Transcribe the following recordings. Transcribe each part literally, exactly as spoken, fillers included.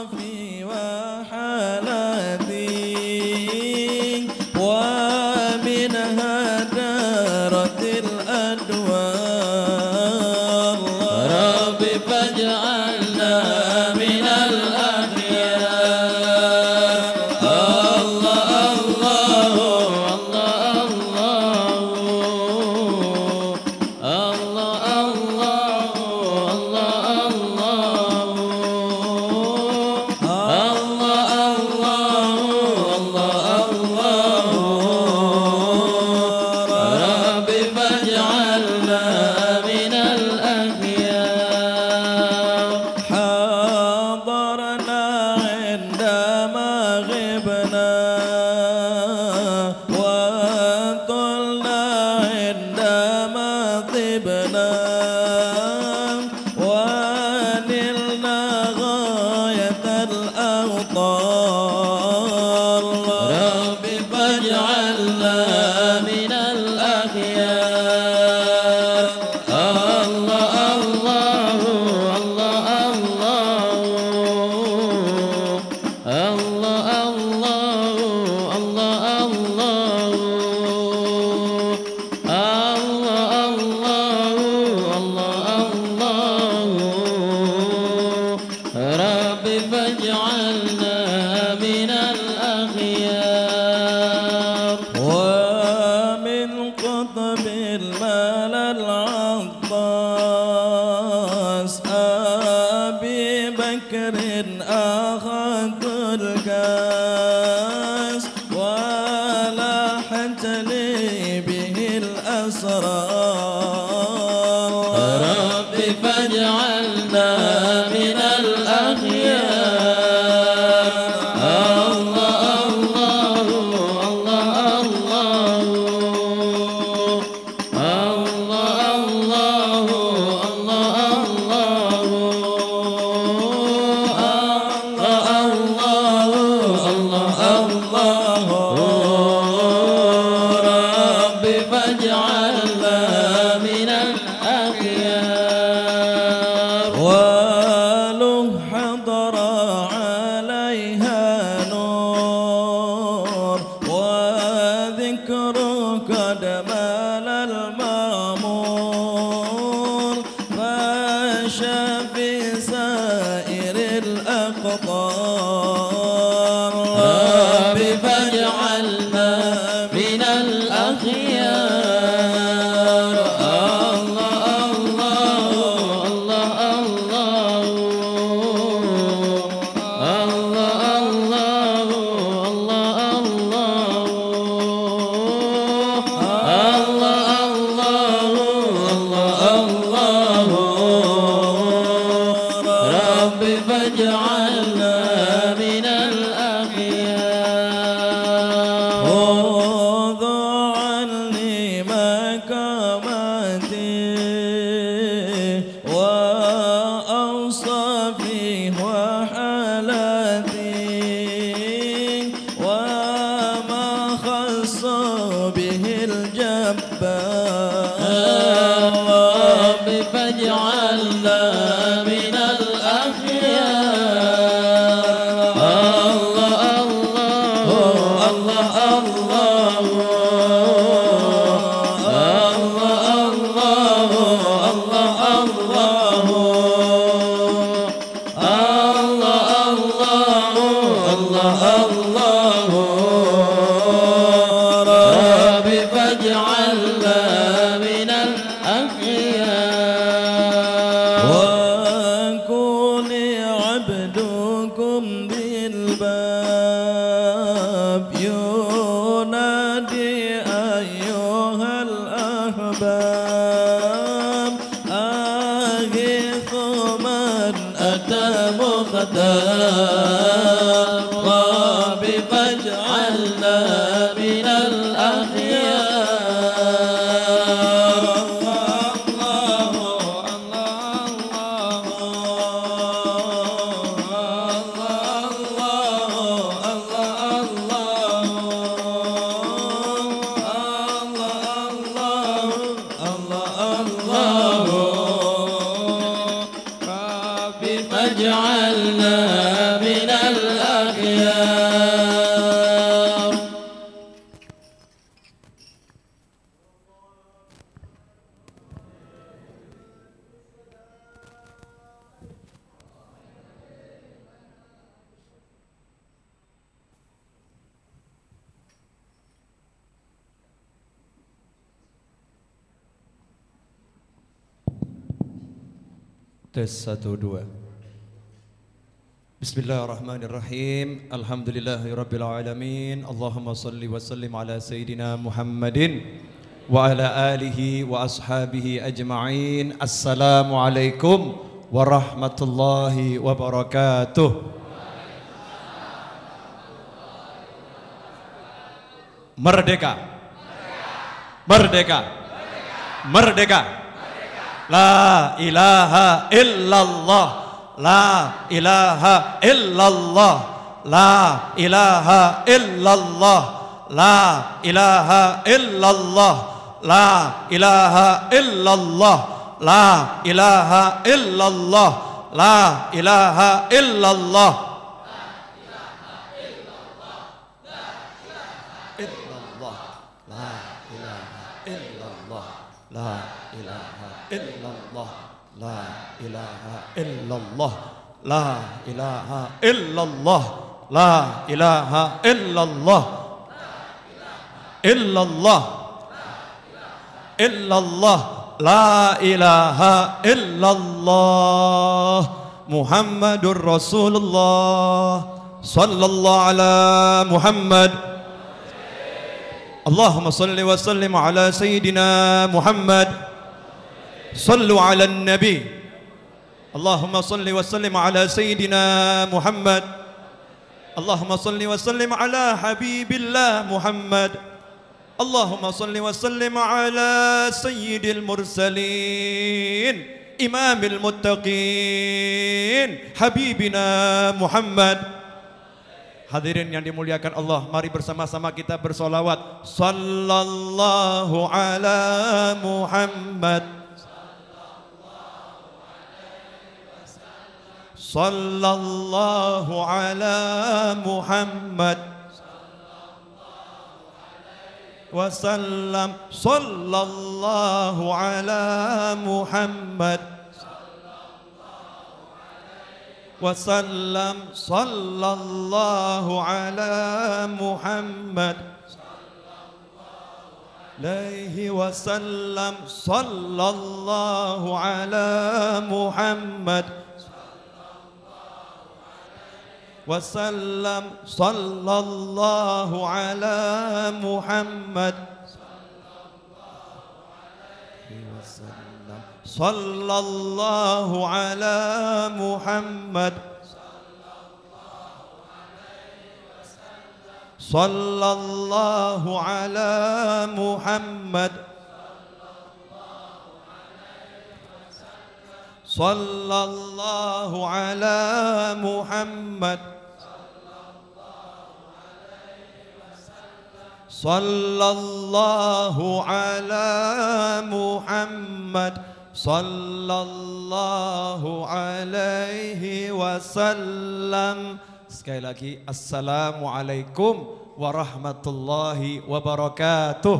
أوصافي وحالاتي ومنها دارت الأدوار. ربي فاجعلنا من الأخيار. الله الله الله الله أخذت الكاس ولاحت لي به الأسرار. ربي فاجعلنا من الأخيار. الله الله الله الله في سائر الأقطار. ربي فاجعلنا من الأخيار. الله الله الله الله الله فاجعلنا من الأخيار. خذ عني مكامتي وأوصافي وحالاتي وما خص به الجبار. ربي فاجعلنا من بالباب ينادي أيها الأحباب أغيث من أتى مختار. ربي فاجعلنا من الأخيار. فاجعلنا من Tes satu dua. Bismillahirrahmanirrahim. Alhamdulillahirabbil alamin. Allahumma shalli wa sallim ala sayidina Muhammadin wa ala alihi wa ashabihi ajma'in. Assalamualaikum warahmatullahi wabarakatuh. Merdeka. Merdeka. Merdeka. La ilaha illallah. La ilaha illallah. La ilaha illallah. La ilaha illallah. La ilaha illallah. La ilaha illallah. La ilaha illallah. La ilaha illallah. La ilaha illallah. La ilaha illallah. Illallah. Illallah. La ilaha illallah. Muhammadur Rasulullah sallallahu ala Muhammad. Allahumma salli wa sallim ala sayyidina Muhammad. Sallu ala nabi. Allahumma salli wa sallim ala sayyidina Muhammad. Allahumma salli wa sallim ala habibillah Muhammad. Allahumma salli wa sallim ala sayyidil mursalin, imamil muttaqin, habibina Muhammad. Hadirin yang dimuliakan Allah, mari bersama-sama kita bersolawat. Sallallahu ala Muhammad. Sallallahu ala Muhammad wasallam. Sallallahu ala Muhammad wasallam. Sallallahu ala Muhammad alaihi wasallam. Sallallahu ala Muhammad wasallam. Sallallahu ala Muhammad sallallahu ala Muhammad sallallahu ala Muhammad sallallahu ala Muhammad sallallahu ala Muhammad sallallahu alaihi wasallam. Sekali lagi, assalamualaikum warahmatullahi wabarakatuh.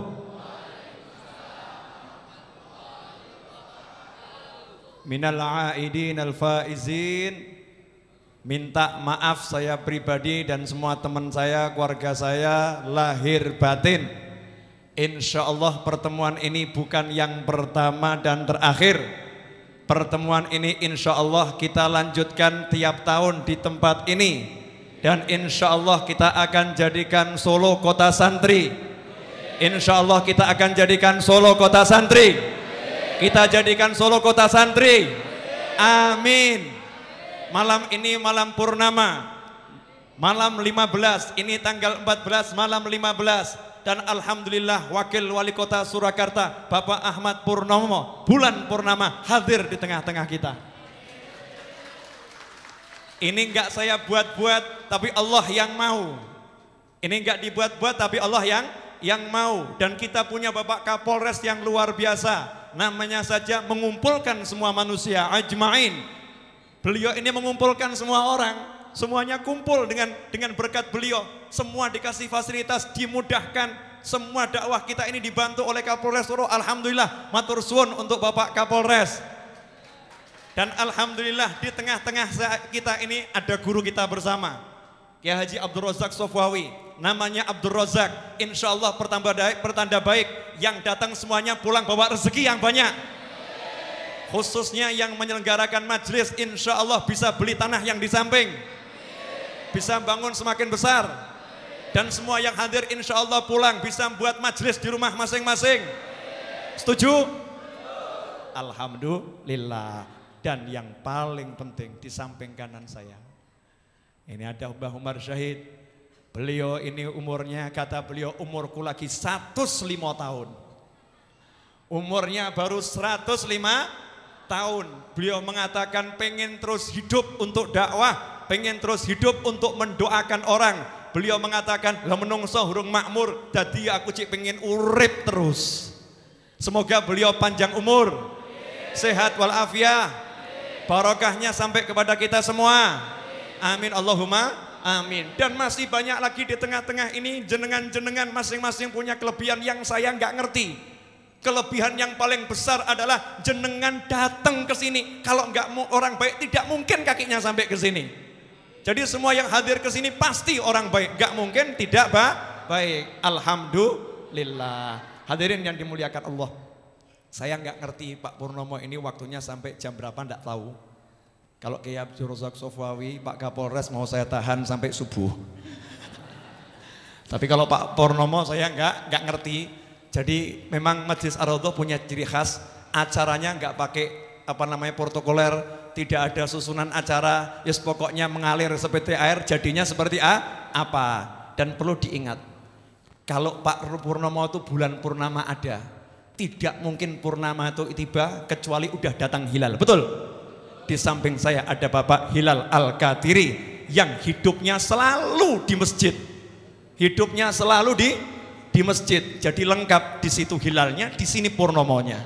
Minal aidin al faizin. Minta maaf saya pribadi dan semua teman saya, keluarga saya, lahir batin. Insya Allah pertemuan ini bukan yang pertama dan terakhir. Pertemuan ini insya Allah kita lanjutkan tiap tahun di tempat ini. Dan insya Allah kita akan jadikan Solo kota santri. Insya Allah kita akan jadikan Solo kota santri. Kita jadikan Solo kota santri. Amin. Malam ini malam purnama, malam lima belas, ini tanggal empat belas, malam lima belas. Dan alhamdulillah Wakil Wali Kota Surakarta Bapak Ahmad Purnomo, bulan purnama, hadir di tengah-tengah kita. Ini enggak saya buat-buat, tapi Allah yang mau. Ini enggak dibuat-buat, tapi Allah yang yang mau. Dan kita punya Bapak Kapolres yang luar biasa, namanya saja mengumpulkan semua manusia ajmain. Beliau ini mengumpulkan semua orang, semuanya kumpul dengan dengan berkat beliau. Semua dikasih fasilitas, dimudahkan. Semua dakwah kita ini dibantu oleh Kapolres Solo. Alhamdulillah, matur suwun untuk Bapak Kapolres. Dan alhamdulillah di tengah-tengah kita ini ada guru kita bersama, Kiai Haji Abdul Razak Sofwawi. Namanya Abdul Razak. Insya Allah pertanda baik, pertanda baik. Yang datang semuanya pulang bawa rezeki yang banyak. Khususnya yang menyelenggarakan majelis, insya Allah bisa beli tanah yang di samping, bisa bangun semakin besar. Dan semua yang hadir insya Allah pulang bisa buat majelis di rumah masing-masing. Setuju? Alhamdulillah. Dan yang paling penting di samping kanan saya, ini ada Mbah Umar Syahid. Beliau ini umurnya, kata beliau, umurku lagi seratus lima tahun. Umurnya baru seratus lima tahun. Beliau mengatakan pengen terus hidup untuk dakwah, pengen terus hidup untuk mendoakan orang. Beliau mengatakan, lah menungso hurung makmur, dadi aku cik pengen urip terus. Semoga beliau panjang umur, sehat walafiat, barokahnya sampai kepada kita semua. Amin Allahumma amin. Dan masih banyak lagi di tengah-tengah ini, jenengan-jenengan masing-masing punya kelebihan yang saya nggak ngerti. Kelebihan yang paling besar adalah jenengan datang ke sini. Kalau nggak orang baik tidak mungkin kakinya sampai ke sini. Jadi semua yang hadir ke sini pasti orang baik, nggak mungkin tidak baik. Alhamdulillah. Hadirin yang dimuliakan Allah. Saya nggak ngerti Pak Purnomo ini waktunya sampai jam berapa nggak tahu. Kalau Kiai Abdul Razak Sofwawi, Pak Kapolres mau saya tahan sampai subuh. Tapi kalau Pak Purnomo saya nggak nggak ngerti. Jadi memang Majelis Ar-Raudhah punya ciri khas, acaranya nggak pakai apa namanya protokoler, tidak ada susunan acara, yes pokoknya mengalir seperti air, jadinya seperti a, apa. Dan perlu diingat, kalau Pak Purnomo itu bulan purnama ada, tidak mungkin purnama itu tiba kecuali udah datang hilal, betul? Di samping saya ada Bapak Hilal Al-Qadiri yang hidupnya selalu di masjid, hidupnya selalu di di masjid, jadi lengkap, di situ hilalnya, di sini purnomonya.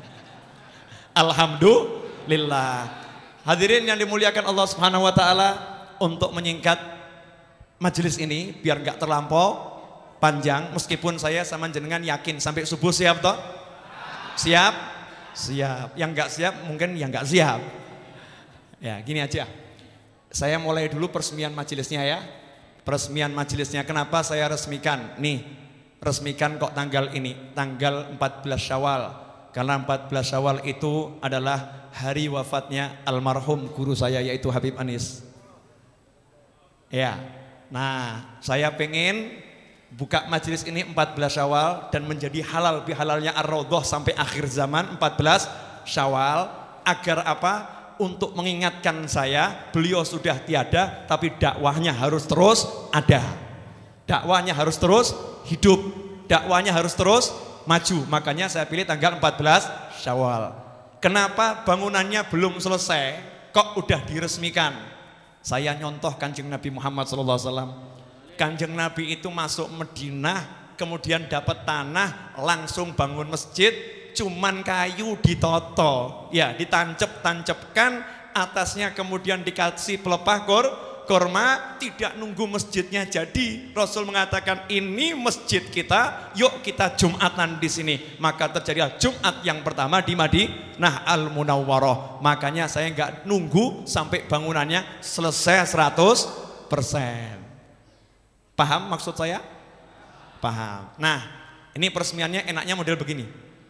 Alhamdulillah. Hadirin yang dimuliakan Allah Subhanahu wa taala, untuk menyingkat majelis ini biar nggak terlampau panjang, meskipun saya sama jenengan yakin sampai subuh siap toh? Siap? Siap. Yang nggak siap mungkin yang nggak siap. Ya, gini aja. Saya mulai dulu peresmian majelisnya ya. Peresmian majelisnya, kenapa saya resmikan? Nih, resmikan kok tanggal ini, tanggal empat belas Syawal. Karena empat belas Syawal itu adalah hari wafatnya almarhum guru saya, yaitu Habib Anis. Ya, nah saya pengen buka majelis ini empat belas Syawal dan menjadi halal bihalalnya Ar-Raudhah sampai akhir zaman empat belas Syawal. Agar apa? Untuk mengingatkan saya, beliau sudah tiada, tapi dakwahnya harus terus ada. Dakwahnya harus terus hidup, dakwahnya harus terus maju. Makanya saya pilih tanggal empat belas Syawal. Kenapa bangunannya belum selesai kok udah diresmikan? Saya nyontoh Kanjeng Nabi Muhammad shallallahu alaihi wasallam. Kanjeng Nabi itu masuk Madinah, kemudian dapat tanah, langsung bangun masjid, cuman kayu ditoto, ya ditancep-tancepkan, atasnya kemudian dikasih pelepah kor, korma, tidak nunggu masjidnya jadi. Rasul mengatakan ini masjid kita, yuk kita Jumatan di sini. Maka terjadilah Jumat yang pertama di Madinah Al-Munawwarah. Makanya saya nggak nunggu sampai bangunannya selesai seratus persen. Paham maksud saya? Paham. Nah, ini peresmiannya enaknya model begini.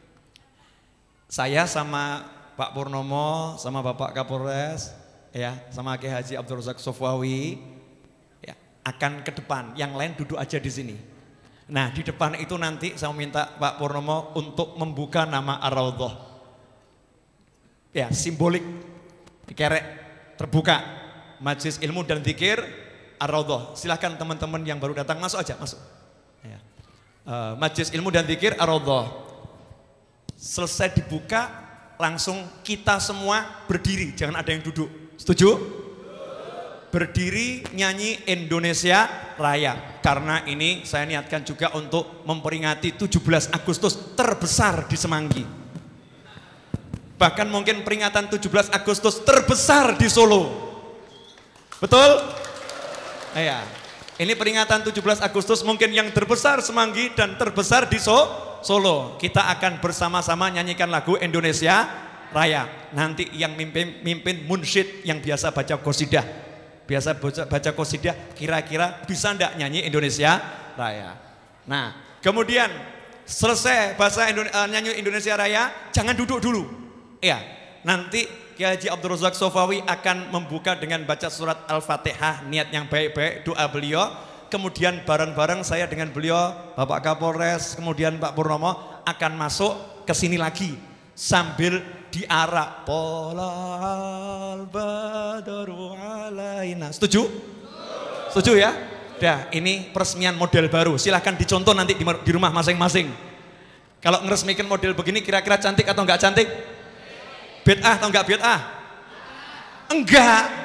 Saya sama Pak Purnomo, sama Bapak Kapolres, ya, sama Kiai Haji Abdul Razak Sofwawi, ya, akan ke depan. Yang lain duduk aja di sini. Nah, di depan itu nanti saya minta Pak Purnomo untuk membuka nama Ar-Raudhah. Ya, simbolik, dikerek, terbuka. Majelis Ilmu dan Dzikir Ar-Raudhah. Silahkan teman-teman yang baru datang masuk aja, masuk. Ya. Uh, Majelis Ilmu dan Dzikir Ar-Raudhah. Selesai dibuka, langsung kita semua berdiri, jangan ada yang duduk. Setuju? Berdiri nyanyi Indonesia Raya. Karena ini saya niatkan juga untuk memperingati tujuh belas Agustus terbesar di Semanggi. Bahkan mungkin peringatan tujuh belas Agustus terbesar di Solo. Betul? Ya. Ini peringatan tujuh belas Agustus mungkin yang terbesar Semanggi dan terbesar di Solo. Kita akan bersama-sama nyanyikan lagu Indonesia Raya. Nanti yang mimpin, mimpin munsyid yang biasa baca qasidah. Biasa baca, baca qasidah, kira-kira bisa enggak nyanyi Indonesia Raya. Nah, kemudian selesai bahasa Indonesia, nyanyi Indonesia Raya, jangan duduk dulu. Ya, Nanti Kiai Haji Abdul Razak Sofawi akan membuka dengan baca surat Al-Fatihah, niat yang baik-baik, doa beliau. Kemudian bareng-bareng saya dengan beliau, Bapak Kapolres, kemudian Pak Purnomo akan masuk ke sini lagi sambil diarak polal badru alaina. Setuju? Setuju ya? Dah, ini peresmian model baru. Silahkan dicontoh nanti di, di rumah masing-masing. Kalau ngeresmikan model begini kira-kira cantik atau enggak cantik? Bid'ah atau enggak bid'ah? Enggak.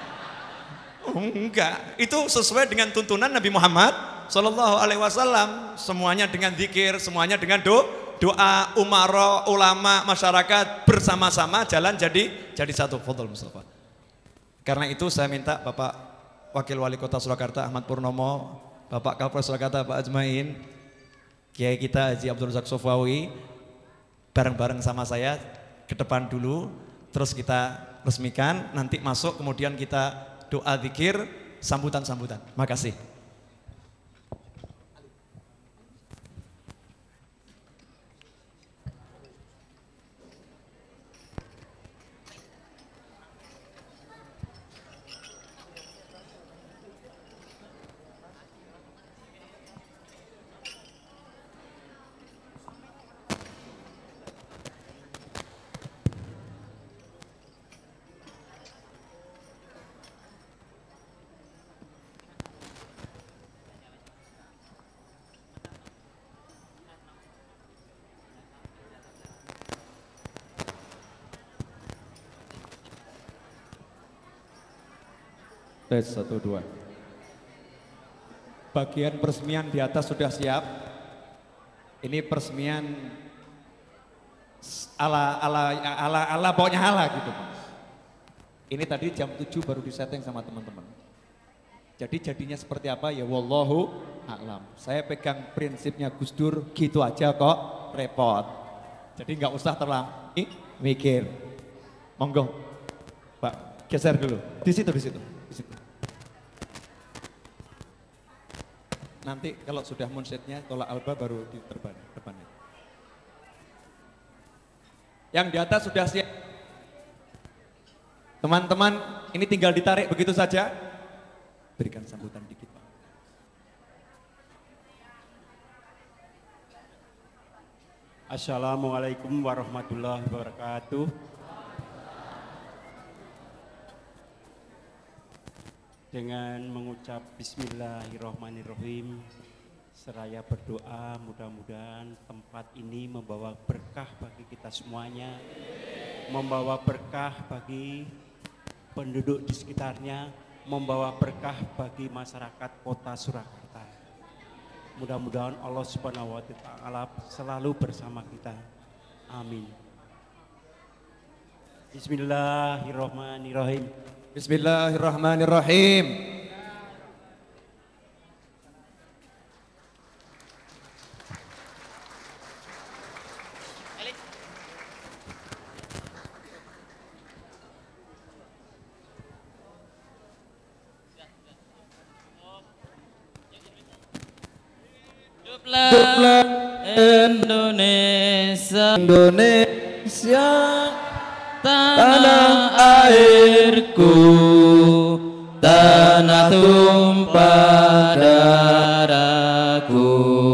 Enggak, itu sesuai dengan tuntunan Nabi Muhammad Sallallahu Alaihi Wasallam. Semuanya dengan zikir, semuanya dengan do, doa, umaro, ulama, masyarakat bersama-sama jalan jadi jadi satu. Fadhol Mustafa. Karena itu saya minta Bapak Wakil Wali Kota Surakarta Ahmad Purnomo, Bapak Kapolres Surakarta Pak Ajmain, Kiai kita Haji Abdul Razak Sofawi, bareng-bareng sama saya ke depan dulu, terus kita resmikan, nanti masuk kemudian kita doa zikir, sambutan-sambutan. Makasih. Tes satu dua. Bagian peresmian di atas sudah siap. Ini peresmian ala ala ala ala pokoknya ala gitu. Ini tadi jam tujuh baru disetting sama teman-teman. Jadi jadinya seperti apa ya wallahu a'lam. Saya pegang prinsipnya Gus Dur, gitu aja kok repot. Jadi nggak usah terlalu mikir. Monggo, Pak, geser dulu. Di situ, di situ, di situ. Nanti kalau sudah munsyidnya tolak alba baru di depan, depannya. Yang di atas sudah siap. Teman-teman, ini tinggal ditarik begitu saja. Berikan sambutan dikit, Pak. Assalamualaikum warahmatullahi wabarakatuh. Dengan mengucap Bismillahirrahmanirrahim, seraya berdoa mudah-mudahan tempat ini membawa berkah bagi kita semuanya, membawa berkah bagi penduduk di sekitarnya, membawa berkah bagi masyarakat kota Surakarta. Mudah-mudahan Allah Subhanahu wa Ta'ala selalu bersama kita. Amin. Bismillahirrahmanirrahim. Bismillahirrahmanirrahim. Hiduplah Indonesia, Indonesia, tanah airku, tanah tumpah darahku.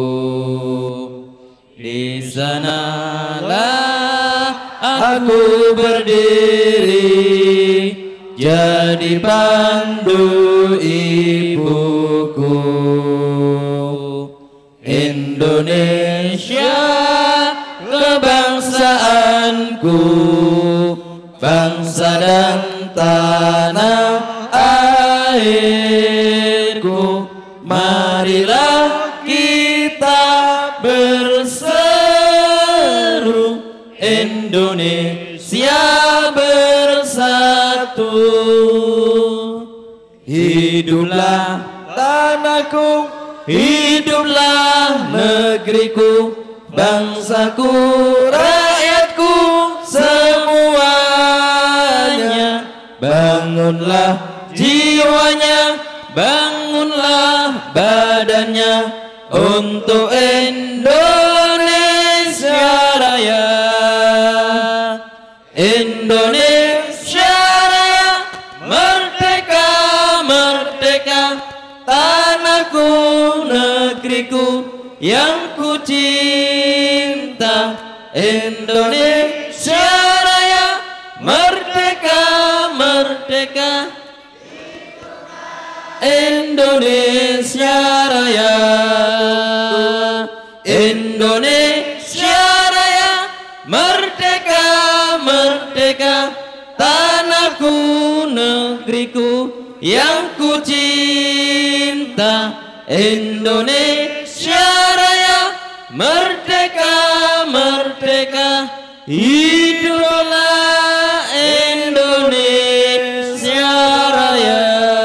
Di sanalah aku berdiri, jadi pandu ibuku. Indonesia kebangsaanku, bangsa dan tanah airku. Marilah kita berseru, Indonesia bersatu. Hiduplah tanahku, hiduplah negeriku, bangsaku, rakyatku semuanya. Bangunlah jiwanya, bangunlah badannya untuk Indonesia Raya. Indonesia tanahku, negeriku yang ku cinta. Indonesia Raya, merdeka, merdeka. Indonesia Raya, Indonesia Raya, merdeka, merdeka. Tanahku, negeriku yang ku cinta. Indonesia Raya, merdeka, merdeka. Hiduplah Indonesia Raya.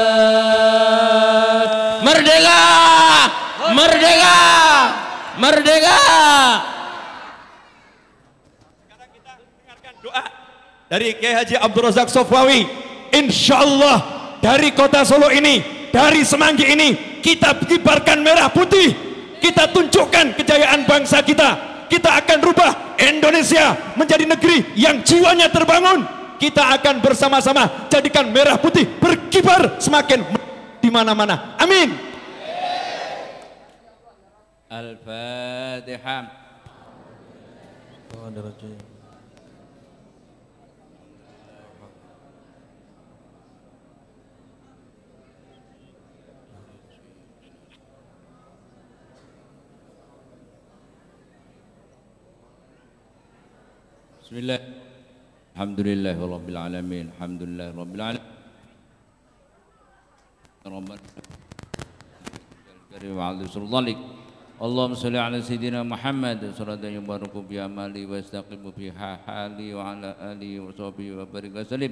Merdeka, merdeka, merdeka. Sekarang kita dengarkan doa dari Kiai Haji Abdul Razak Sofwawi. Insya Allah dari kota Solo ini, dari Semanggi ini, kita kibarkan merah putih. Kita tunjukkan kejayaan bangsa kita. Kita akan rubah Indonesia menjadi negeri yang jiwanya terbangun. Kita akan bersama-sama jadikan merah putih berkibar semakin di mana-mana. Amin. Al-Fatihah. Bismillah. Alhamdulillah rabbil alamin. Alhamdulillah rabbil alamin. Rabbana karim wa ala sultanik. Allahumma shalli ala sayyidina Muhammad sallallahu yubaraku bi amali wa istaqimu bi hali wa ala alihi wa sahbihi wa barik wa sallim.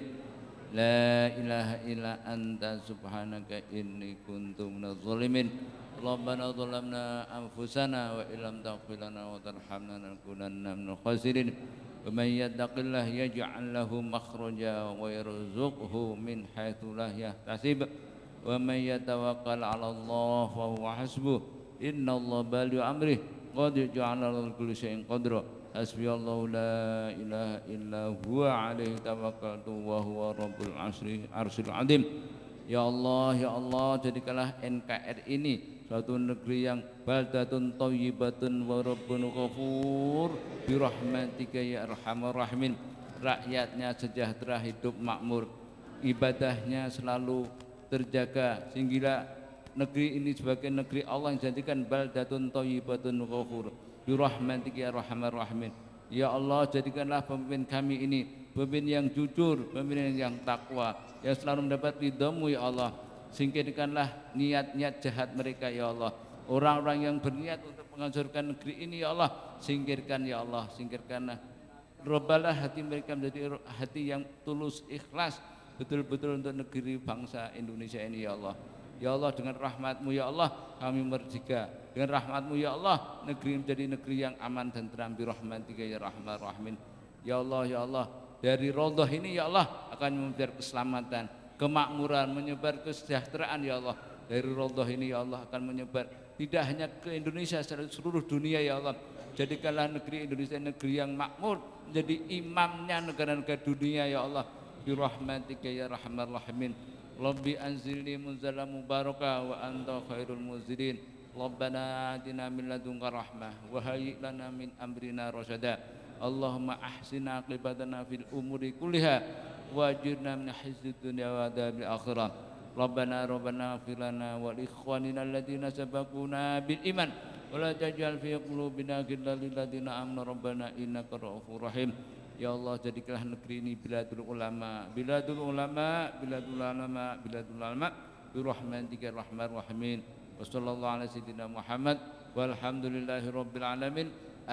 La ilaha illa anta subhanaka inni kuntu minadh zalimin. Rabbana zalamna anfusana wa illam taghfir lana wa tarhamna lanakunanna minal khasirin. Wa may yattaqillah yaj'al lahu makhraja wa yarzuqhu min haitsu la yahtasib. Wa may yatawakkal 'ala Allah fa huwa hasbuh. Innallaha balighu amrih qad ja'ala kulli syai'in qadra. Hasbiyallahu la ilaha illa huwa 'alaihi tawakkaltu wa huwa rabbul arsyil 'azim. Ya Allah, ya Allah, jadikanlah N K R ini suatu negeri yang baldatun thayyibatun wa rabbun ghafur bi rahmatika ya arhamar rahimin. Rakyatnya sejahtera, hidup makmur, ibadahnya selalu terjaga, sehingga negeri ini sebagai negeri Allah yang jadikan baldatun thayyibatun ghafur bi rahmatika ya arhamar rahimin. Ya Allah, jadikanlah pemimpin kami ini pemimpin yang jujur, pemimpin yang takwa, yang selalu mendapat ridha-Mu ya Allah. Singkirkanlah niat-niat jahat mereka ya Allah. Orang-orang yang berniat untuk menghancurkan negeri ini ya Allah, singkirkan ya Allah, singkirkanlah. Robalah hati mereka menjadi hati yang tulus, ikhlas, betul-betul untuk negeri bangsa Indonesia ini ya Allah. Ya Allah, dengan rahmat-Mu ya Allah kami merdeka. Dengan rahmat-Mu ya Allah negeri menjadi negeri yang aman dan tenang bi rahmatika ya rahman rahimin. Ya Allah, ya Allah, dari Raudhah ini ya Allah akan menyebar keselamatan, kemakmuran, menyebar kesejahteraan ya Allah. Dari Raudhah ini ya Allah akan menyebar tidak hanya ke Indonesia, seluruh dunia ya Allah. Jadikanlah negeri Indonesia negeri yang makmur, menjadi imamnya negara-negara dunia ya Allah. Bi rahmatika ya rahman rahimin. Rabbi anzilni munzalan mubaraka wa anta khairul munzilin. Rabbana atina min ladunka rahmah wa hayyi lana min amrina rasyada. Allahumma ahsina aqibatana fil umuri kulliha wajirna min khizyid dunya wa adzabil akhirah. Rabbana rabbana ighfir lana wa li ikhwanina alladziina sabaquna bil iman wa la taj'al fi qulubina ghillan lil ladziina amanu rabbana innaka ra'ufur rahim. Ya Allah, jadikanlah negeri ini biladul ulama, biladul ulama, biladul ulama, biladul ulama bi rahmatika rahman rahimin. Wa sallallahu ala sayyidina Muhammad walhamdulillahi rabbil alamin.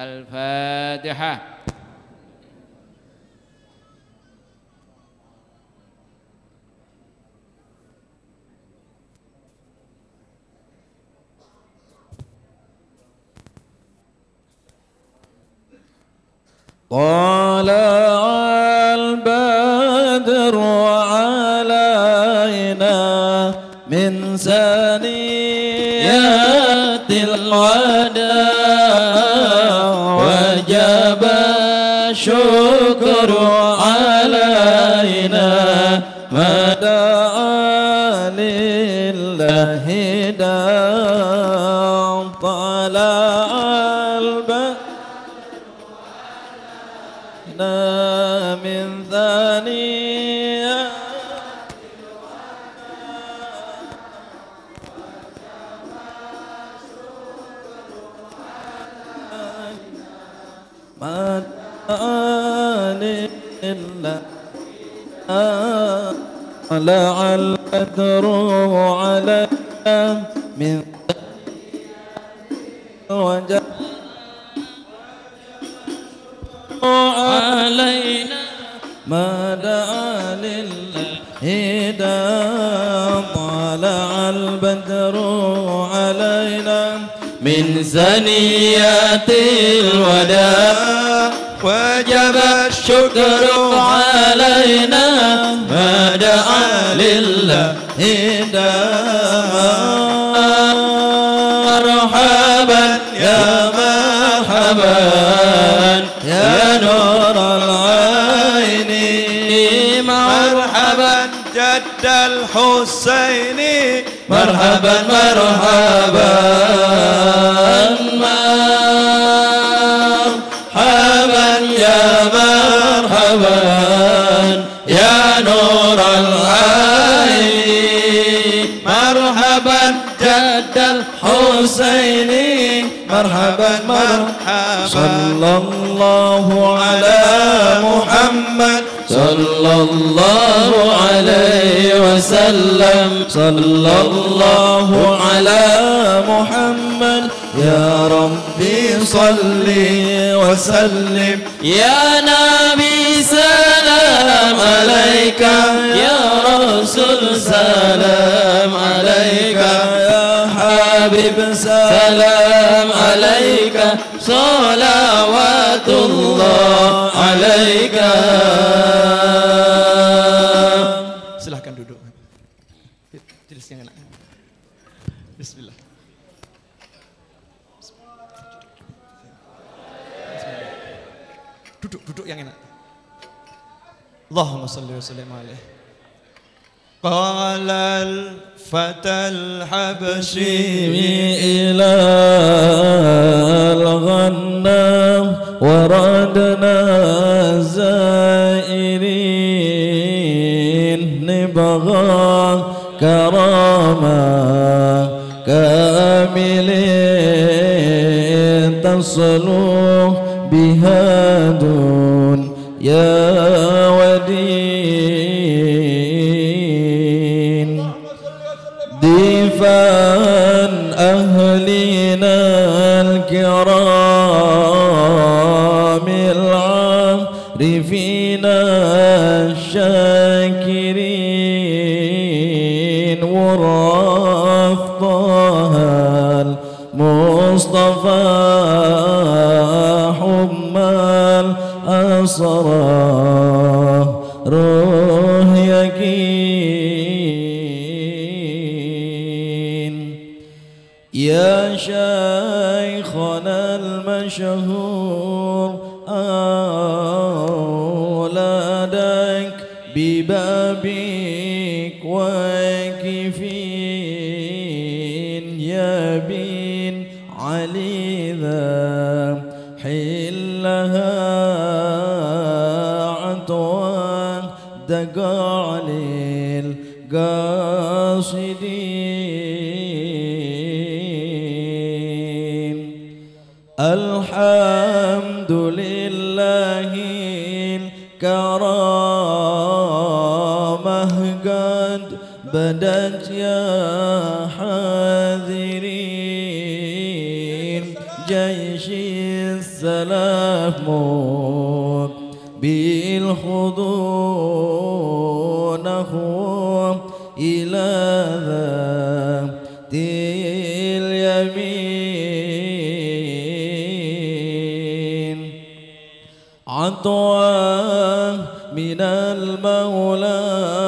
Al-Fatihah. طلع البدر علينا من ثنيات الوداع وجب الشكر علينا ما دعا لله هدى طلع البدر من ثانية ما إلا طلع البدر علينا من وجه علينا ما دعا للهدى طلع البدر علينا من ثنيات الوداع وجب الشكر علينا ما دعا للهدى مرحبا يا مرحبا يا نور العين مرحبا جد الحسين مرحبا مرحبا مرحبا يا مرحبا يا نور العين مرحبا جد الحسين مرحبا مرحبا صلى الله على محمد صلى الله عليه وسلم صلى الله على محمد يا ربي صل وسلم يا نبي سلام عليك يا رسول سلام عليك يا حبيب سلام عليك صلوات الله عليك. Silahkan duduk. Tulis yang enak. Bismillah. Duduk, duduk yang enak. Allahumma salli wa sallim alaihi. Qala al-fata al-habshi إلى الغنام وردنا زائرين نبغى كرامة كاملين تصلو بها دون يا ودين دفاعا أهلنا الكرام العارفين الشاكرين ورافضها المصطفى حمال أسرى روح يكين يا شيخنا المشهور أولادك ببابك واقفين يا بن علي ذا حلها عطوان دقع للقاصدين الحمد لله الكرامة قد بدت يا حاذرين جيش السلف موت بالخضوع نخوة إلى ذات اليمين عطوة من المولى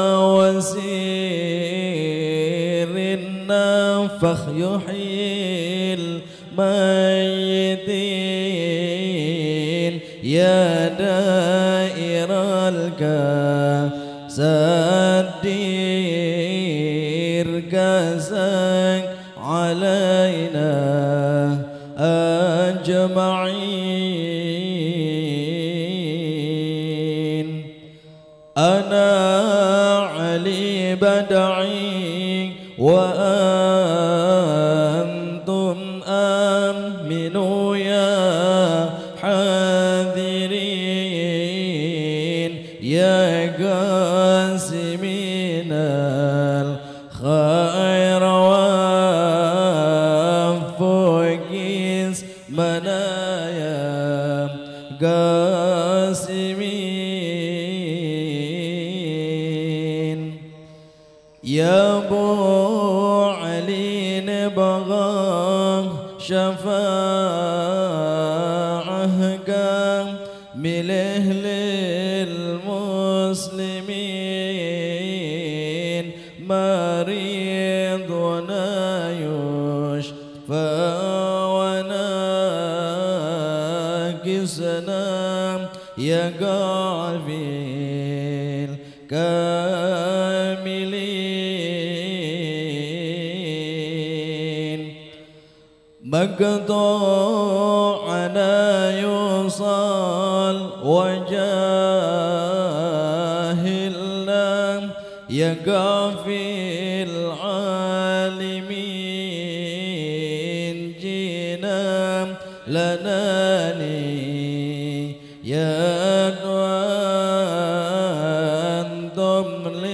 وسير النفخ يحيي الميتين يا دائر الكاس الدير كاسين علينا أجمعين. أنا علي بدعي وأنتم آمنوا يا حاذرين يا قاسمين الخير وفوقيس منايا قاسمين. يا أبو علي نبغى شفاعة كامل أهل المسلمين. مريضنا يشفى وناقصنا يقع في الكاملين. مقطوعنا يوصل وجاهلنا يقع في العالمين. جينا لناني يا أنتم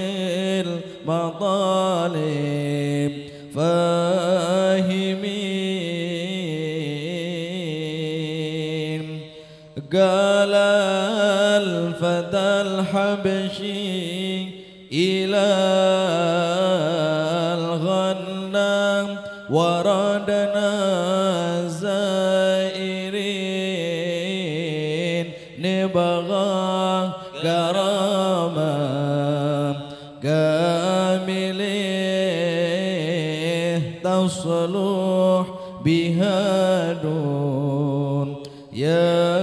للمطالب فاهمين. قال الفتى الحبشي إلى الغنم وردنا زائرين نبغى كرامة كاملة تصلح بها دون يا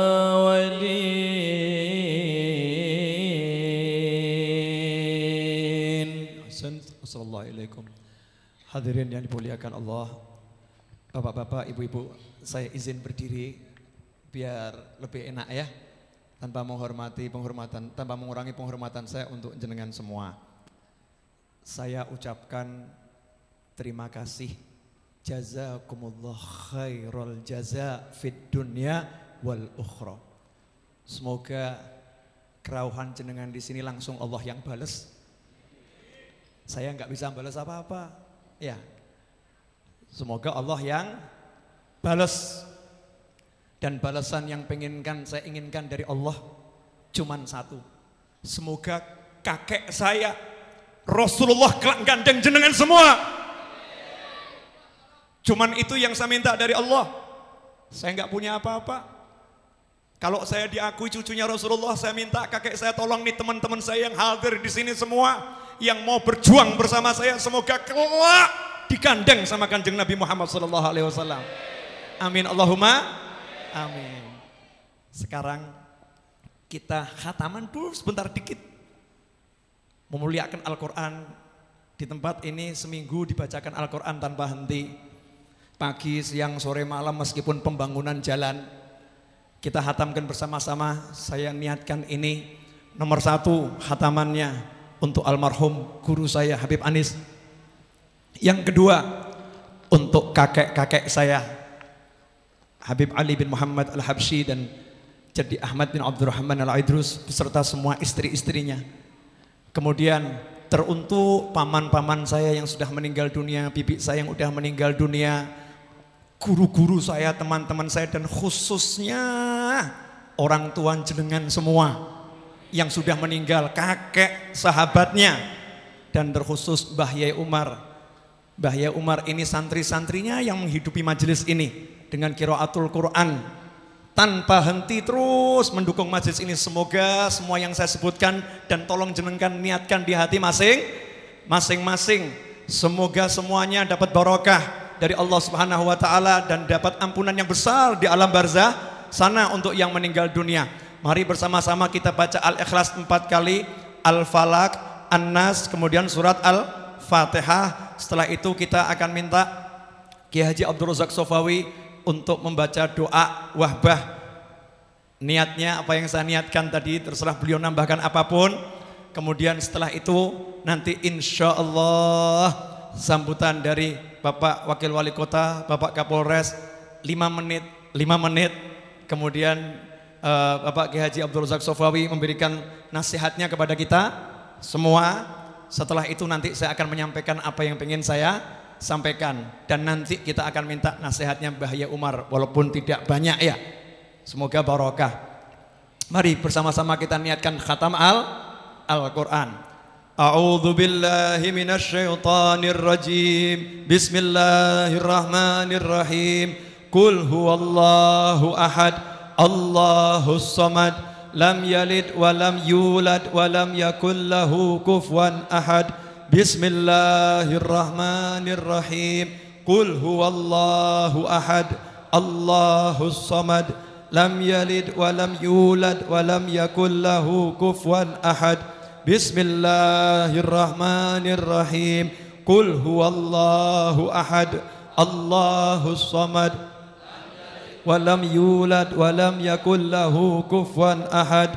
Assalamualaikum. Hadirin yang dimuliakan Allah, bapak-bapak, ibu-ibu, saya izin berdiri biar lebih enak ya, tanpa menghormati penghormatan, tanpa mengurangi penghormatan saya untuk jenengan semua. Saya ucapkan terima kasih, jazakumullah khairul jaza fid dunya wal ukhra. Semoga kerauhan jenengan di sini langsung Allah yang bales. Saya nggak bisa balas apa-apa, ya. Semoga Allah yang balas. Dan balasan yang penginkan saya inginkan dari Allah cuman satu. Semoga kakek saya Rasulullah kelak gandeng jenengan semua. Cuman itu yang saya minta dari Allah. Saya nggak punya apa-apa. Kalau saya diakui cucunya Rasulullah, saya minta kakek saya tolong nih teman-teman saya yang hadir di sini semua, yang mau berjuang bersama saya, semoga kelak digandeng sama kanjeng Nabi Muhammad sallallahu alaihi wasallam. Amin Allahumma amin. Sekarang kita khataman dulu sebentar dikit. Memuliakan Al-Quran. Di tempat ini seminggu dibacakan Al-Quran tanpa henti. Pagi, siang, sore, malam, meskipun pembangunan jalan. Kita khatamkan bersama-sama. Saya niatkan ini nomor satu khatamannya untuk almarhum guru saya Habib Anis. Yang kedua untuk kakek-kakek saya Habib Ali bin Muhammad Al-Habsyi dan Jadi Ahmad bin Abdurrahman Al-Idrus beserta semua istri-istrinya. Kemudian teruntuk paman-paman saya yang sudah meninggal dunia, bibi saya yang sudah meninggal dunia, guru-guru saya, teman-teman saya, dan khususnya orang tua jenengan semua yang sudah meninggal, kakek, sahabatnya, dan terkhusus Mbah Yai Umar. Mbah Yai Umar ini santri-santrinya yang menghidupi majelis ini dengan qiraatul Quran tanpa henti terus mendukung majelis ini. Semoga semua yang saya sebutkan dan tolong jenengan niatkan di hati masing masing-masing. Semoga semuanya dapat barokah dari Allah Subhanahu wa taala dan dapat ampunan yang besar di alam barzah sana untuk yang meninggal dunia. Mari bersama-sama kita baca Al-Ikhlas empat kali, Al-Falaq, An-Nas, kemudian surat Al Fatihah. Setelah itu kita akan minta Kiai Haji Abdul Razak Sofawi untuk membaca doa wahbah. Niatnya apa yang saya niatkan tadi, terserah beliau nambahkan apapun. Kemudian setelah itu nanti insya Allah sambutan dari Bapak Wakil Wali Kota, Bapak Kapolres, lima menit, lima menit. Kemudian uh, Bapak Kiai Haji Abdul Razak Sofawi memberikan nasihatnya kepada kita semua. Setelah itu nanti saya akan menyampaikan apa yang ingin saya sampaikan. Dan nanti kita akan minta nasihatnya Mbah Yai Umar, walaupun tidak banyak ya. Semoga barokah. Mari bersama-sama kita niatkan khatam al Al-Quran. A'udzu billahi minasy syaithanir rajim. Bismillahirrahmanirrahim. Qul huwallahu ahad, Allahus samad, lam yalid wa lam yulad wa lam yakul lahu kufuwan ahad. Bismillahirrahmanirrahim. Qul huwallahu ahad, Allahus samad, lam yalid wa lam yulad wa lam yakul lahu kufuwan ahad. Bismillahirrahmanirrahim. Qul huwallahu ahad, Allahus samad, wa lam yulad wa lam yakul lahu kufuwan ahad.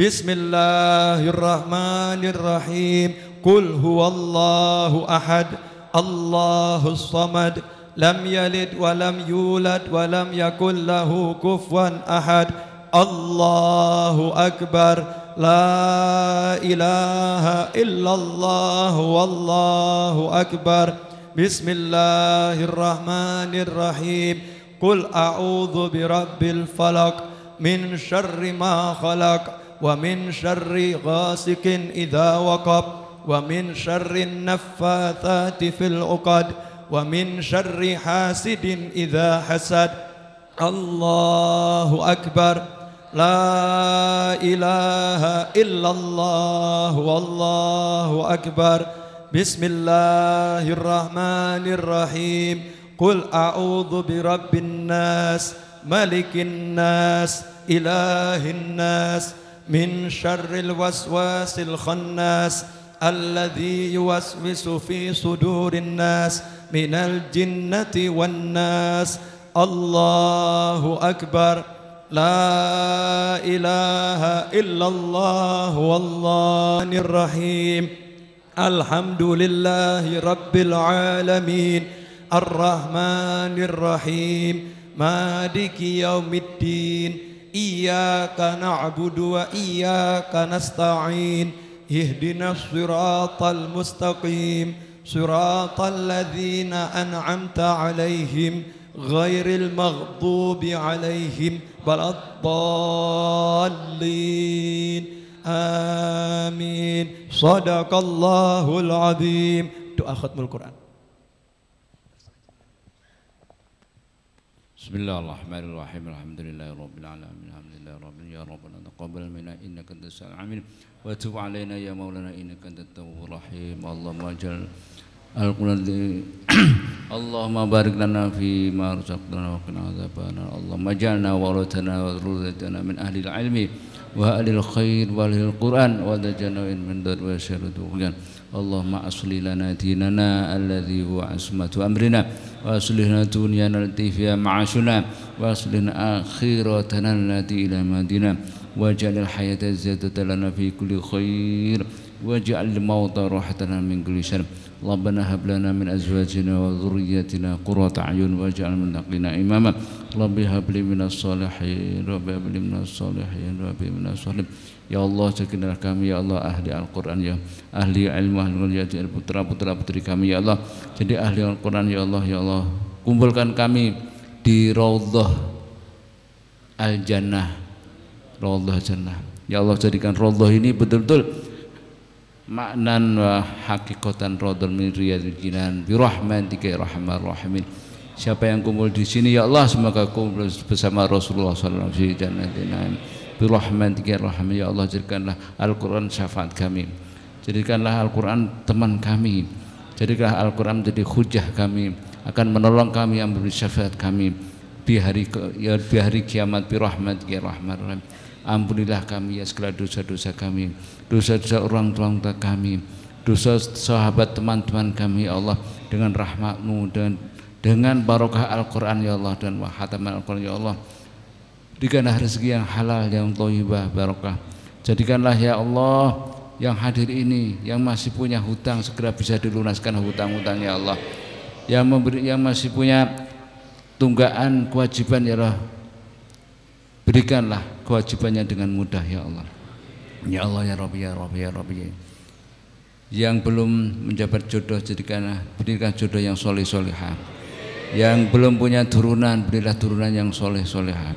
Bismillahirrahmanirrahim. Qul huwallahu ahad, Allahus samad, lam yalid wa lam yulad wa lam yakul lahu kufuwan ahad. Allahu akbar. La ilaha illallah wallahu akbar. Bismillahirrahmanirrahim. Qul a'udzu birabbil falaq min syarri ma khalaq wa min syarri ghasikin idza waqab wa min syarri naffatsati fil 'uqad wa min syarri hasidin idza hasad. Allahu akbar. La ilaha illallah wallahu akbar. Bismillahirrahmanirrahim. Qul a'udzu birabbin nas, malikin nas, ilahin nas, min syarril waswasil khannas, alladzi yuwaswisu fi sudurin nas, minal jinnati wan nas. Allahu akbar. La ilaha illallah wallahir rahim. Alhamdulillahi rabbil alamin, arrahmanir rahim, maliki yaumiddin. Iyyaka na'budu wa iyyaka nasta'in. Ihdinas siratal mustaqim, siratal ladzina an'amta 'alaihim ghairil maghdubi 'alaihim waladdallin. Amin. Shadaqallahul azim. Doa khatmul Quran. Bismillahirrahmanirrahim. Alhamdulillahirabbil alamin. Alhamdulillahirabbil ya rabbana taqabbal minna innaka antas samiul alim wa tub alaina ya maulana innaka antat tawwabur rahim. Allahumma jal Al-Quran. Allahumma barik lana fi ma razaqtana wa qina adzabannar. Allahumma ij'alna wa auladana wa dhurriyyatina min ahli al-ilmi wa ahli al-khair wa ahli al-Quran wa tajana min dar wa syarri tughyan. Allahumma asli lana dinana alladhi huwa asmatu amrina wa aslih lana dunyana allati fiha ma'ashuna wa aslih lana akhiratana allati ila madina waj'al al-hayata ziyadatan lana fi kulli khair waj'al al-mauta rahatan min kulli syarr. Rabbana hab lana min azwajina wa dhurriyyatina qurrata a'yun waj'al muttaqina imama. Rabbi hab li minas solihin, Rabbi hab li minas solihin, Rabbi minas solihin. Ya Allah, jadikanlah kami ya Allah ahli Al-Quran, ya ahli ilmu, ahli ya putra-putra putri kami ya Allah jadi ahli Al-Quran ya Allah. Ya Allah, kumpulkan kami di Raudhah Al-Jannah, Raudhah Jannah ya Allah. Jadikan Raudhah ini betul-betul maknan wa hakikatan Raudhah min riyadil jinan bi rahmatika ya arhamar rahimin. Siapa yang kumpul di sini ya Allah, semoga kumpul bersama Rasulullah sallallahu alaihi wasallam di jannatin bi rahmatika ya arhamar. Ya Allah, jadikanlah Al-Quran syafaat kami, jadikanlah Al-Quran teman kami, jadikanlah Al-Quran menjadi hujah kami, akan menolong kami, yang memberi syafaat kami di hari ya di hari kiamat bi rahmatika ya arhamar rahimin. Ampunilah kami ya segala dosa-dosa kami, dosa-dosa orang tua kami, dosa sahabat teman-teman kami ya Allah, dengan rahmat-Mu, dengan dengan barokah Al-Quran ya Allah, dan khataman Al-Quran ya Allah. Berikanlah rezeki yang halal, yang thayyibah, barokah. Jadikanlah ya Allah yang hadir ini, yang masih punya hutang, segera bisa dilunaskan hutang-hutangnya Allah. Yang memberi, yang masih punya tunggaan kewajiban ya Allah, berikanlah kewajibannya dengan mudah ya Allah. Ya Allah ya Rabbi ya Rabbi ya Rabbi. Yang belum menjabat jodoh, jadikanlah, berikan jodoh yang soleh solehah. Yang belum punya turunan, berilah turunan yang soleh solehah.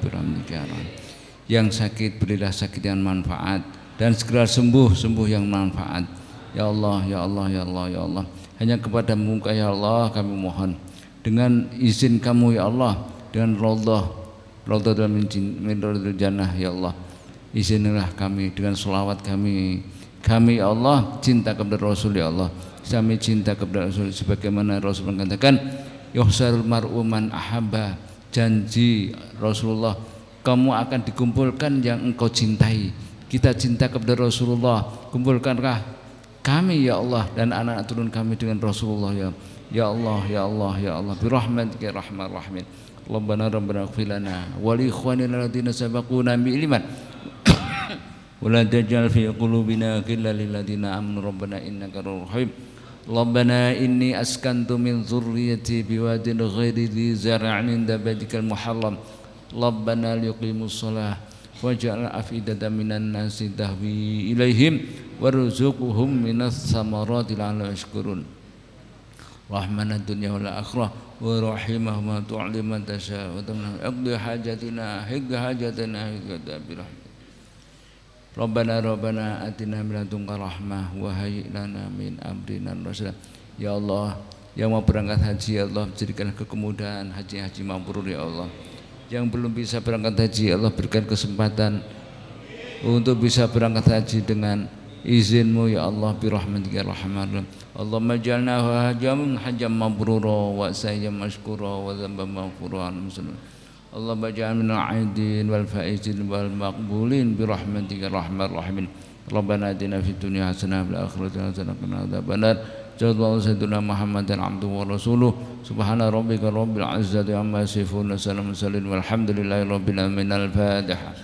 Yang sakit, berilah sakit yang manfaat, dan segera sembuh, sembuh yang manfaat. Ya Allah ya Allah ya Allah ya Allah, hanya kepada-Mu ya Allah kami mohon, dengan izin Kamu ya Allah, dengan raudhah raudhah dan min jannah ya Allah, izinilah kami dengan selawat kami kami ya Allah cinta kepada Rasul ya Allah, kami cinta kepada Rasul sebagaimana Rasul mengatakan yuhsarul mar'u man ahabba, janji Rasulullah, kamu akan dikumpulkan yang engkau cintai. Kita cinta kepada Rasulullah, kumpulkanlah kami ya Allah dan anak-anak turun kami dengan Rasulullah ya ya Allah ya Allah ya Allah birahmatika ya rahman rahimin. Rabbana rabbana ighfir lana wa li ikhwanina alladziina sabaquna bil iman wa la taj'al fi qulubina ghillan lil ladziina amanu rabbana innaka ra'ufur rahim. Rabbana inni askantu min dzurriyyati biwadin ghairi dzi zar'in 'inda baitikal muharram. Rabbana liqimus shalah waj'al afidatan minan nasi tahwi ilaihim warzuqhum minas samarati la'allahum yashkurun. Rahmanad dunya wal akhirah wa rahimahum wa tu'liman tasha wa tamna aqdi hajatina higga hajatina higga birahmat. Rabbana Rabbana atina min ladunka rahmah wa hayyi lana min amrina rasyada. Ya Allah, yang mau berangkat haji ya Allah, berikan kemudahan haji-haji mabrur ya Allah. Yang belum bisa berangkat haji ya Allah, berikan kesempatan untuk bisa berangkat haji dengan izin-Mu ya Allah, birahmatika ya rahman. Allahumma ij'alna hajjam hajjam mabrura wa sa'yan mashkura wa dhanban maghfura muslimin. Allahumma ij'al minal 'aidin wal faizin wal maqbulin birahmatika ya rahman rahimin. Rabbana atina fid dunya hasanah wa fil akhirati hasanah wa qina adzabannar. Sallallahu sayyidina Muhammadan abduhu wa rasuluh. Subhana rabbika rabbil izzati amma yasifun. Salamun salin walhamdulillahi rabbil alamin. Al-Fatihah.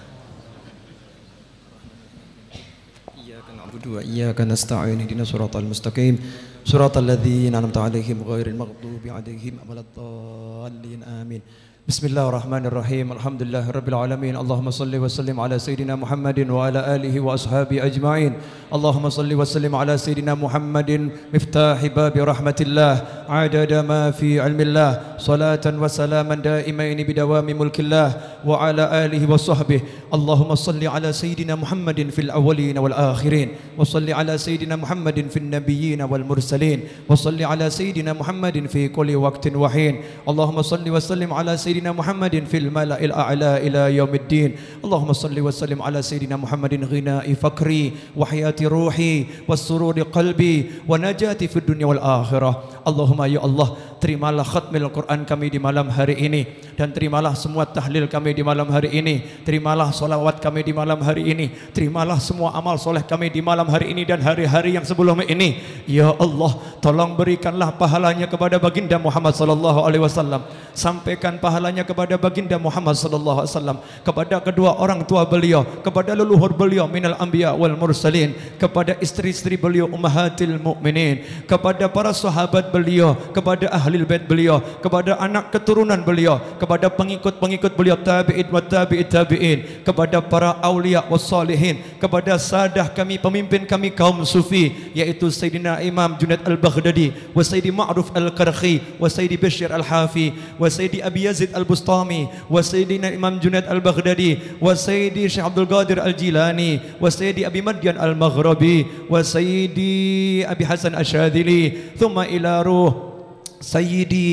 Iyyaka na'budu wa iyyaka nasta'in. Ihdinas siratal mustaqim. Siratal ladzina an'amta 'alaihim ghairil maghdubi 'alaihim waladdallin. Amin. Bismillahirrahmanirrahim. Alhamdulillahirabbil alamin. Allahumma salli wa sallim ala sayidina Muhammadin wa ala alihi wa ashabi ajma'in. Allahumma salli wa sallim ala sayidina Muhammadin miftahi babi rahmatillah adada ma fi ilmillah salatan wa salaman daimaini bidawami mulkillah wa ala alihi wa sahbihi. Allahumma salli ala sayidina Muhammadin fil awwalin wal akhirin wa salli ala sayidina Muhammadin fil nabiyyin wal mursalin wa salli ala sayidina Muhammadin fi kulli waqtin wa hin. Allahumma salli wa sallim ala sayidina Muhammadin fil mala'il a'la ila yaumiddin. Allahumma salli wa sallim ala sayidina Muhammadin ghina'i fakri wa hayati ruhi wa sururi qalbi wa najati fid dunya wal akhirah. Allahumma ya Allah, terimalah khatmil Quran kami di malam hari ini, dan terimalah semua tahlil kami di malam hari ini, terimalah solawat kami di malam hari ini, terimalah semua amal soleh kami di malam hari ini dan hari-hari yang sebelum ini. Ya Allah, tolong berikanlah pahalanya kepada baginda Muhammad sallallahu alaihi wasallam, sampaikan pahala kepada baginda Muhammad sallallahu alaihi wasallam, kepada kedua orang tua beliau, kepada leluhur beliau minal anbiya wal mursalin, kepada istri-istri beliau ummahatil mukminin, kepada para sahabat beliau, kepada ahli bait beliau, kepada anak keturunan beliau, kepada pengikut-pengikut beliau tabi'in wa tabi'it tabi'in, kepada para aulia was salihin, kepada sadah kami, pemimpin kami kaum sufi, yaitu Sayyidina Imam Junaid Al-Baghdadi wa Sayyidi Ma'ruf Al-Karhi wa Sayyidi Bashir Al-Hafi wa Sayyidi Abi Yazid Al-Bustami wa Sayyidina Imam Junaid Al-Baghdadi wa Sayyidi Syekh Abdul Qadir Al-Jilani wa Sayyidi Abi Madyan Al-Maghrabi wa Sayyidi Abi Hasan Asyadili thumma ila ruh Sayyidi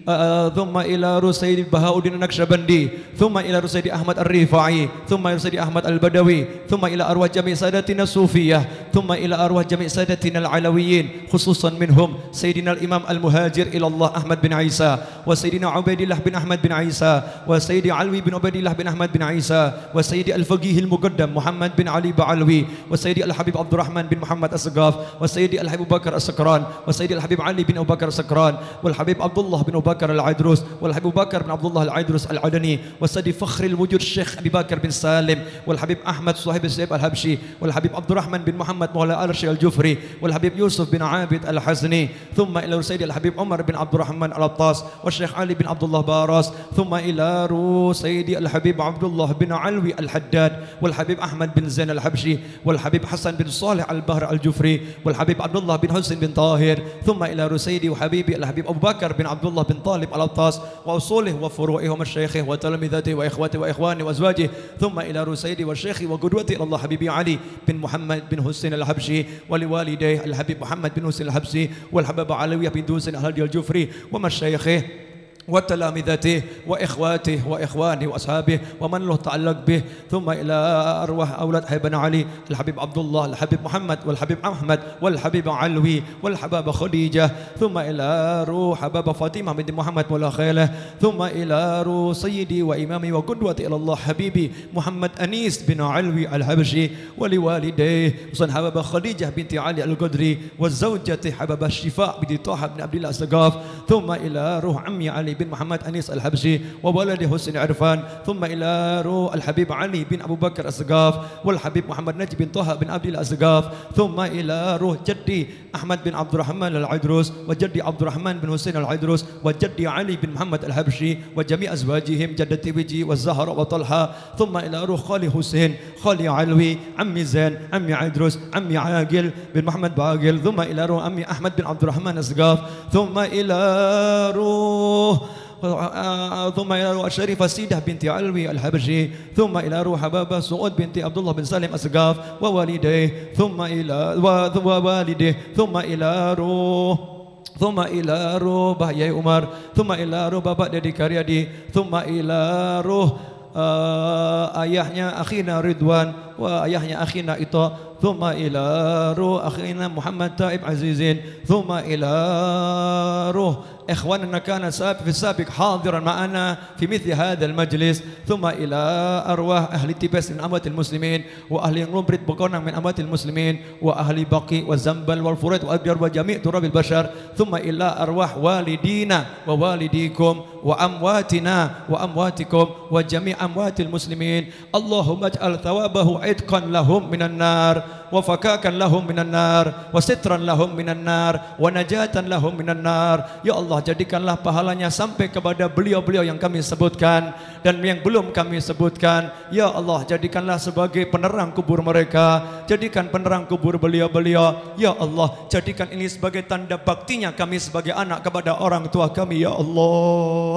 ثم إلى روح سيدي بهاء الدين النقشبندي ثم إلى روح سيدي أحمد الرفاعي ثم إلى سيدي أحمد البدوي ثم إلى أرواح جميع سادتنا الصوفية ثم إلى أرواح جميع سادتنا العلويين خصوصا منهم سيدنا الإمام المهاجر إلى الله أحمد بن عيسى وسيدنا عبيد الله بن أحمد بن عيسى وسيدي علوي بن عبيد الله بن أحمد بن عيسى وسيدي الفقيه المقدم محمد بن علي بعلوي وسيدي الحبيب عبد الرحمن بن محمد السقاف وسيدي الحبيب أبو بكر السكران وسيدي الحبيب علي بن أبو بكر السكران والحبيب عبد الله بن أبو بكر العيدروس والحبيب أبو بكر بن عبد الله العيدروس العدني وسيدي فخر الوجود الشيخ أبي بكر بن سالم والحبيب أحمد صاحب السيف الهبشي والحبيب عبد الرحمن بن محمد مولى آل الشيخ الجفري والحبيب يوسف بن عابد الحزني ثم إلى سيدي الحبيب عمر بن عبد الرحمن العطاس والشيخ علي بن عبد الله باراس ثم إلى رو سيدي الحبيب عبد الله بن علوي الحداد والحبيب أحمد بن زين الحبشي والحبيب حسن بن صالح البهر الجفري والحبيب عبد الله بن حسين بن طاهر ثم إلى رو سيدي وحبيبي الحبيب أبو بكر بن عبد الله بن طالب العطاس وأصوله وفروعه ومشايخه وتلامذته وإخوته وإخوانه وأزواجه ثم إلى رو سيدي وشيخي وقدوتي إلى الله حبيبي علي بن محمد بن حسين الحبشي ولوالديه الحبيب محمد بن حسين الحبشي والحبيب علوية بن دوسن الهادي الجفري ومشايخه وتلامذته وإخواته وإخوانه وأصحابه ومن له تعلق به ثم إلى أرواح أولاد حبيبنا علي الحبيب عبد الله الحبيب محمد والحبيب أحمد والحبيب علوي والحبابة خديجة ثم إلى روح حبابة فاطمة بنت محمد ولا خيله ثم إلى روح سيدي وإمامي وقدوتي إلى الله حبيبي محمد أنيس بن علوي الحبشي ولوالديه وصن حبابة خديجة بنت علي القدري والزوجة حبابة الشفاء بنت طه بن عبد الله السقاف ثم إلى روح عمي علي بن محمد أنيس الحبشي وولده حسين عرفان ثم إلى روح الحبيب علي بن أبو بكر السقاف والحبيب محمد نجي بن طه بن عبد الله السقاف ثم إلى روح جدي أحمد بن عبد الرحمن العيدروس وجدي عبد الرحمن بن حسين العيدروس وجدي علي بن محمد الحبشي وجميع أزواجهم جدتي بيجي والزهراء وطلحة ثم إلى روح خالي حسين خالي علوي عمي زين عمي عيدروس عمي عاقل بن محمد باقل ثم إلى روح عمي أحمد بن عبد الرحمن السقاف ثم إلى روح ثم إلى روح الشريفة سيدة بنت علوي الحبشي ثم إلى روح حبابة سعود بنت عبد الله بن سالم السقاف ووالديه ثم إلى ووالديه ثم إلى روح ثم إلى روح Bahyai Umar ثم إلى روح Bapak Dedi Karyadi ثم إلى روح uh, ayahnya Akhina Ridwan wa ayahnya Akhina Ito ثم إلى روح أخينا محمد تائب عزيزين ثم إلى روح إخواننا كان في السابق حاضرا معنا في مثل هذا المجلس ثم إلى أرواح أهل تبس من أموات المسلمين وأهل نبرد بقونا من أموات المسلمين وأهل بقي والزنبل والفريد وأبجر وجميع تراب البشر ثم إلى أرواح والدينا ووالديكم وأمواتنا وأمواتكم وجميع أموات المسلمين اللهم اجعل ثوابه عتقا لهم من النار وفكاكا لهم من النار وسترا لهم من النار ونجاة لهم من النار. Ya Allah, jadikanlah pahalanya sampai kepada beliau-beliau yang kami sebutkan dan yang belum kami sebutkan. Ya Allah, jadikanlah sebagai penerang kubur mereka, jadikan penerang kubur beliau-beliau. Ya Allah, jadikan ini sebagai tanda baktinya kami sebagai anak kepada orang tua kami. Ya Allah,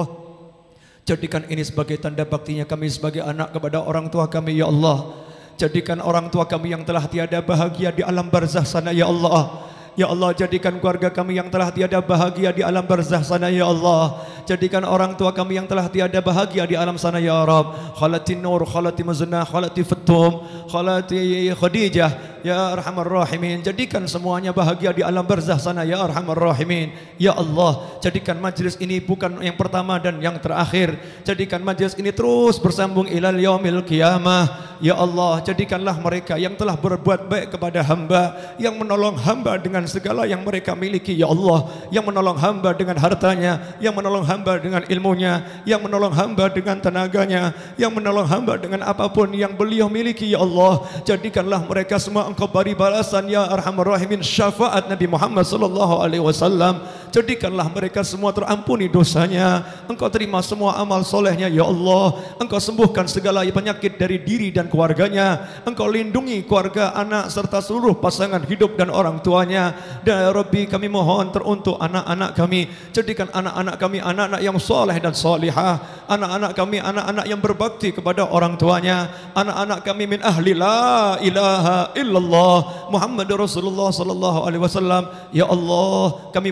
jadikan ini sebagai tanda baktinya kami sebagai anak kepada orang tua kami. Ya Allah, jadikan orang tua kami yang telah tiada bahagia di alam barzah sana. Ya Allah, Ya Allah, jadikan keluarga kami yang telah tiada bahagia di alam barzah sana. Ya Allah, jadikan orang tua kami yang telah tiada bahagia di alam sana. Ya Rab, khalati Nur, khalati Maznah, khalati Fatum, khalati Khadijah, Ya Arhamar Rahimin, jadikan semuanya bahagia di alam barzah sana. Ya Arhamar Rahimin. Ya Allah, jadikan majlis ini bukan yang pertama dan yang terakhir, jadikan majlis ini terus bersambung ilal yaumil qiyamah. Ya Allah, jadikanlah mereka yang telah berbuat baik kepada hamba, yang menolong hamba dengan segala yang mereka miliki. Ya Allah, yang menolong hamba dengan hartanya, yang menolong hamba dengan ilmunya, yang menolong hamba dengan tenaganya, yang menolong hamba dengan apapun yang beliau miliki. Ya Allah, jadikanlah mereka semua Engkau beri balasan. Ya Arhamar Rahimin, syafaat Nabi Muhammad sallallahu alaihi wasallam. Jadikanlah mereka semua terampuni dosanya, Engkau terima semua amal solehnya. Ya Allah, Engkau sembuhkan segala penyakit dari diri dan keluarganya, Engkau lindungi keluarga, anak serta seluruh pasangan hidup dan orang tuanya. Dan ya Rabbi, kami mohon teruntuk anak-anak kami, jadikan anak-anak kami anak-anak yang soleh dan solihah, anak-anak kami anak-anak yang berbakti kepada orang tuanya, anak-anak kami min ahli la ilaha illallah Muhammadur Rasulullah sallallahu alaihi wasallam. Ya Allah, kami mohon kepada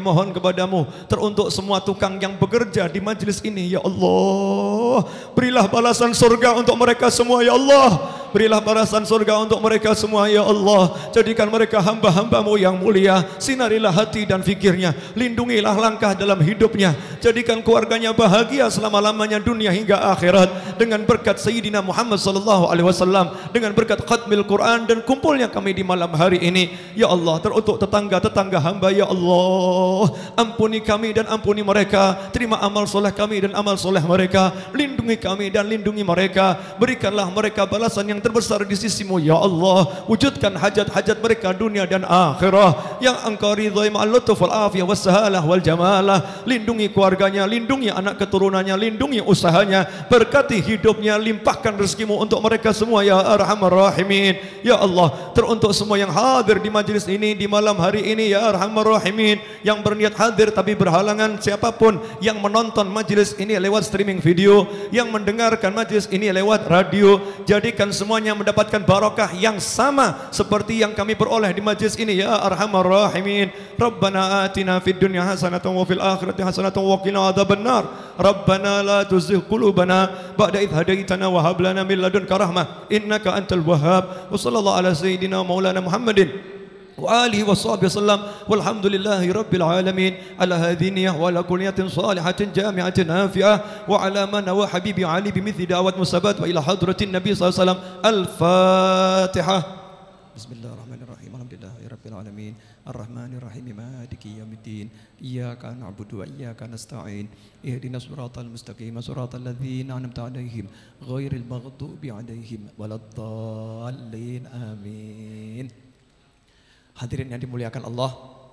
kepadamu. Teruntuk semua tukang yang bekerja di majelis ini ya Allah, berilah balasan surga untuk mereka semua ya Allah. Berilah balasan surga untuk mereka semua ya Allah. Jadikan mereka hamba-hambamu yang mulia. Sinarilah hati dan fikirnya, lindungilah langkah dalam hidupnya. Jadikan keluarganya bahagia selama-lamanya dunia hingga akhirat. Dengan berkat Sayyidina Muhammad sallallahu alaihi wasallam, dengan berkat khatmil Quran dan kumpulnya kami di malam hari ini ya Allah. Teruntuk tetangga-tetangga hamba ya Allah, ampuni kami dan ampuni mereka. Terima amal soleh kami dan amal soleh mereka. Lindungi kami dan lindungi mereka. Berikanlah mereka balasan yang terbesar di sisimu ya Allah. Wujudkan hajat-hajat mereka dunia dan akhirah yang engkau ridhai ma'al lutuf wal afiyah was sahalah wal jamalah. Lindungi keluarganya, lindungi anak keturunannya, lindungi usahanya, berkati hidupnya, limpahkan rezekimu untuk mereka semua ya arhamar rahimin ya Allah. Teruntuk semua yang hadir di majlis ini di malam hari ini ya arhamar rahimin, yang berniat hadir tapi berhalangan, siapapun yang menonton majlis ini lewat streaming video, yang mendengarkan majlis ini lewat radio, jadikan semuanya mendapatkan barokah yang sama seperti yang kami peroleh di majlis ini ya arhamar rahimin. Rabbana atina fid dunya hasanatan wa fil akhirati hasanatan wa qina adzabannar. Rabbana la tuzigh qulubana ba'da idh hadaitana wa hab lana min ladunka rahmah innaka antal wahhab. Wa sallallahu ala sayyidina maulana Muhammadin wa alihi wa sahbihi wasallam walhamdulillahi rabbil alamin ala hadiniyah wa ala kulliyatin salihatin jami'atin nafi'ah wa ala man wa habibi ali bimithli da'wat musabat wa ila hadratin nabi sallallahu alaihi wasallam. Al-Fatihah. Bismillahirrahmanirrahim. Alhamdulillahi rabbil alamin arrahmanir rahim maliki yaumiddin iyyaka na'budu wa iyyaka nasta'in ihdinas siratal mustaqim siratal ladzina an'amta 'alaihim ghairil maghdubi 'alaihim waladdallin amin. Hadirin yang dimuliakan Allah,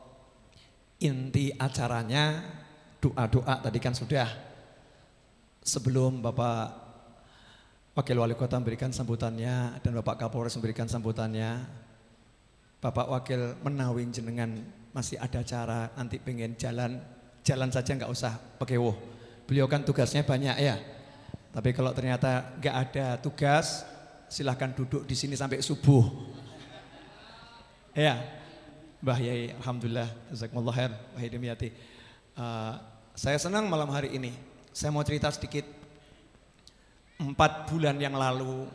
inti acaranya doa-doa tadi kan sudah. Sebelum Bapak Wakil Wali Kota memberikan sambutannya dan Bapak Kapolres memberikan sambutannya, Bapak Wakil menawing jenengan masih ada acara nanti pengen jalan, jalan saja nggak usah pekewoh. Beliau kan tugasnya banyak ya. Tapi kalau ternyata nggak ada tugas, silahkan duduk di sini sampai subuh. Ya, Mbah Yai, alhamdulillah, jazakumullah khair, Mbah Hidayati. Uh, saya senang malam hari ini. Saya mau cerita sedikit. Empat bulan yang lalu,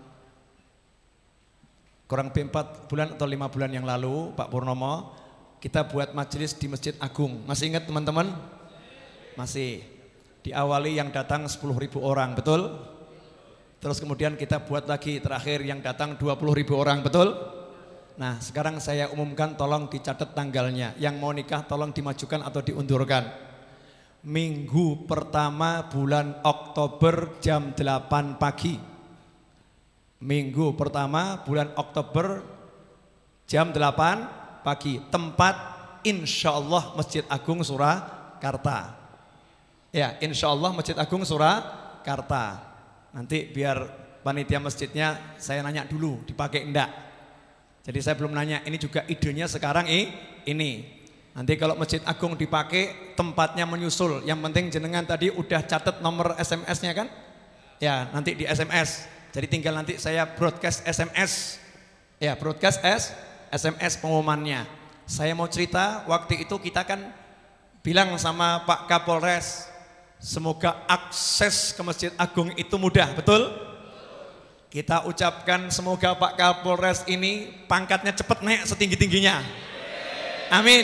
kurang lebih empat bulan atau lima bulan yang lalu, Pak Purnomo, kita buat majelis di Masjid Agung. Masih ingat teman-teman? Masih. Diawali yang datang sepuluh ribu orang, betul? Terus kemudian kita buat lagi terakhir yang datang dua puluh ribu orang, betul? Nah, sekarang saya umumkan, tolong dicatat tanggalnya. Yang mau nikah tolong dimajukan atau diundurkan. Minggu pertama bulan Oktober jam delapan pagi. Minggu pertama bulan Oktober jam delapan pagi. Tempat insya Allah Masjid Agung Surakarta. Ya, insya Allah Masjid Agung Surakarta. Nanti biar panitia masjidnya saya nanya dulu, dipakai enggak. Jadi saya belum nanya, ini juga idenya sekarang eh, ini. Nanti kalau Masjid Agung dipakai, tempatnya menyusul. Yang penting jenengan tadi udah catat nomor S M S-nya kan? Ya, nanti di S M S. Jadi tinggal nanti saya broadcast S M S. Ya, broadcast S, S M S pengumumannya. Saya mau cerita, waktu itu kita kan bilang sama Pak Kapolres, semoga akses ke Masjid Agung itu mudah, betul? Kita ucapkan semoga Pak Kapolres ini pangkatnya cepat naik setinggi-tingginya. Amin.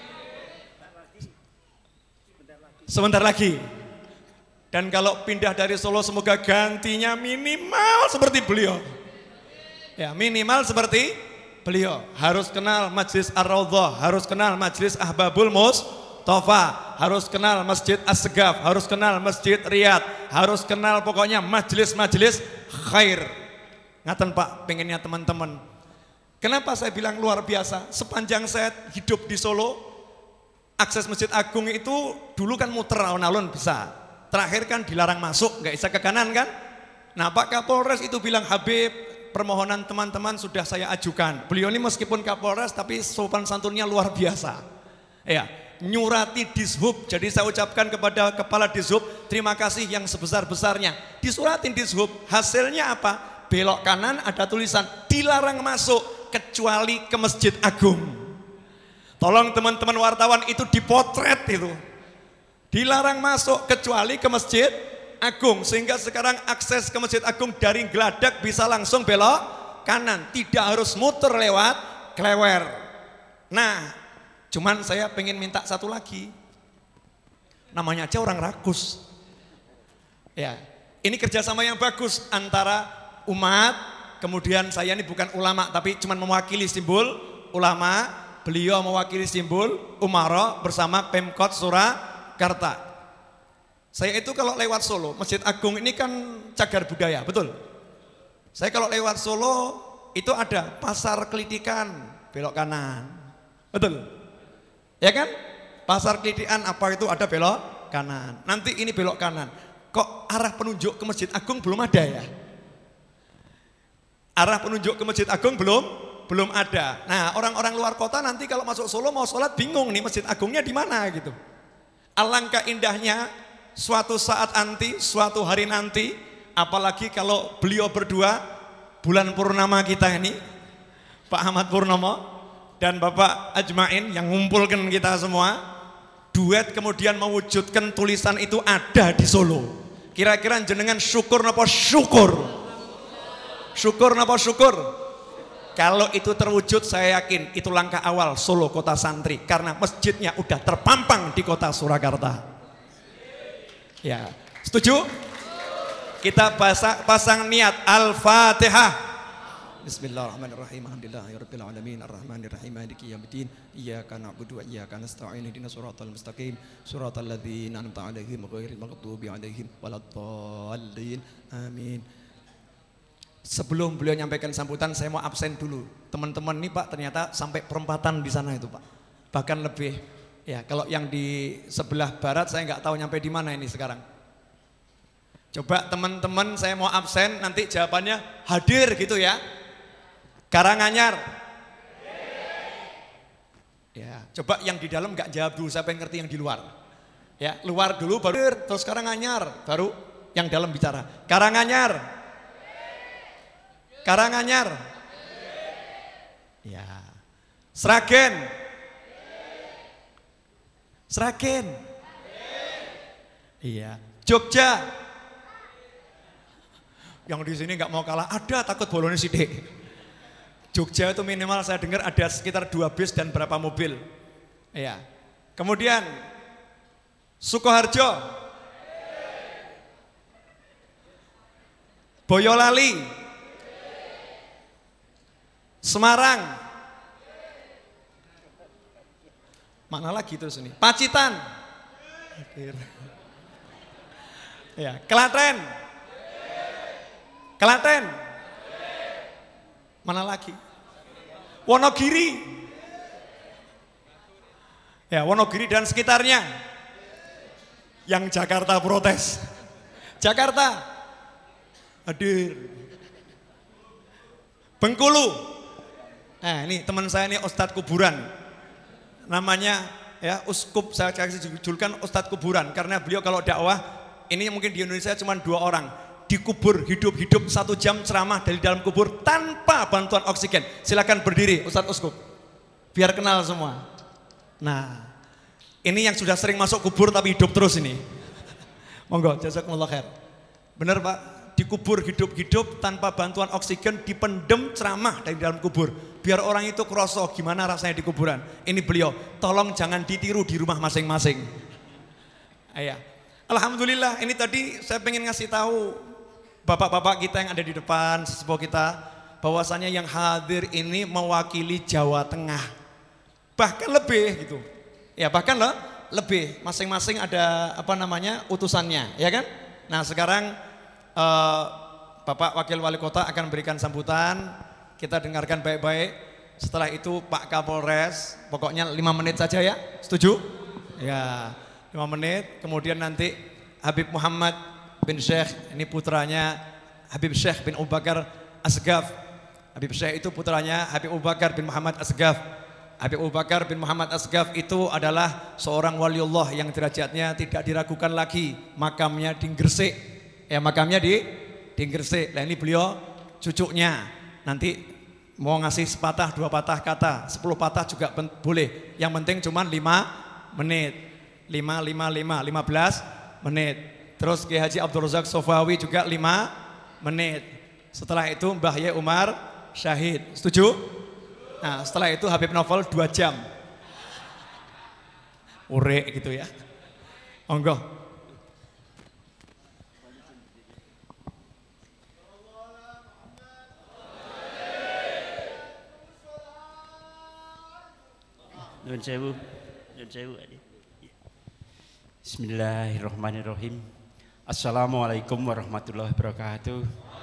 Sebentar lagi. Dan kalau pindah dari Solo semoga gantinya minimal seperti beliau. Ya, minimal seperti beliau. Harus kenal Majlis Ar-Raudhah, harus kenal Majlis Ahbabul Mustafa, harus kenal Masjid As-Segaf, harus kenal Masjid Riyad, harus kenal pokoknya majelis-majelis khair. Ngaten Pak, pengennya teman-teman. Kenapa saya bilang luar biasa? Sepanjang saya hidup di Solo, akses Masjid Agung itu dulu kan muter alun-alun bisa. Terakhir kan dilarang masuk, nggak bisa ke kanan kan? Nah Pak Kapolres itu bilang, Habib, permohonan teman-teman sudah saya ajukan. Beliau ini meskipun Kapolres tapi sopan santunnya luar biasa. Ya, nyurati Dishub. Jadi saya ucapkan kepada Kepala Dishub, terima kasih yang sebesar-besarnya. Disuratin Dishub, hasilnya apa? Belok kanan ada tulisan dilarang masuk kecuali ke Masjid Agung. Tolong teman-teman wartawan itu dipotret itu. Dilarang masuk kecuali ke Masjid Agung, sehingga sekarang akses ke Masjid Agung dari Geladak bisa langsung belok kanan, tidak harus muter lewat Klewer. Nah, cuman saya pengen minta satu lagi. Namanya aja orang rakus. Ya, ini kerjasama yang bagus antara umat, kemudian saya ini bukan ulama tapi cuma mewakili simbol ulama, beliau mewakili simbol umara bersama Pemkot Surakarta. Saya itu kalau lewat Solo, Masjid Agung ini kan cagar budaya, betul? Saya kalau lewat Solo itu ada pasar kelitikan belok kanan, betul? Ya kan? Pasar kelitikan apa itu ada belok kanan. Nanti ini belok kanan. Kok arah penunjuk ke Masjid Agung belum ada ya? Arah penunjuk ke Masjid Agung belum belum ada. Nah, orang-orang luar kota nanti kalau masuk Solo mau sholat bingung nih Masjid Agungnya di mana gitu. Alangkah indahnya suatu saat nanti, suatu hari nanti, apalagi kalau beliau berdua bulan purnama kita ini, Pak Ahmad Purnomo dan Bapak Ajmain yang ngumpulkan kita semua, duet kemudian mewujudkan tulisan itu ada di Solo. Kira-kira jenengan syukur napa syukur? Syukur napa syukur? Kalau itu terwujud saya yakin itu langkah awal Solo kota santri, karena masjidnya udah terpampang di kota Surakarta. Ya, setuju? Kita pasang, pasang niat Al-Fatihah. Bismillahirrahmanirrahim. Alhamdulillahirabbil alamin arrahmanirrahim maliki yaumiddin. Iyyaka na'budu wa iyyaka nasta'in ihdinas siratal mustaqim siratal ladzina an'amta 'alaihim ghairil maghdubi 'alaihim waladdallin. Amin. Sebelum beliau nyampaikan sambutan, saya mau absen dulu. Teman-teman nih Pak, ternyata sampai perempatan di sana itu Pak. Bahkan lebih. Ya, kalau yang di sebelah barat saya nggak tahu nyampe di mana ini sekarang. Coba teman-teman saya mau absen, nanti jawabannya hadir gitu ya. Karanganyar. Ya, coba yang di dalam nggak jawab dulu, saya pengen ngerti yang di luar. Ya, luar dulu baru terus Karanganyar, baru yang dalam bicara. Karanganyar. Karanganyar. Ya. Sragen. Sragen. Iya. Jogja. Yang di sini nggak mau kalah, ada takut bolonnya sidik. Jogja itu minimal saya dengar ada sekitar dua bis dan berapa mobil. Iya. Kemudian Sukoharjo. Boyolali. Semarang. Mana lagi terus ini? Pacitan. Ya, Klaten. Klaten. Mana lagi? Wonogiri. Ya, Wonogiri dan sekitarnya. Yang Jakarta protes. Jakarta. Hadir. Bengkulu. Nah, ini teman saya ini Ustadz Kuburan. Namanya ya Uskup, saya kasih julukan Ustadz Kuburan karena beliau kalau dakwah ini mungkin di Indonesia cuma dua orang, dikubur hidup-hidup satu jam ceramah dari dalam kubur tanpa bantuan oksigen. Silakan berdiri Ustadz Uskup biar kenal semua. Nah, ini yang sudah sering masuk kubur tapi hidup terus ini. Monggo, jazakumullah khair. Benar Pak, dikubur hidup-hidup tanpa bantuan oksigen, dipendem ceramah dari dalam kubur biar orang itu kroso gimana rasanya di kuburan. Ini beliau, tolong jangan ditiru di rumah masing-masing. Ayah. Alhamdulillah, ini tadi saya pengen ngasih tahu bapak-bapak kita yang ada di depan, sesepuh kita, bahwasanya yang hadir ini mewakili Jawa Tengah, bahkan lebih gitu. Ya bahkan loh, lebih, masing-masing ada apa namanya utusannya, ya kan? Nah sekarang uh, Bapak Wakil Wali Kota akan berikan sambutan. Kita dengarkan baik-baik. Setelah itu Pak Kapolres, pokoknya lima menit saja ya, setuju? Ya, lima menit. Kemudian nanti Habib Muhammad bin Syekh, ini putranya Habib Syekh bin Abu Bakar Asgaf. Habib Syekh itu putranya Habib Abu Bakar bin Muhammad Asgaf. Habib Abu Bakar bin Muhammad Asgaf itu adalah seorang waliullah yang derajatnya tidak diragukan lagi. Makamnya di Gresik. Ya, makamnya di di Gresik. Nah ini beliau cucunya. Nanti mau ngasih sepatah, dua patah kata, sepuluh patah juga boleh. Yang penting cuma lima menit. lima, lima, lima, lima belas menit. Terus Kiai Haji Abdul Razak Sofawi juga lima menit. Setelah itu Mbah Ye Umar Syahid. Setuju? Nah setelah itu Habib Novel dua jam. Urek gitu ya. Monggo. Nyuwun sewu, nyuwun sewu. Bismillahirrahmanirrahim. Assalamualaikum warahmatullahi wabarakatuh.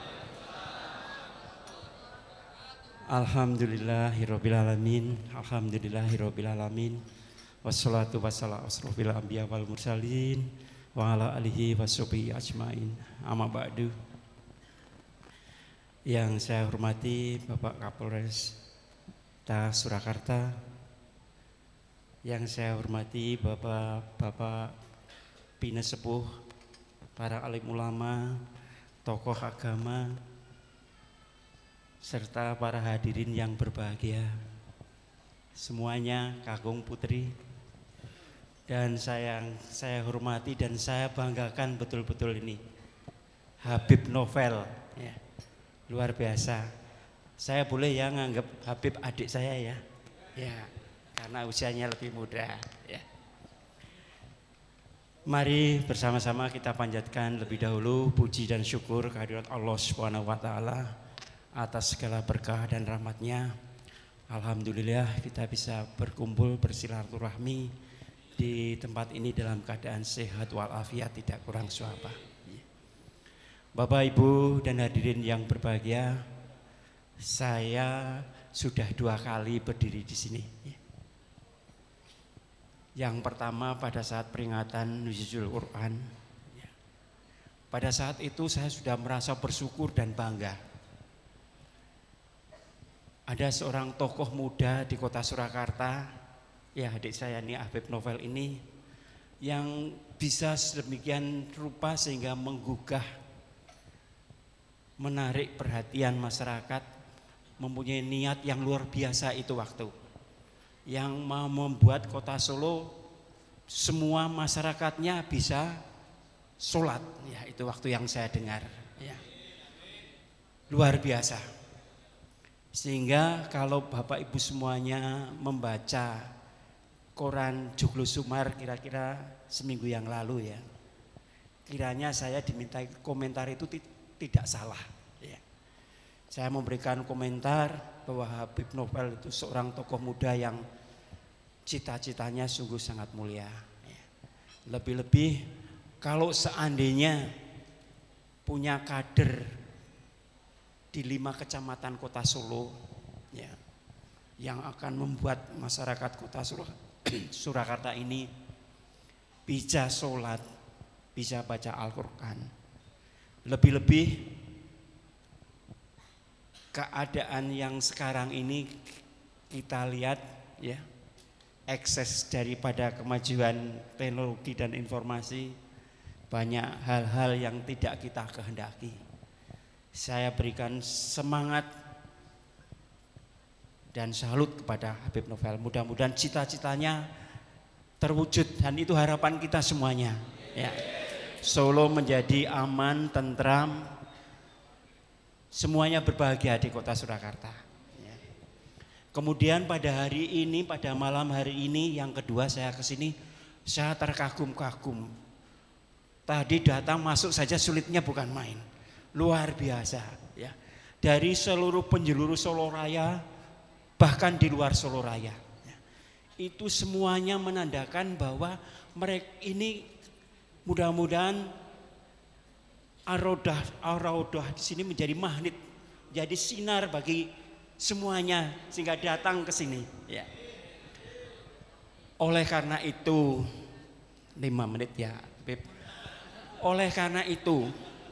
Alhamdulillahirabbil alamin. Alhamdulillahirabbil alamin. Wassalatu wassalamu asrofil anbiya wal mursalin wa ala alihi washabihi ajmain. Amma ba'du. Yang saya hormati Bapak Kapolres Surakarta, yang saya hormati Bapak-Bapak Bina Sepuh, para alim ulama, tokoh agama, serta para hadirin yang berbahagia, semuanya kakung putri, dan saya saya hormati dan saya banggakan betul-betul ini Habib Novel, ya, luar biasa. Saya boleh ya nganggap Habib adik saya ya, ya. Karena usianya lebih muda ya. Mari bersama-sama kita panjatkan lebih dahulu puji dan syukur kehadirat Allah Subhanahu wa taala atas segala berkah dan rahmatnya. Alhamdulillah kita bisa berkumpul bersilaturahmi di tempat ini dalam keadaan sehat walafiat, tidak kurang suapa. Bapak Ibu dan hadirin yang berbahagia, saya sudah dua kali berdiri di sini. Yang pertama pada saat peringatan Nuzulul Quran. Pada saat itu saya sudah merasa bersyukur dan bangga. Ada seorang tokoh muda di kota Surakarta, ya adik saya ini Habib Novel ini, yang bisa sedemikian rupa sehingga menggugah, menarik perhatian masyarakat, mempunyai niat yang luar biasa itu waktu. Yang mau membuat kota Solo semua masyarakatnya bisa sholat, ya itu waktu yang saya dengar, ya. Luar biasa. Sehingga kalau Bapak Ibu semuanya membaca koran Joglo Sumar kira-kira seminggu yang lalu ya, kiranya saya diminta komentar itu tidak salah, ya. Saya memberikan komentar bahwa Habib Novel itu seorang tokoh muda yang cita-citanya sungguh sangat mulia. Lebih-lebih kalau seandainya punya kader di lima kecamatan kota Solo, ya, yang akan membuat masyarakat kota Surakarta ini bisa sholat, bisa baca Al-Quran. Lebih-lebih keadaan yang sekarang ini kita lihat, ya, akses daripada kemajuan teknologi dan informasi, banyak hal-hal yang tidak kita kehendaki. Saya berikan semangat dan salut kepada Habib Novel. Mudah-mudahan cita-citanya terwujud dan itu harapan kita semuanya, ya. Solo menjadi aman, tentram, semuanya berbahagia di kota Surakarta. Kemudian pada hari ini, pada malam hari ini yang kedua saya kesini, saya terkagum-kagum. Tadi datang masuk saja sulitnya bukan main, luar biasa, ya. Dari seluruh penjuru Solo Raya, bahkan di luar Solo Raya, ya. Itu semuanya menandakan bahwa mereka ini mudah-mudahan Ar-Raudah, Ar-Raudah di sini menjadi magnet, jadi sinar bagi semuanya sehingga datang ke sini, ya. Oleh karena itu lima menit ya, Beb. Oleh karena itu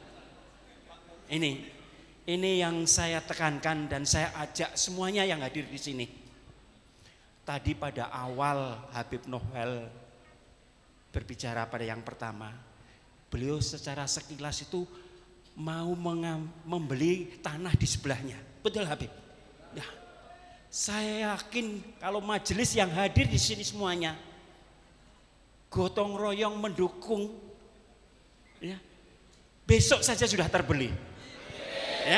ini ini yang saya tekankan dan saya ajak semuanya yang hadir di sini. Tadi pada awal Habib Novel berbicara pada yang pertama, beliau secara sekilas itu mau membeli tanah di sebelahnya. Betul Habib? Nah, saya yakin kalau majelis yang hadir di sini semuanya gotong royong mendukung, ya, besok saja sudah terbeli. Ya.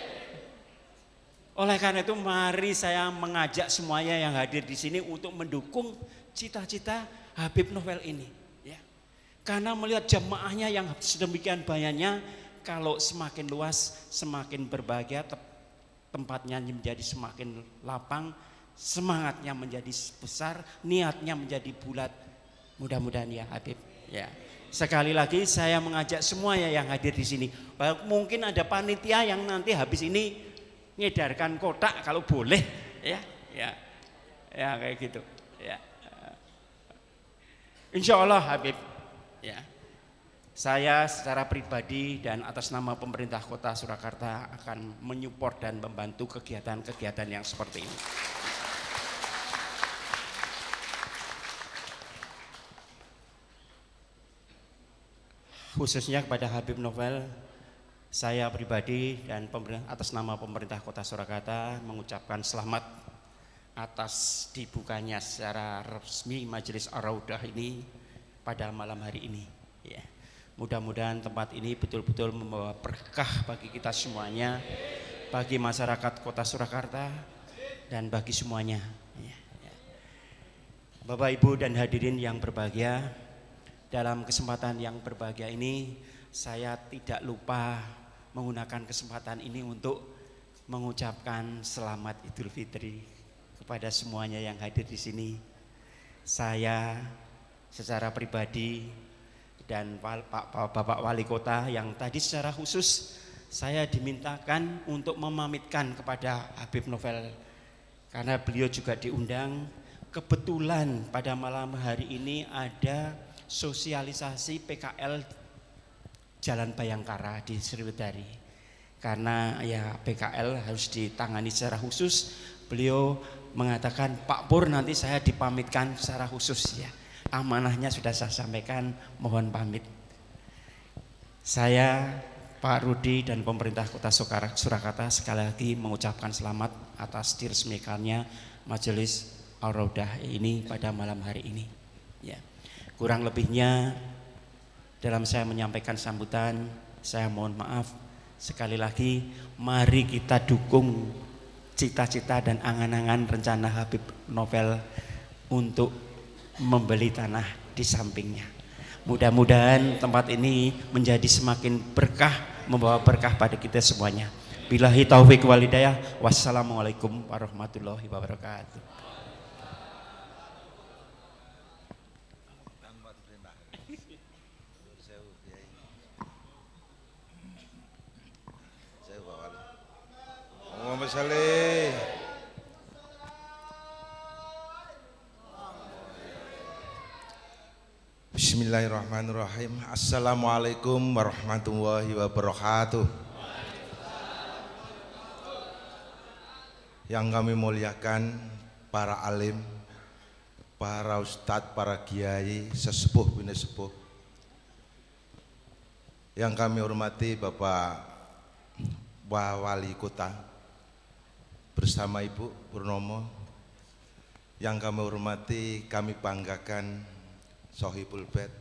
Oleh karena itu mari saya mengajak semuanya yang hadir di sini untuk mendukung cita-cita Habib Novel ini. Ya. Karena melihat jamaahnya yang sedemikian banyaknya, kalau semakin luas, semakin berbahagia, tempatnya menjadi semakin lapang, semangatnya menjadi besar, niatnya menjadi bulat. Mudah-mudahan ya Habib. Ya. Sekali lagi saya mengajak semuanya yang hadir di sini. Mungkin ada panitia yang nanti habis ini ngedarkan kotak kalau boleh, ya, ya, ya kayak gitu. Ya. Insya Allah Habib. Ya. Saya secara pribadi dan atas nama pemerintah Kota Surakarta akan menyupport dan membantu kegiatan-kegiatan yang seperti ini. Khususnya kepada Habib Novel, saya pribadi dan atas nama pemerintah Kota Surakarta mengucapkan selamat atas dibukanya secara resmi Majelis Ar-Raudah ini pada malam hari ini. Ya. Mudah-mudahan tempat ini betul-betul membawa berkah bagi kita semuanya, bagi masyarakat Kota Surakarta dan bagi semuanya. Ya, ya. Bapak, Ibu dan hadirin yang berbahagia, dalam kesempatan yang berbahagia ini saya tidak lupa menggunakan kesempatan ini untuk mengucapkan selamat Idul Fitri kepada semuanya yang hadir di sini. Saya secara pribadi dan Pak Bapak Wali Kota yang tadi secara khusus saya dimintakan untuk memamitkan kepada Habib Novel karena beliau juga diundang. Kebetulan pada malam hari ini ada sosialisasi P K L Jalan Bayangkara di Sriwedari. Karena ya P K L harus ditangani secara khusus, beliau mengatakan Pak Pur nanti saya dipamitkan secara khusus ya. Amanahnya sudah saya sampaikan, mohon pamit. Saya Pak Rudi dan pemerintah Kota Surakarta sekali lagi mengucapkan selamat atas diresmikannya Majelis Ar-Raudah ini pada malam hari ini. Ya. Kurang lebihnya dalam saya menyampaikan sambutan, saya mohon maaf. Sekali lagi, mari kita dukung cita-cita dan angan-angan rencana Habib Novel untuk membeli tanah di sampingnya. Mudah-mudahan tempat ini menjadi semakin berkah, membawa berkah pada kita semuanya. Billahi taufiq wal hidayah. Wassalamualaikum warahmatullahi wabarakatuh. Allahumma sholli. Bismillahirrahmanirrahim. Assalamualaikum warahmatullahi wabarakatuh. Yang kami muliakan para alim, para ustadz, para kiai, sesepuh bini sepuh. Yang kami hormati Bapak Wali Kota bersama Ibu Purnomo, yang kami hormati, kami banggakan Sohibul Bait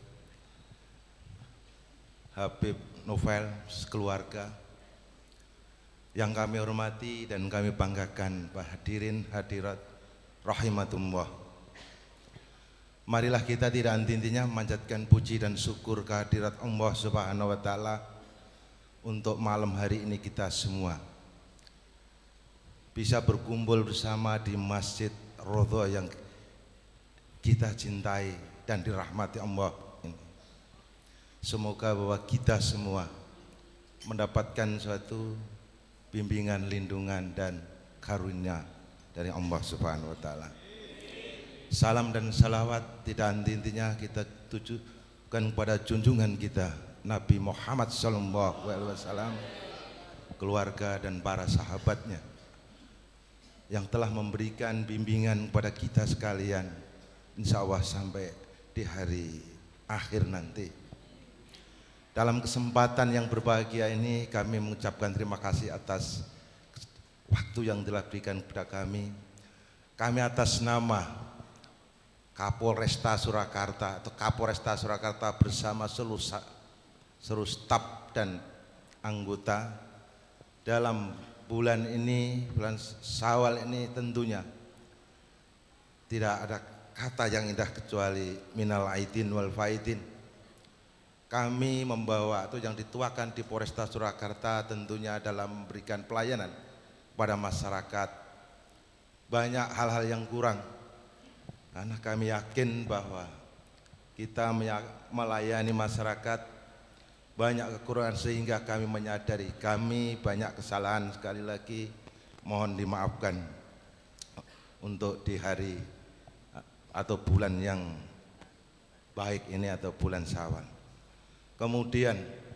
Habib Novel sekeluarga, yang kami hormati dan kami banggakan hadirin hadirat rahimatullah. Marilah kita tidak henti-hentinya memanjatkan puji dan syukur kehadirat Allah Subhanahu wa taala untuk malam hari ini kita semua bisa berkumpul bersama di Masjid Rodho yang kita cintai dan dirahmati Allah ini. Semoga bahwa kita semua mendapatkan suatu bimbingan, lindungan dan karunia dari Allah Subhanahu wa taala. Salam dan salawat tidak henti-hentinya kita tujukan kepada junjungan kita Nabi Muhammad sallallahu alaihi wasallam, keluarga dan para sahabatnya yang telah memberikan bimbingan kepada kita sekalian, insya Allah sampai di hari akhir nanti. Dalam kesempatan yang berbahagia ini kami mengucapkan terima kasih atas waktu yang telah diberikan kepada kami. Kami atas nama Kapolresta Surakarta atau Kapolresta Surakarta bersama seluruh, seluruh staf dan anggota dalam bulan ini, bulan Syawal ini tentunya tidak ada kata yang indah kecuali minal aidin wal faidin. Kami membawa atau yang dituakan di Polresta Surakarta tentunya dalam memberikan pelayanan pada masyarakat. Banyak hal-hal yang kurang, karena kami yakin bahwa kita melayani masyarakat banyak kekurangan, sehingga kami menyadari kami banyak kesalahan. Sekali lagi mohon dimaafkan untuk di hari atau bulan yang baik ini atau bulan Syawal. Kemudian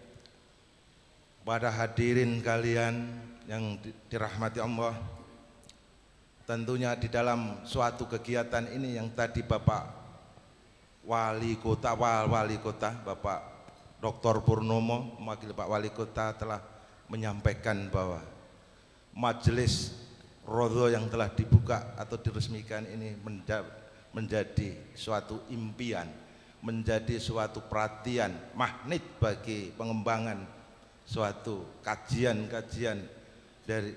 pada hadirin kalian yang dirahmati Allah, tentunya di dalam suatu kegiatan ini yang tadi Bapak Wali Kota, Wali Kota Bapak Doktor Purnomo, mewakili Pak Wali Kota, telah menyampaikan bahwa majelis Rodho yang telah dibuka atau diresmikan ini menjadi suatu impian, menjadi suatu perhatian, magnet bagi pengembangan suatu kajian-kajian dari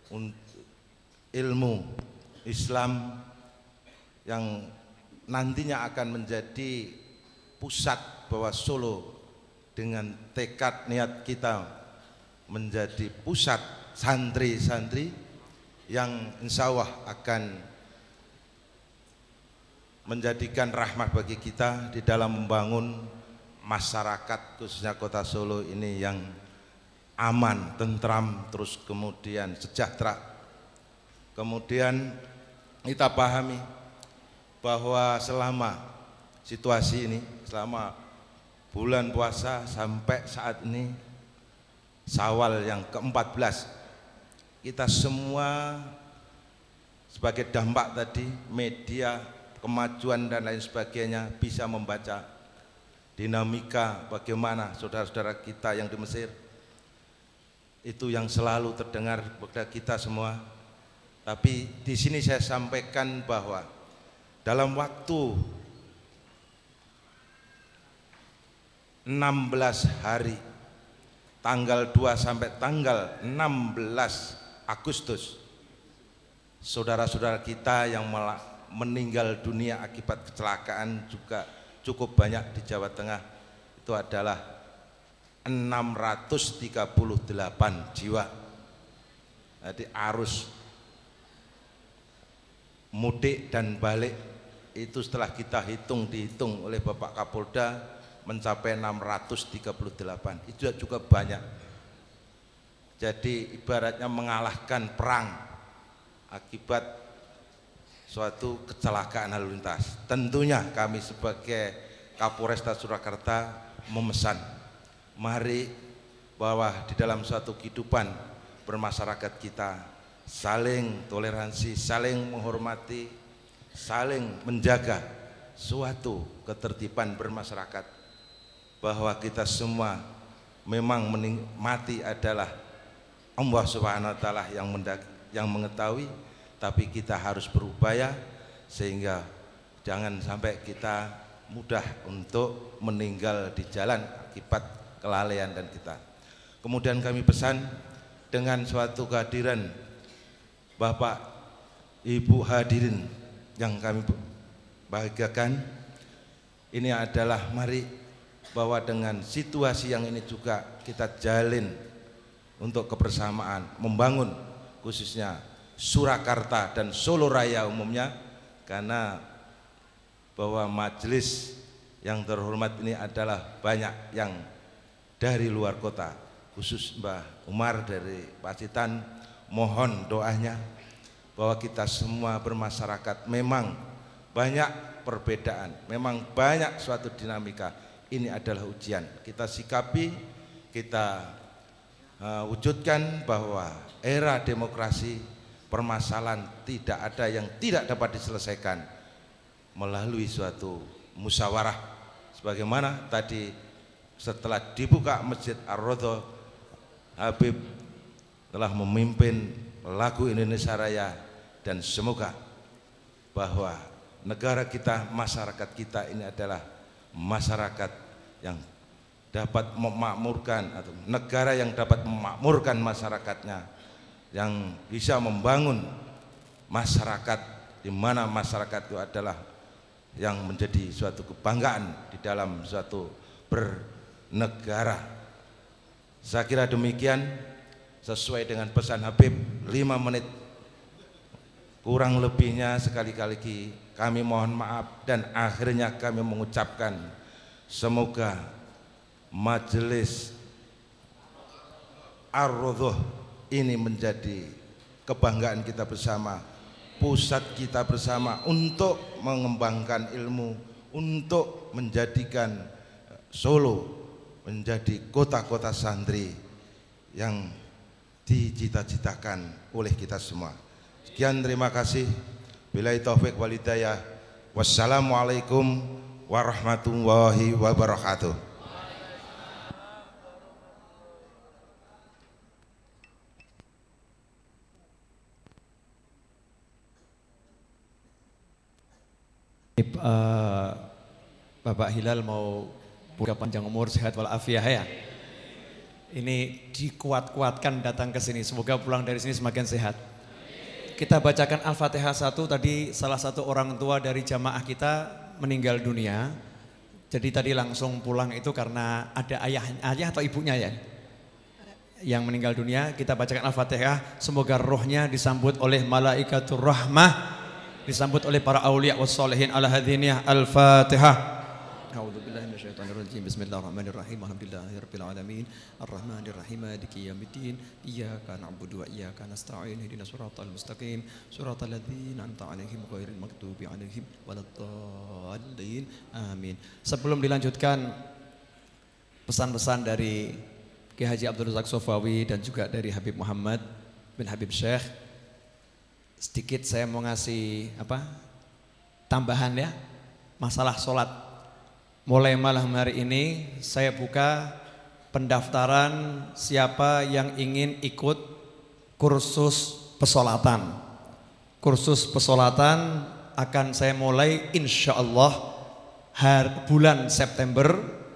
ilmu Islam yang nantinya akan menjadi pusat bahwa Solo dengan tekad niat kita menjadi pusat santri-santri yang insya Allah akan menjadikan rahmat bagi kita di dalam membangun masyarakat khususnya kota Solo ini yang aman, tentram, terus kemudian sejahtera. Kemudian kita pahami bahwa selama situasi ini, selama bulan puasa sampai saat ini Syawal yang keempat belas, kita semua sebagai dampak tadi media, kemajuan dan lain sebagainya bisa membaca dinamika bagaimana saudara-saudara kita yang di Mesir. Itu yang selalu terdengar kepada kita semua. Tapi di sini saya sampaikan bahwa dalam waktu enam belas hari, tanggal dua sampai tanggal enam belas Agustus, saudara-saudara kita yang meninggal dunia akibat kecelakaan juga cukup banyak di Jawa Tengah. Itu adalah enam ratus tiga puluh delapan jiwa. Jadi arus mudik dan balik itu setelah kita hitung dihitung oleh Bapak Kapolda mencapai enam ratus tiga puluh delapan. Itu juga banyak. Jadi ibaratnya mengalahkan perang akibat suatu kecelakaan lalu lintas. Tentunya kami sebagai Kapolresta Surakarta memesan, mari bahwa di dalam suatu kehidupan bermasyarakat kita saling toleransi, saling menghormati, saling menjaga suatu ketertiban bermasyarakat, bahwa kita semua memang mati adalah Allah Subhanahu wa taala yang yang mengetahui, tapi kita harus berupaya sehingga jangan sampai kita mudah untuk meninggal di jalan akibat kelalaian dan kita. Kemudian kami pesan dengan suatu kehadiran Bapak Ibu hadirin yang kami bahagiakan, ini adalah mari bahwa dengan situasi yang ini juga kita jalin untuk kebersamaan, membangun khususnya Surakarta dan Solo Raya umumnya, karena bahwa majelis yang terhormat ini adalah banyak yang dari luar kota, khusus Mbah Umar dari Pacitan. Mohon doanya bahwa kita semua bermasyarakat memang banyak perbedaan, memang banyak suatu dinamika. Ini adalah ujian, kita sikapi, kita uh, wujudkan bahwa era demokrasi, permasalahan tidak ada yang tidak dapat diselesaikan melalui suatu musyawarah. Sebagaimana tadi setelah dibuka Masjid Ar-Rodho, Habib telah memimpin lagu Indonesia Raya, dan semoga bahwa negara kita, masyarakat kita ini adalah masyarakat yang dapat memakmurkan, atau negara yang dapat memakmurkan masyarakatnya, yang bisa membangun masyarakat, di mana masyarakat itu adalah yang menjadi suatu kebanggaan di dalam suatu bernegara. Saya kira demikian, sesuai dengan pesan Habib, lima menit kurang lebihnya sekali-kali kami mohon maaf, dan akhirnya kami mengucapkan semoga majelis Ar-Rodhoh ini menjadi kebanggaan kita bersama, pusat kita bersama untuk mengembangkan ilmu, untuk menjadikan Solo menjadi kota-kota santri yang dicita-citakan oleh kita semua. Sekian, terima kasih. Billahi taufik wal hidayah. Wassalamualaikum warahmatullahi wabarakatuh. Uh, Bapak Hilal mau buka panjang umur, sehat walafiat ya. Ini dikuat-kuatkan datang ke sini. Semoga pulang dari sini semakin sehat. Kita bacakan Al-Fatihah satu. Tadi salah satu orang tua dari jamaah kita meninggal dunia. Jadi tadi langsung pulang itu karena ada ayah, ayah atau ibunya ya yang meninggal dunia. Kita bacakan Al-Fatihah. Semoga rohnya disambut oleh malaikatur rahmah, disambut oleh para aulia wassalihin ala hadhiniyah. Al-Fatihah. A'udzubillahi minasyaitonirrajim. Bismillahirrahmanirrahim. Alhamdulillahirabbil alamin. Arrahmanirrahim. Maliki yaumiddin. Iyyaka na'budu wa iyyaka nasta'in. Ihdinas siratal mustaqim. Siratal ladzina an'amta 'alaihim ghairil maghdubi 'alaihim waladdallin. Amin. Sebelum dilanjutkan pesan-pesan dari Ki Haji Abdul Razak Sofawi dan juga dari Habib Muhammad bin Habib Syekh, sedikit saya mau ngasih apa tambahan ya, masalah sholat. Mulai malam hari ini saya buka pendaftaran siapa yang ingin ikut kursus pesolatan. Kursus pesolatan akan saya mulai insya Allah hari, bulan September,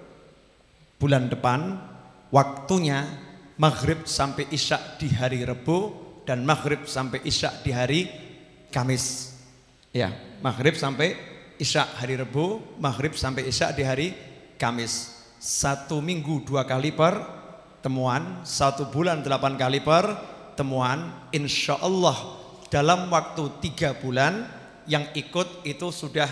bulan depan. Waktunya maghrib sampai isya di hari Rabu dan maghrib sampai isya di hari Kamis. Ya, maghrib sampai isya hari Rabu, maghrib sampai isya di hari Kamis. Satu minggu dua kali pertemuan, satu bulan delapan kali pertemuan. Insya Allah dalam waktu tiga bulan yang ikut itu sudah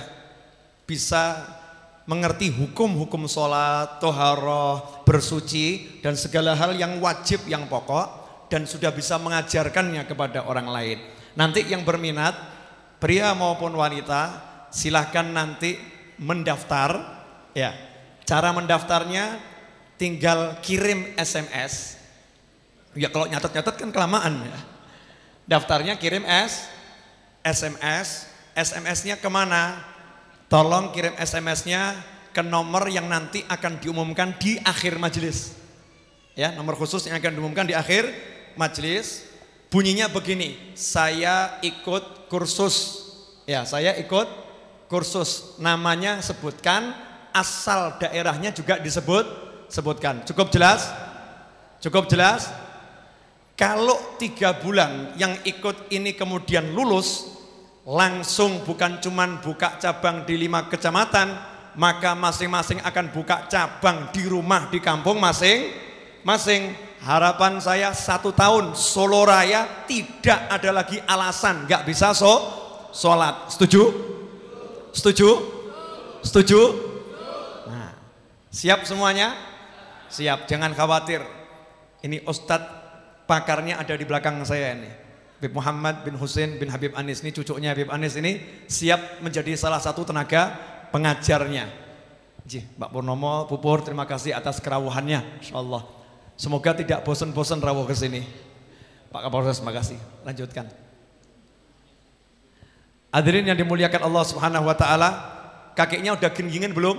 bisa mengerti hukum-hukum sholat, toharoh, bersuci, dan segala hal yang wajib, yang pokok, dan sudah bisa mengajarkannya kepada orang lain. Nanti yang berminat, pria maupun wanita, silahkan nanti mendaftar ya. Cara mendaftarnya tinggal kirim S M S. Ya kalau nyatet-nyatet kan kelamaan ya. Daftarnya kirim S SMS. S M S-nya kemana? Tolong kirim S M S-nya ke nomor yang nanti akan diumumkan di akhir majelis. Ya, nomor khusus yang akan diumumkan di akhir majelis. Bunyinya begini, saya ikut kursus. Ya, saya ikut kursus, namanya sebutkan, asal daerahnya juga disebut, sebutkan. Cukup jelas? Cukup jelas? Kalau tiga bulan yang ikut ini kemudian lulus, langsung bukan cuman buka cabang di lima kecamatan, maka masing-masing akan buka cabang di rumah, di kampung masing-masing. Harapan saya satu tahun Solo Raya tidak ada lagi alasan nggak bisa so, sholat. Setuju? Setuju? Setuju? Nah, siap semuanya? Siap, jangan khawatir. Ini Ustadz pakarnya ada di belakang saya ini. Habib Muhammad bin Husain bin Habib Anis, ini cucunya Habib Anis ini siap menjadi salah satu tenaga pengajarnya. Jih, Mbak Purnomo, Pupur, terima kasih atas kerawuhannya, insyaallah. Semoga tidak bosan-bosan rawuh ke sini. Pak Kapolres, terima kasih. Lanjutkan. Hadirin yang dimuliakan Allah Subhanahu wa taala, kakeknya udah gingin belum?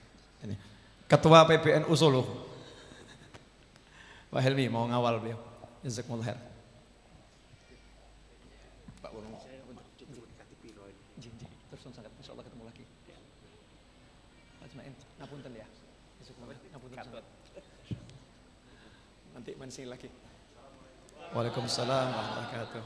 Ketua P B N U Solo. Pak Helmi mau ngawal beliau. Jazakumullah khair. Terus sangat insyaallah ketemu lagi. Ajmain, ngapunten ya. Ngapunten. Nanti main sini lagi. Waalaikumsalam warahmatullahi wabarakatuh.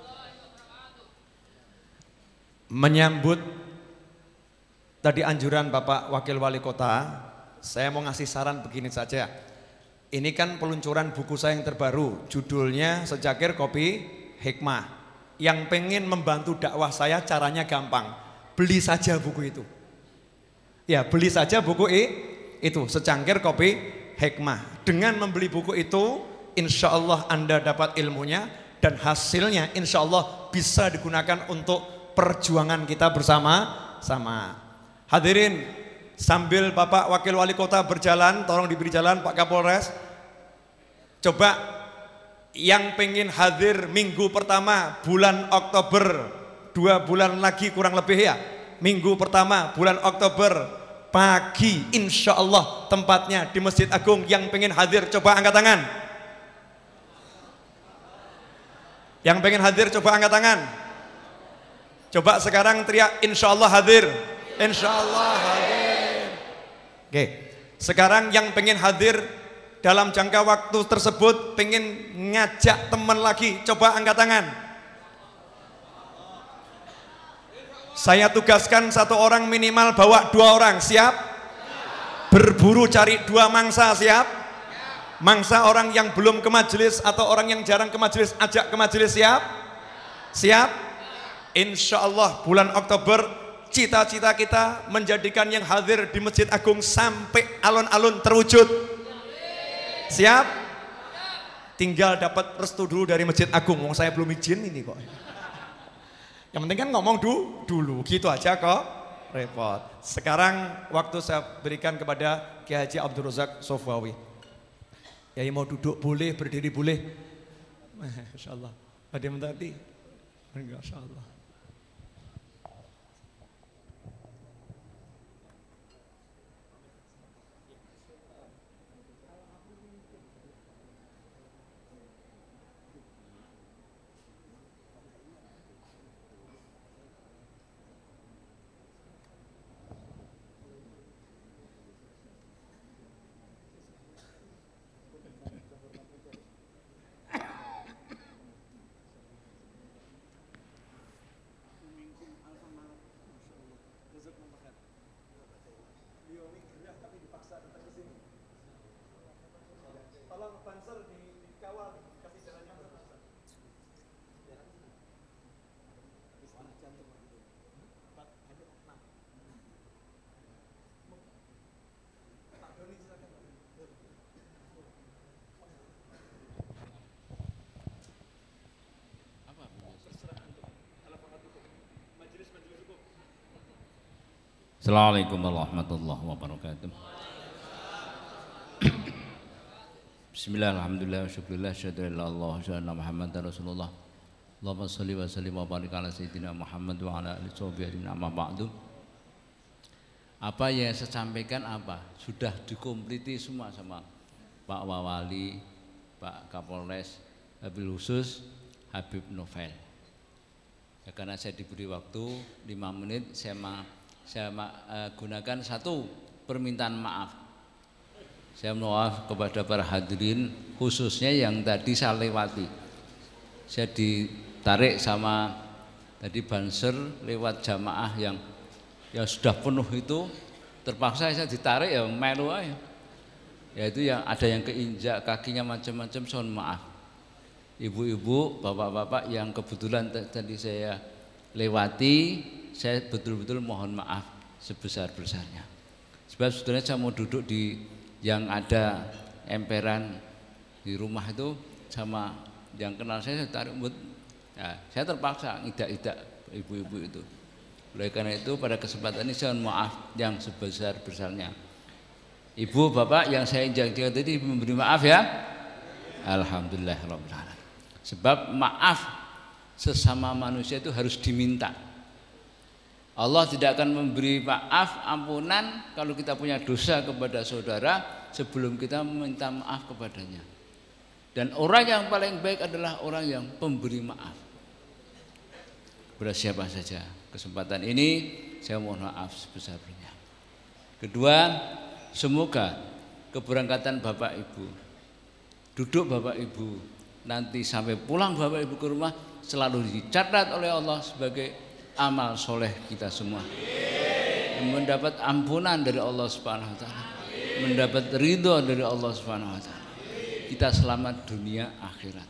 Menyambut tadi anjuran Bapak Wakil Wali Kota, saya mau ngasih saran begini saja. Ini kan peluncuran buku saya yang terbaru, judulnya Secangkir Kopi Hikmah. Yang pengen membantu dakwah saya caranya gampang, beli saja buku itu. Ya, beli saja buku itu, Secangkir Kopi Hikmah. Dengan membeli buku itu, insya Allah Anda dapat ilmunya dan hasilnya insya Allah bisa digunakan untuk perjuangan kita bersama-sama. Hadirin, sambil Bapak Wakil Wali Kota berjalan, tolong diberi jalan Pak Kapolres. Coba yang pengen hadir minggu pertama bulan Oktober, dua bulan lagi kurang lebih ya. Minggu pertama bulan Oktober pagi, insya Allah tempatnya di Masjid Agung. Yang pengen hadir coba angkat tangan. Yang pengen hadir coba angkat tangan. Coba sekarang teriak insya Allah hadir. Insya Allah hadir. Oke, sekarang yang pengen hadir dalam jangka waktu tersebut, pengen ngajak teman lagi, coba angkat tangan. Saya tugaskan satu orang minimal bawa dua orang, siap? Berburu cari dua mangsa, siap? Mangsa orang yang belum ke majelis atau orang yang jarang ke majelis, ajak ke majelis, siap? Siap? Insya Allah bulan Oktober cita-cita kita menjadikan yang hadir di Masjid Agung sampai alun-alun terwujud. Siap? Tinggal dapat restu dulu dari Masjid Agung. Wong saya belum izin ini kok. Yang penting kan ngomong du, dulu, gitu aja kok. Repot. Sekarang waktu saya berikan kepada Kiai Haji Abdul Razak Sofawi. Yai mau duduk boleh, berdiri boleh. Masya Allah. Ada yang tadi? Masya Allah. Assalamualaikum warahmatullahi wabarakatuh. Bismillah, alhamdulillah, syukurillah, syahadu ila Allah, syahadu Muhammad Rasulullah. Allahumma salli wa sallim wa barik ala sayyidina Muhammad wa ala alihi wa sahbihi amma ba'du. Apa yang saya sampaikan apa? Sudah dikompliti semua sama Pak Wawali, Pak Kapolres, Habib khusus Habib Novel. Ya, karena saya diberi waktu lima menit, saya ma saya ma uh, gunakan satu permintaan maaf. Saya maaf kepada para hadirin, khususnya yang tadi saya lewati. Saya ditarik sama tadi banser lewat jamaah yang yang sudah penuh itu, terpaksa saya ditarik ya melu aja. Yaitu yang ada yang keinjak kakinya macam-macam, mohon maaf. Ibu-ibu, bapak-bapak yang kebetulan tadi saya lewati, saya betul-betul mohon maaf sebesar-besarnya. Sebab sebetulnya saya mau duduk di yang ada emperan di rumah itu, sama yang kenal saya, saya tarik mood. Nah, saya terpaksa idak-idak ibu-ibu itu. Oleh karena itu pada kesempatan ini saya mohon maaf yang sebesar-besarnya. Ibu, bapak yang saya injak tadi memberi maaf ya. Alhamdulillah rabbil alamin. Sebab maaf sesama manusia itu harus diminta. Allah tidak akan memberi maaf ampunan kalau kita punya dosa kepada saudara sebelum kita meminta maaf kepadanya. Dan orang yang paling baik adalah orang yang pemberi maaf kepada siapa saja. Kesempatan ini saya mohon maaf sebesar-besarnya. Kedua, semoga keberangkatan Bapak Ibu, duduk Bapak Ibu, nanti sampai pulang Bapak Ibu ke rumah selalu dicatat oleh Allah sebagai amal soleh kita semua. Mendapat ampunan dari Allah Subhanahu wa taala, mendapat ridho dari Allah Subhanahu wa taala. Kita selamat dunia akhirat.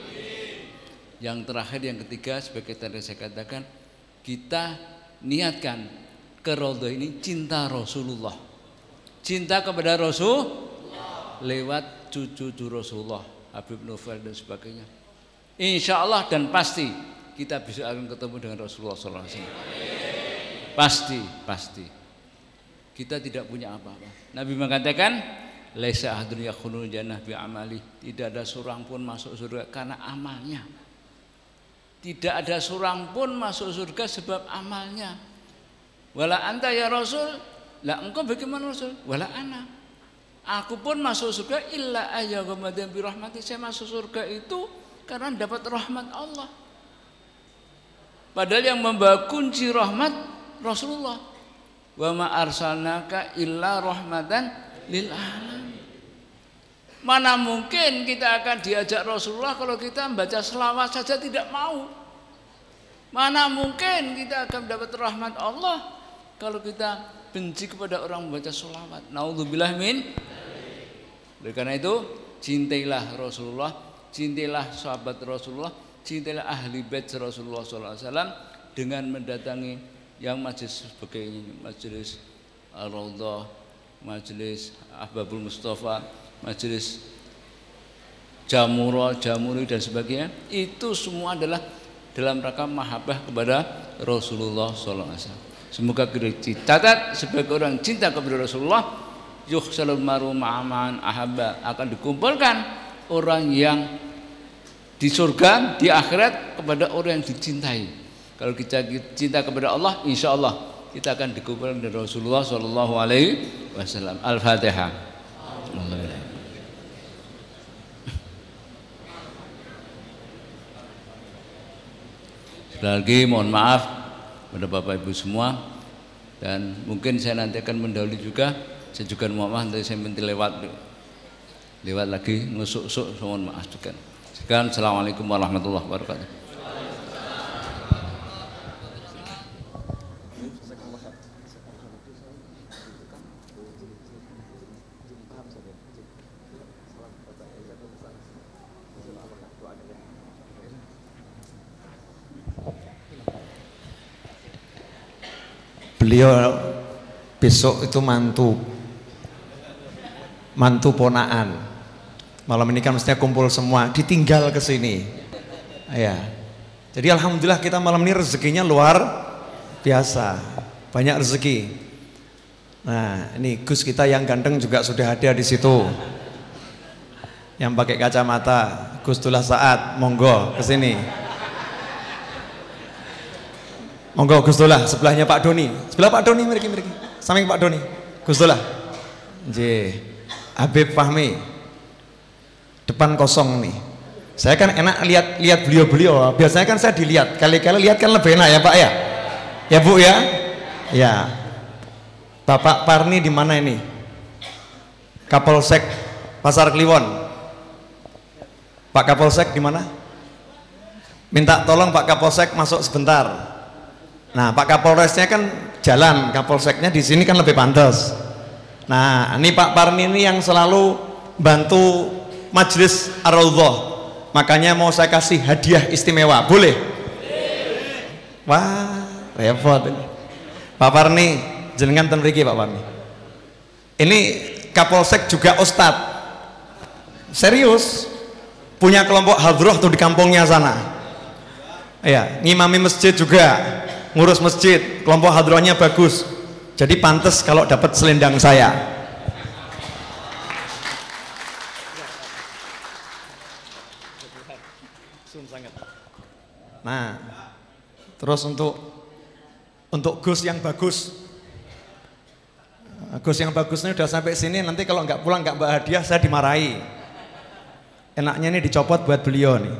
Yang terakhir, yang ketiga, sebagai tadi saya katakan, kita niatkan ke Ridho ini cinta Rasulullah, cinta kepada Rasul lewat cucu-cucu Rasulullah, Habib Novel dan sebagainya. Insya Allah dan pasti kita bisa akan ketemu dengan Rasulullah shallallahu alaihi wasallam. Pasti, pasti. Kita tidak punya apa-apa. Nabi mengatakan, laisa ahadun yakhulul jannah bi amali. Tidak ada seorang pun masuk surga karena amalnya. Tidak ada seorang pun masuk surga sebab amalnya. Wala anta ya Rasul, lah engkau bagaimana Rasul? Wala ana. Aku pun masuk surga illa ayyaghamadhan bi rahmati. Saya masuk surga itu karena dapat rahmat Allah. Padahal yang membawa kunci rahmat Rasulullah. Wa ma arsalnaka illa rahmatan lil alamin. Mana mungkin kita akan diajak Rasulullah kalau kita membaca selawat saja tidak mau. Mana mungkin kita akan mendapat rahmat Allah kalau kita benci kepada orang membaca selawat. Naudzubillah min. Oleh karena itu, cintailah Rasulullah, cintailah sahabat Rasulullah, cintailah ahli bait Rasulullah shallallahu alaihi wasallam dengan mendatangi yang majelis sebagai ini, majelis Ar-Raudhah, majelis Ahbabul Mustafa, majelis Jamura, Jamuri dan sebagainya. Itu semua adalah dalam rangka mahabbah kepada Rasulullah shallallahu alaihi wasallam. Semoga kita dicatat sebagai orang cinta kepada Rasulullah. Yuhsalul maru ma'aman ahabba, akan dikumpulkan orang yang di surga, di akhirat kepada orang yang dicintai. Kalau kita cinta kepada Allah, insya Allah kita akan dikumpulkan dari Rasulullah shallallahu alaihi wasallam. Al-Fatihah. Sekali lagi mohon maaf pada Bapak Ibu semua, dan mungkin saya nanti akan mendahului juga. Saya juga mohon maaf, nanti saya minta lewat lewat lagi ngusuk-usuk, mohon maaf juga. Sekian, assalamualaikum warahmatullahi wabarakatuh. Beliau besok itu mantu mantu ponaan. Malam ini kan mestinya kumpul semua, ditinggal ke sini. Ya. Jadi alhamdulillah kita malam ini rezekinya luar biasa, banyak rezeki. Nah, ini Gus kita yang ganteng juga sudah ada di situ. Yang pakai kacamata, Gus Dullah Saat, monggo ke sini. Monggo Gus Dullah, sebelahnya Pak Doni. Sebelah Pak Doni, mriki-mriki. Samping Pak Doni. Gus Dullah. Nggih. Habib Fahmi. Depan kosong nih. Saya kan enak lihat lihat beliau-beliau. Biasanya kan saya dilihat. Kali-kali lihat kan lebih enak ya Pak ya. Ya Bu ya. Ya. Bapak Parni di mana ini? Kapolsek Pasar Kliwon. Pak Kapolsek di mana? Minta tolong Pak Kapolsek masuk sebentar. Nah, Pak Kapolresnya kan jalan, Kapolseknya di sini kan lebih pantas. Nah, ini Pak Parni ini yang selalu bantu majelis Ar-Raudhah. Makanya mau saya kasih hadiah istimewa, boleh? Wah, repot ini. Pak Parni, jenengan ten mriki Pak Parni. Ini Kapolsek juga Ustadz. Serius. Punya kelompok hadroh tuh di kampungnya sana. Ya, ngimami masjid juga. Ngurus masjid, kelompok hadrohnya bagus. Jadi pantas kalau dapat selendang saya. Nah, terus untuk untuk Gus yang bagus, Gus yang bagusnya udah sampai sini. Nanti kalau nggak pulang nggak bawa hadiah saya dimarahi. enaknya ini dicopot buat beliau nih.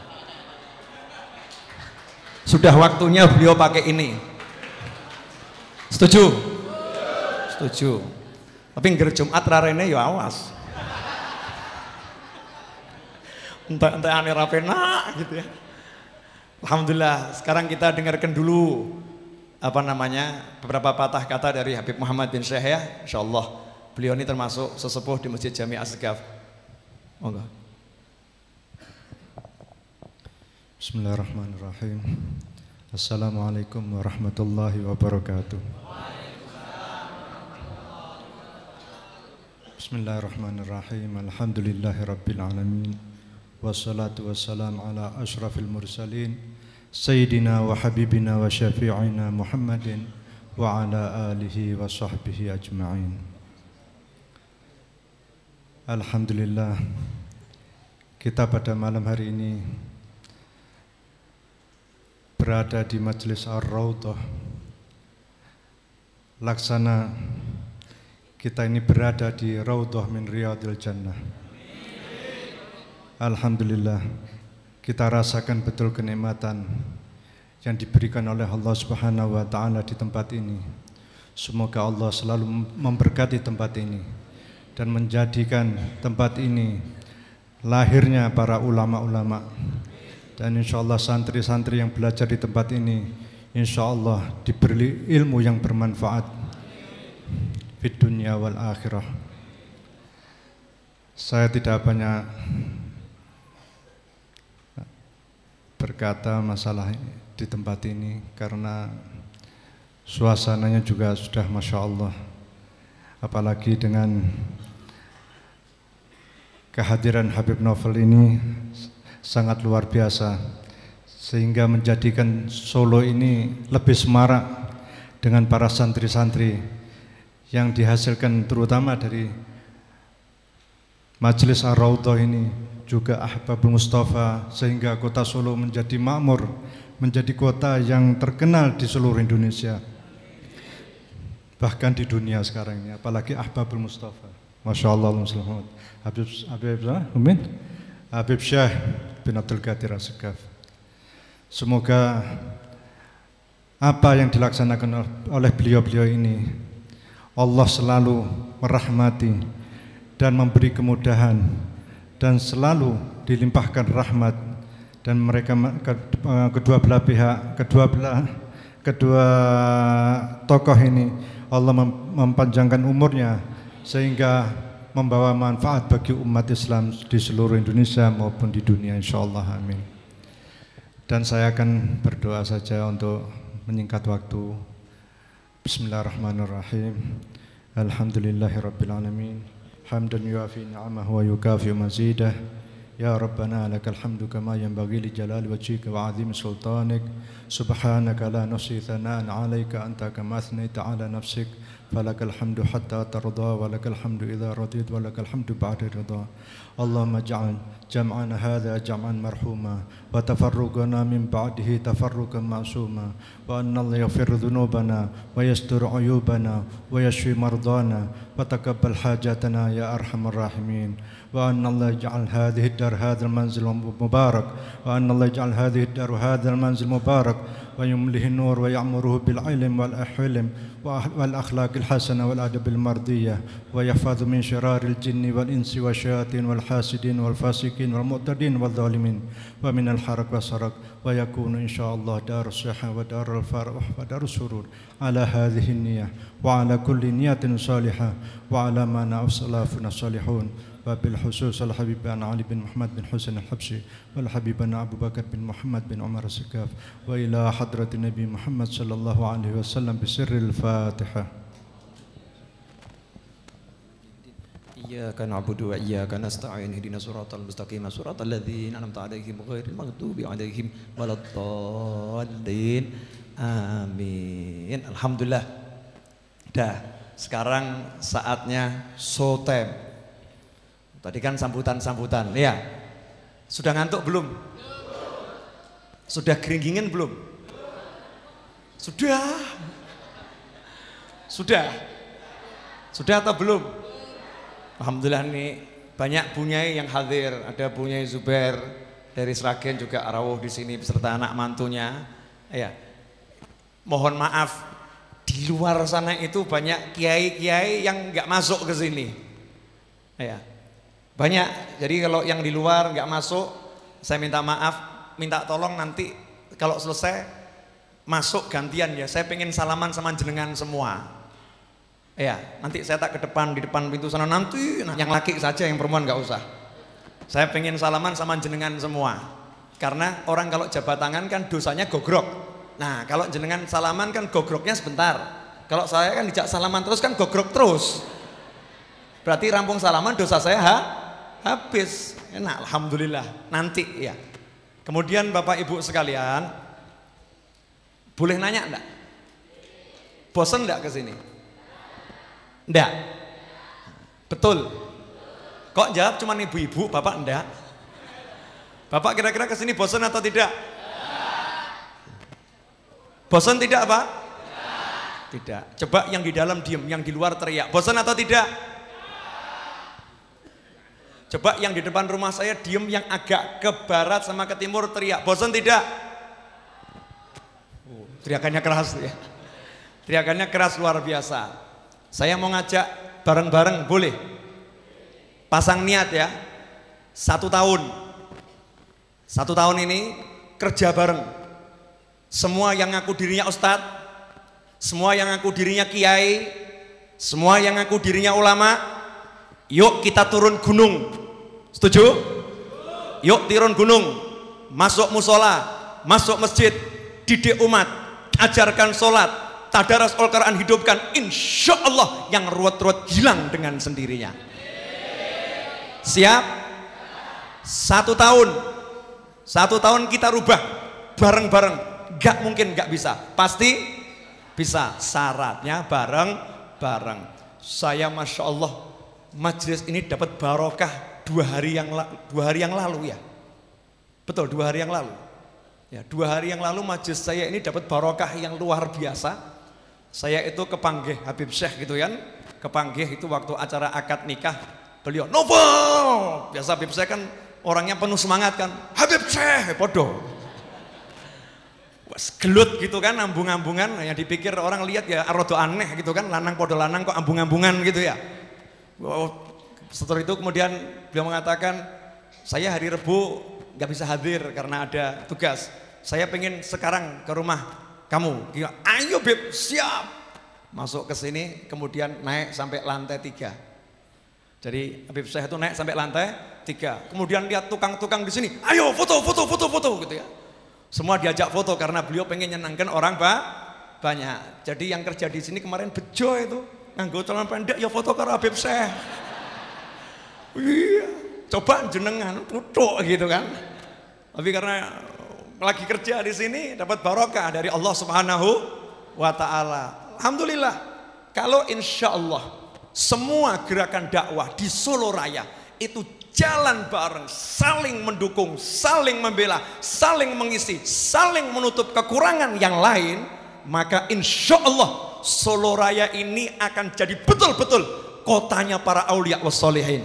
Sudah waktunya beliau pakai ini. Setuju? Setuju. Tapi ngger Jumat rarene ya awas. Entah-entah ane rapena gitu ya. Alhamdulillah, sekarang kita dengarkan dulu apa namanya beberapa patah kata dari Habib Muhammad bin Syekh ya. Insyaallah beliau ini termasuk sesepuh di Masjid Jami Asgaf. Monggo. Bismillahirrahmanirrahim. Assalamualaikum warahmatullahi wabarakatuh. Bismillahirrahmanirrahim. Alhamdulillahi rabbil alamin. Wassalatu wassalam ala ashrafil mursalin Sayyidina wa habibina wa syafi'ina Muhammadin wa ala alihi wa sahbihi ajma'in. Alhamdulillah, kita pada malam hari ini berada di Majelis Ar-Raudhah. Laksana kita ini berada di Raudhah min Riyadil Jannah. Alhamdulillah, kita rasakan betul kenikmatan yang diberikan oleh Allah Subhanahu wa taala di tempat ini. Semoga Allah selalu memberkati tempat ini dan menjadikan tempat ini lahirnya para ulama-ulama. Dan insyaallah santri-santri yang belajar di tempat ini insyaallah diberi ilmu yang bermanfaat di dunia wal akhirah. Saya tidak banyak berkata masalah di tempat ini karena suasananya juga sudah Masya Allah, apalagi dengan kehadiran Habib Novel ini sangat luar biasa sehingga menjadikan Solo ini lebih semarak dengan para santri-santri yang dihasilkan terutama dari Majelis Ar-Raudhah ini, juga Ahbabul Mustafa, sehingga kota Solo menjadi makmur, menjadi kota yang terkenal di seluruh Indonesia, bahkan di dunia sekarang ini, apalagi Ahbabul Mustafa. Masya Allah, Habib Habib Habib, Habib Syekh bin Abdul Qadir As-Segaf. Semoga apa yang dilaksanakan oleh beliau-beliau ini Allah selalu merahmati dan memberi kemudahan dan selalu dilimpahkan rahmat, dan mereka kedua belah pihak, kedua belah kedua tokoh ini Allah mempanjangkan umurnya sehingga membawa manfaat bagi umat Islam di seluruh Indonesia maupun di dunia insyaallah, amin. Dan saya akan berdoa saja untuk menyingkat waktu. Bismillahirrahmanirrahim. Alhamdulillahirabbil alamin. Hamdan yuafi ni'amahu wa yukafi mazidah. Ya Rabbana lakal hamdu kama yanbaghi li jalali wajhika wa 'azimi sultanik. Subhanaka la nuhsi thana'an 'alaika anta kama athnaita 'ala nafsik. Falakal hamdu hatta tarda wa lakal hamdu idza radit wa lakal hamdu ba'da ridha. Allahumma ja'al jam'ana hadha jam'an marhuma wa tafarruqana min ba'dihi tafarruqan ma'suma wa anna Allah yaghfir dhunubana wa yastur 'uyubana wa yashfi mardana wa taqabbal hajatana ya arhamar rahimin. وأن الله يجعل هذه الدار هذا المنزل مبارك وأن الله يجعل هذه الدار وهذا المنزل مبارك ويمله النور ويعمره بالعلم والحلم والأخلاق الحسنة والأدب المرضية ويحفظ من شرار الجن والإنس والشياطين والحاسدين والفاسقين والمعتدين والظالمين ومن الحرق والسرق ويكون إن شاء الله دار الصحة ودار الفرح ودار السرور على هذه النية وعلى كل نية صالحة وعلى ما نعوص سلافنا الصالحون وبالخصوص الحبيب علي بن محمد بن حسين الحبشي والحبيب أبو بكر بن محمد بن عمر السكاف وإلى حضرة النبي محمد صلى الله عليه وسلم بسر الفاتحة. إياك نعبد وإياك نستعين اهدنا الصراط المستقيم صراط الذين أنعمت عليهم غير المغضوب عليهم ولا الضالين amin. Alhamdulillah. Dah, sekarang saatnya show time. Tadi kan sambutan-sambutan, ya. Sudah ngantuk belum? Sudah geringgingen belum? Sudah. Sudah. Sudah atau belum? Alhamdulillah, ini banyak bunyai yang hadir, ada Bunyai Zubair dari Sragen juga rawuh di sini beserta anak mantunya. Ya. Mohon maaf, di luar sana itu banyak kiai-kiai yang nggak masuk ke sini. Ya. Banyak. Jadi kalau yang di luar nggak masuk, saya minta maaf, minta tolong nanti kalau selesai masuk gantian ya. Saya pengen salaman sama jenengan semua. Ya, nanti saya tak ke depan, di depan pintu sana nanti, nah, yang laki saja, yang perempuan nggak usah. Saya pengen salaman sama jenengan semua. Karena orang kalau jabat tangan kan dosanya gogrok. Nah, kalau jenengan salaman kan gogroknya sebentar. Kalau saya kan dijak salaman terus kan gogrok terus. Berarti rampung salaman dosa saya ha? habis. Enak, alhamdulillah. Nanti ya. Kemudian Bapak Ibu sekalian, boleh nanya enggak? Bosan enggak ke sini? Enggak. Betul. Kok jawab cuma ibu-ibu, Bapak enggak? Bapak kira-kira ke sini bosan atau tidak? Bosan tidak, Pak? Tidak. Coba yang di dalam diem, yang di luar teriak. Bosan atau tidak? Coba yang di depan rumah saya diem, yang agak ke barat sama ke timur teriak. Bosan tidak? Oh, teriakannya keras ya. Teriakannya keras luar biasa. Saya mau ngajak bareng-bareng, boleh? Pasang niat ya. Satu tahun. Satu tahun ini kerja bareng. Semua yang ngaku dirinya ustadz, semua yang ngaku dirinya kiai, semua yang ngaku dirinya ulama, yuk kita turun gunung. Setuju? Yuk turun gunung, masuk musola, masuk masjid, didik umat, ajarkan sholat, tadaras Al-Quran hidupkan, insya Allah yang ruwet-ruwet hilang dengan sendirinya. Siap? Satu tahun, satu tahun kita rubah bareng-bareng. Gak mungkin gak bisa, pasti bisa. Syaratnya bareng-bareng. Saya masya Allah majelis ini dapat barokah dua hari yang dua hari yang lalu ya. Betul, dua hari yang lalu. Ya, dua hari yang lalu majelis saya ini dapat barokah yang luar biasa. Saya itu kepanggih Habib Syekh gitu kan, kepanggih itu waktu acara akad nikah, beliau novel. Biasa Habib Syekh kan orangnya penuh semangat kan, Habib Syekh podo. Was gelut gitu kan, ambung-ambungan, yang dipikir orang lihat ya rodo aneh gitu kan, lanang podo lanang kok ambung-ambungan gitu ya. Setelah itu kemudian beliau mengatakan, saya hari Rebu nggak bisa hadir karena ada tugas. Saya pengen sekarang ke rumah kamu. Ayo Beb, siap. Masuk ke sini, kemudian naik sampai lantai tiga. Jadi Habib Syekh itu naik sampai lantai tiga. Kemudian lihat tukang-tukang di sini, ayo foto, foto, foto, foto, gitu ya. Semua diajak foto karena beliau pengen nyenangkan orang pak banyak. Jadi yang kerja di sini kemarin bejo itu, nganggo celana pendek, ya foto karo Habib Syekh. Iya, coba jenengan foto gitu kan. Tapi karena lagi kerja di sini dapat barokah dari Allah Subhanahu wa taala. Alhamdulillah. Kalau insya Allah semua gerakan dakwah di Solo Raya itu jalan bareng, saling mendukung, saling membela, saling mengisi, saling menutup kekurangan yang lain, maka insya Allah Solo Raya ini akan jadi betul-betul kotanya para aulia wassolihin.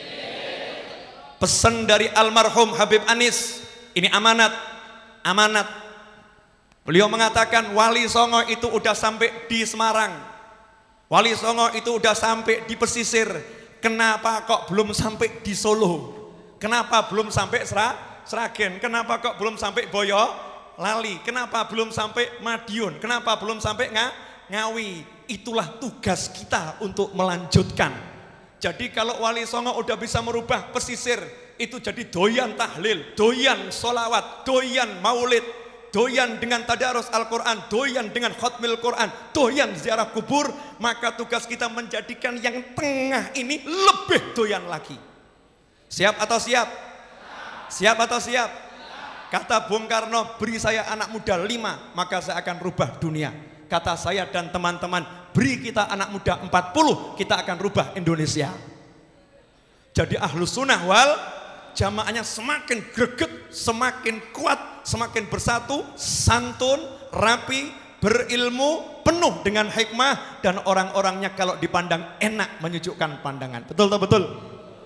Pesan dari almarhum Habib Anis, ini amanat. Amanat. Beliau mengatakan Wali Songo itu udah sampai di Semarang, Wali Songo itu udah sampai di pesisir. Kenapa kok belum sampai di Solo? Kenapa belum sampai Sragen? Kenapa kok belum sampai Boyolali? Kenapa belum sampai Madiun? Kenapa belum sampai Ngawi? Itulah tugas kita untuk melanjutkan. Jadi kalau Wali Songo udah bisa merubah pesisir itu jadi doyan tahlil, doyan solawat, doyan maulid, doyan dengan tadarus Al-Quran, doyan dengan khutmil Quran, doyan ziarah kubur, maka tugas kita menjadikan yang tengah ini lebih doyan lagi. Siap atau siap? Siap atau siap? Kata Bung Karno, beri saya anak muda lima, maka saya akan rubah dunia. Kata saya dan teman-teman, beri kita anak muda empat puluh, kita akan rubah Indonesia. Jadi Ahlus Sunnah wal jamaahnya semakin greget, semakin kuat, semakin bersatu, santun, rapi, berilmu, penuh dengan hikmah, dan orang-orangnya kalau dipandang enak, menyejukkan pandangan. Betul tak betul?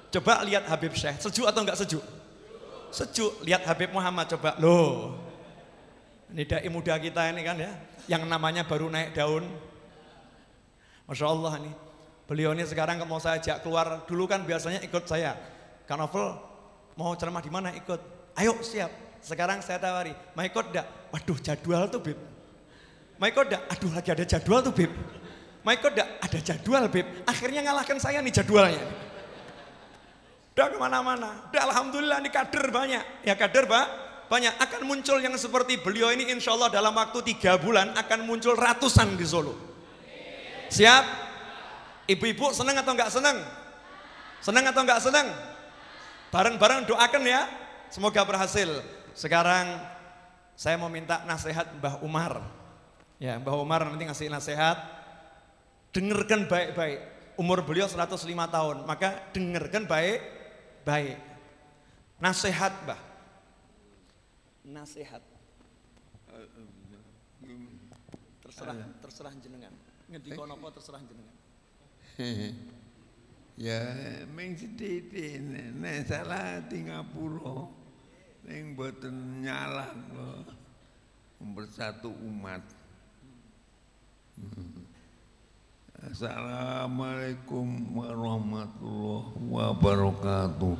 Coba lihat Habib Syekh, sejuk atau enggak sejuk? Sejuk. Lihat Habib Muhammad coba. Loh. Ini dai muda kita ini kan ya, yang namanya baru naik daun. Masya Allah nih. Beliau ini sekarang mau saya ajak keluar, dulu kan biasanya ikut saya. Kak Novel mau ceramah di mana ikut? Ayo siap. Sekarang saya tawari, mau ikut enggak? Waduh jadwal tuh Bib. Mau ikut enggak? Aduh lagi ada jadwal tuh Bib. Mau ikut enggak? Ada jadwal Bib. Akhirnya ngalahkan saya nih jadwalnya. Udah kemana-mana, udah alhamdulillah ini kader banyak, ya kader pak, banyak akan muncul yang seperti beliau ini insya Allah dalam waktu tiga bulan akan muncul ratusan di Solo. Siap? Ibu-ibu senang atau enggak senang? Senang atau enggak senang? Bareng-bareng doakan ya, semoga berhasil. Sekarang saya mau minta nasihat Mbah Umar, ya Mbah Umar nanti ngasih nasihat, dengarkan baik-baik. Umur beliau seratus lima tahun, maka dengarkan baik. Baik, nasihat Mbah, nasihat. Terserah, terserah jenengan. Ngendika napa terserah jenengan. Ya, meng sithik nek salah tingapura ning boten nyalah bersatu umat. Assalamualaikum warahmatullahi wabarakatuh.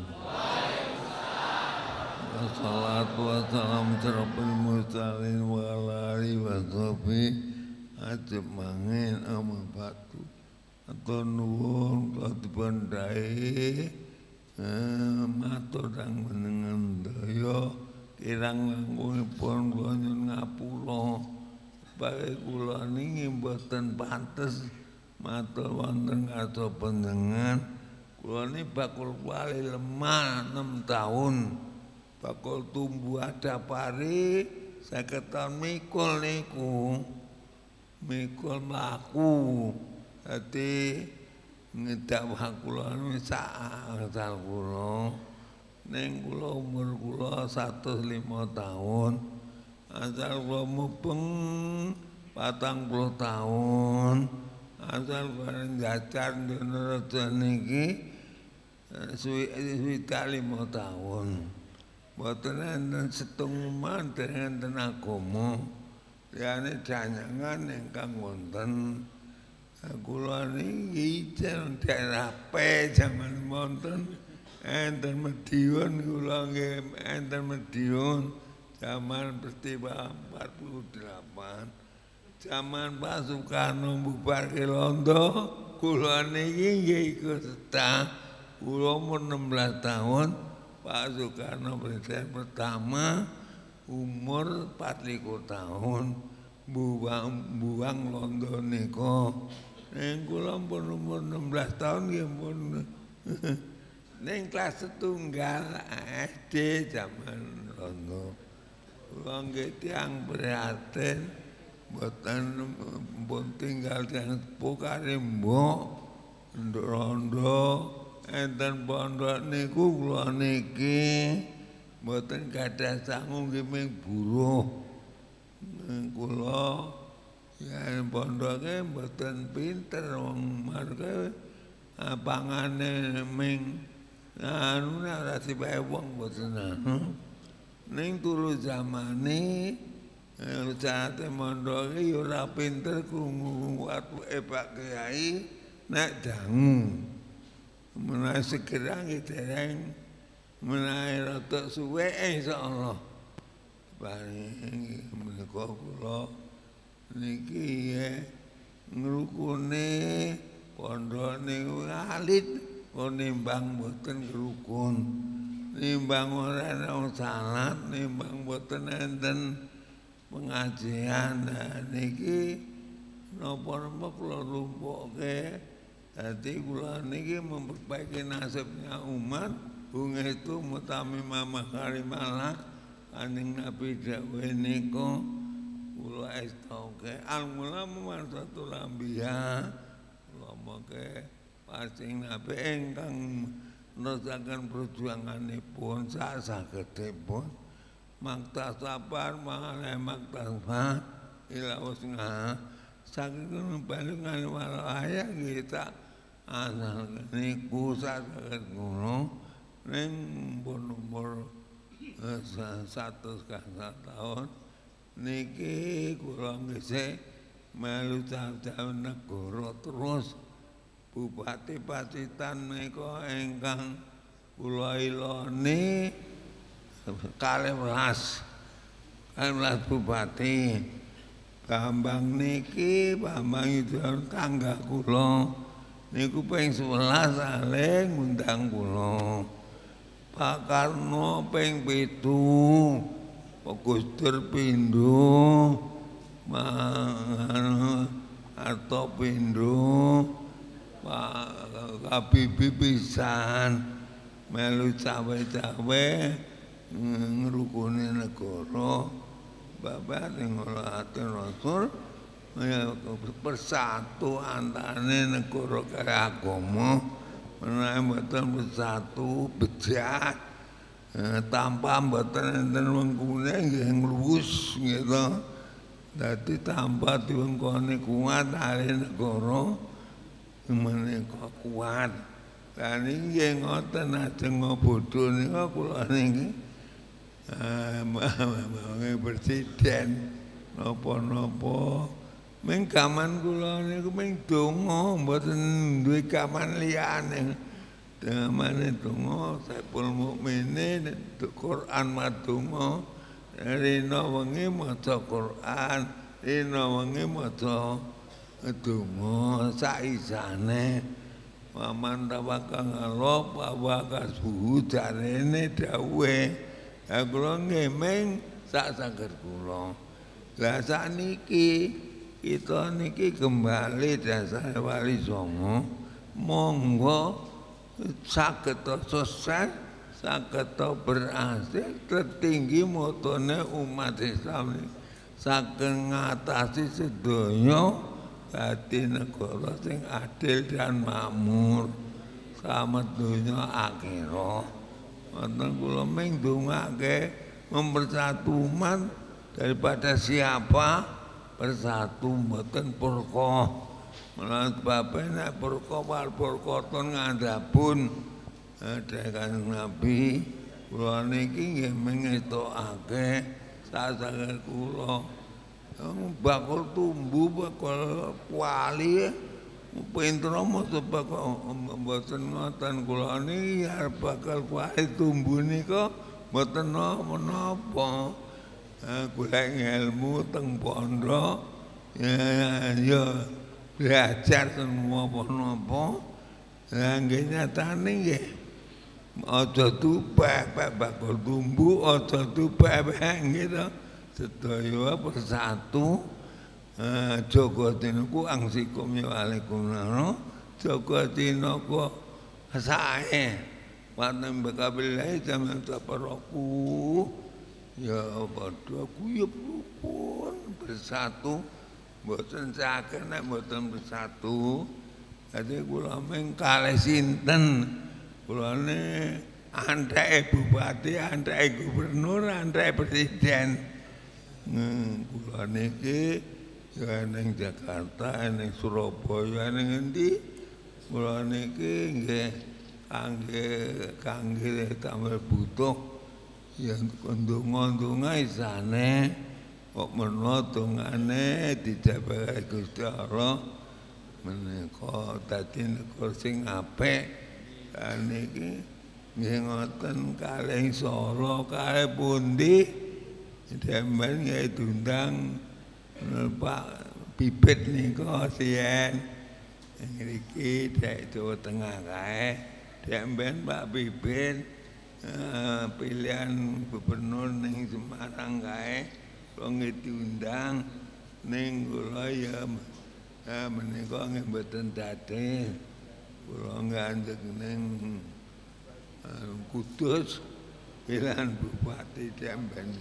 Assalatu wassalamu ala mursalin wa ala alihi wa sahbihi ajmain amma ba'du. Atur nuwun kadipun dae matur dang menengan daya kirang langkungipun kula nyuwun ngapura. Bae kula niki mboten pantes matur wonten kados panjenengan. Kula niki bakul wali lemah enam tahun. Bakul tumbuh ada pari seket tahun mikul niku. Mikul mlaku. Dadi ngedawah kula niku sak asal kula. Ning kula umur kula seratus lima tahun. Asal kula mubeng patang puluh tahun. Asal bareng jajar Ndonorejo niki suwita lima tahun. Mboten enten setunggal enten agama. Liyane janjangan ingkang wonten. Kula niki daerah P jaman wonten enten Madiun kula nggih enten Madiun zaman peristiwa empat puluh delapan. Zaman Pak Soekarno bubarke Londo, kula niki nggih ikut serta. Kula umur enam belas tahun, Pak Soekarno presiden pertama umur empat puluh likur tahun. Buang buang Londo nika. Ning kula pun umur enam belas tahun nggih pun ning kelas setunggal S D zaman Londo. Kula nggih tiyang prihatin. Boten pun tinggal yang sepuh kali mbok nduk rondo enten pondok niku kula niki boten gadah sangu nggih ming buruh. Kula ya pondoke boten pinter wong marga pangane ming anu ora sibae wong boten anu. Ning turu zamane Jate mondoke ya ora pinter krungu watuke Pak Kyai nek dangu. Menawi segera nggih dereng menawi rada suwe insyaallah. Paring menika kula niki ngrukune pondok niku alit nimbang mboten ngrukun. Nimbang ora ana salat, nimbang mboten enten pengajian. Nah, niki napa-napa kula lumpuhke. Dadi kula niki memperbaiki nasibnya umat. Bungestu mutami mama karimalah Kanjeng Nabi dawuh nika kula estauke al-mula mawarsatul anbiya. Kula mengke pancing Nabi ingkang nerusaken perjuanganipun sak sagedipun. Makta sabar mangalih makta sabar ila usnah saking panjenengan wala ayah kita asal niku saged ngono ning umur satu setengah tahun niki kula ngisih melu cah-cah negara terus Bupati Pacitan menika ingkang kula iloni kalih welas kalih welas bupati Bambang niki Bambang itu tangga kula niku ping sewelas saling ngundang kula Pak Karno ping pitu Pak Gus Dur pindho atau pindho Pak Habibie pisan melu cawe-cawe ngrukuni negara bapak ngolati Rasul bersatu antane negara karo agama menawi mboten bersatu bejat tanpa mboten enten wengkune nggih ngluwus gitu dadi tanpa diwengkone kuat ahli negara menika kuat lan nggih ngoten ajeng bodho nika kula niki eh presiden napa-napa ming gaman kula niku ming donga mboten duwe gaman liyane damane donga Saiful Mukminin Quran madonga rina wengi maca Quran rina wengi maca donga saisane Waman tawakal Allah bahwa kasbuhu jarene dawuhe ya kula ngemeng sak saged kula lah sakniki kita niki kembali dasar Wali Songo monggo saged sukses saged berhasil tertinggi motone umat Islam saged ngatasi sedoyo dadi negara sing adil dan makmur sama dunia akhirat. Wonten kula ming ndongake mempersatu umat daripada siapa bersatu mboten purka. Menawi bapak nek purka wal purkaton ngandhapun dhewekan Nabi kula niki nggih mengetokake sasange kula bakal tumbuh bakal kuali pinter maca bakal mboten ngoten kula niki arep bakal kuali tumbuh nika mboten menapa golek ilmu teng pondok ya ya belajar semua napa lha nggih nyatane nggih aja tupeh bakal tumbuh aja tupeh nggih to sedaya bersatu jaga dinaku angsikum ya waalaikumsalam jaga dinaku sae wanem bakabillahi jaman taparaku ya padha kuyup rukun bersatu mboten saged nek mboten bersatu dadi kula mung kalih sinten kulane anteke bupati anteke gubernur anteke presiden kula niki ya ning Jakarta ning Surabaya ning endi kula niki nggih kangge kangge tampil butuh ya ndonga-ndonga isane kok menawa dongane dijabake Gusti Allah menika dadi negara sing apik lan niki nggih ngoten kalih sora kalih pundi Demen ya diundang Pak Bibit nika sien ngriki dek Jawa Tengah kae demben Pak Bibit pilihan gubernur ning Semarang kae kok diundang ning kula ya menika nggih mboten dadeh kula ngandhek ning Kudus pilihan bupati demben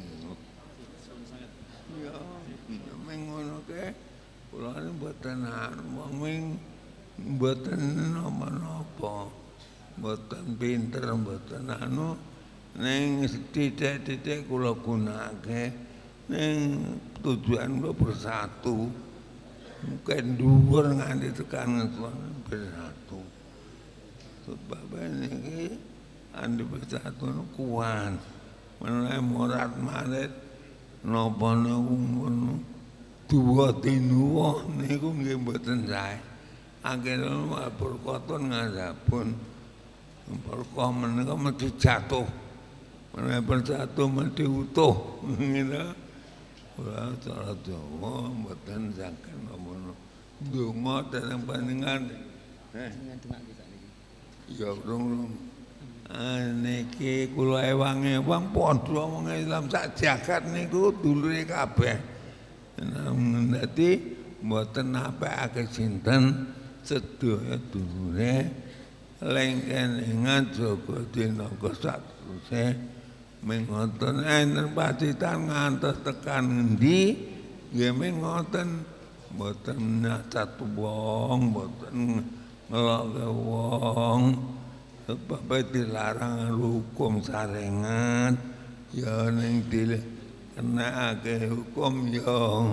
ya ming ngono ke kula mboten wong ming mboten napa-napa mboten pinter mboten anu ning titik-titik kula gunakake ning tujuan kula bersatu mungkin dhuwur nganti tekan bersatu Bapak ini andi persatuan kuat. Mengenai morat maret napa niku dua tinuwah niku nggih mboten sae. Akhirnya perkoton ngazapun perkah menika mesti jatuh. Mengenai persatu mesti utuh. Ngene. Ora cara Jawa mboten saged ngono. Donga dateng panjenengan. Eh. Ya urung. Niki kula ewang-ewang padha wong Islam sak jagat niku dulure kabeh. Dadi mboten apikake sinten sedaya dulure lengkenengan jaga dinangka satruse mengoten enten pacitan ngantos tekan ngendi nggih mengoten mboten nyacat wong mboten ngeloke wong. Sebab dilarang hukum sarengan ya ning dikenake hukum ya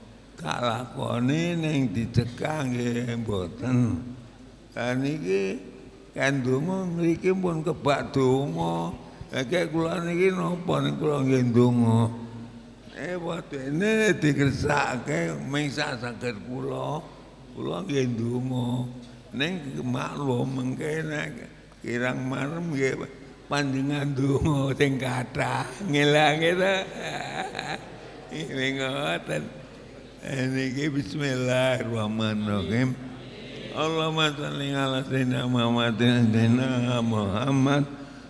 kalakone ning dicegah nggih mboten. Lah niki kan donga mriki pun kebak donga. Nek kula niki napa ning kula nggih donga. Eh wadene dikersake mengsa saged kula. Kula nggih donga. Ning maklum mengkene kirang marem nggih panjenengan donga sing kathah ngelange ta. Iki ngoten. Niki bismillahirrahmanirrahim. Allahumma shalli ala sayyidina Muhammadin sayyidina Muhammad.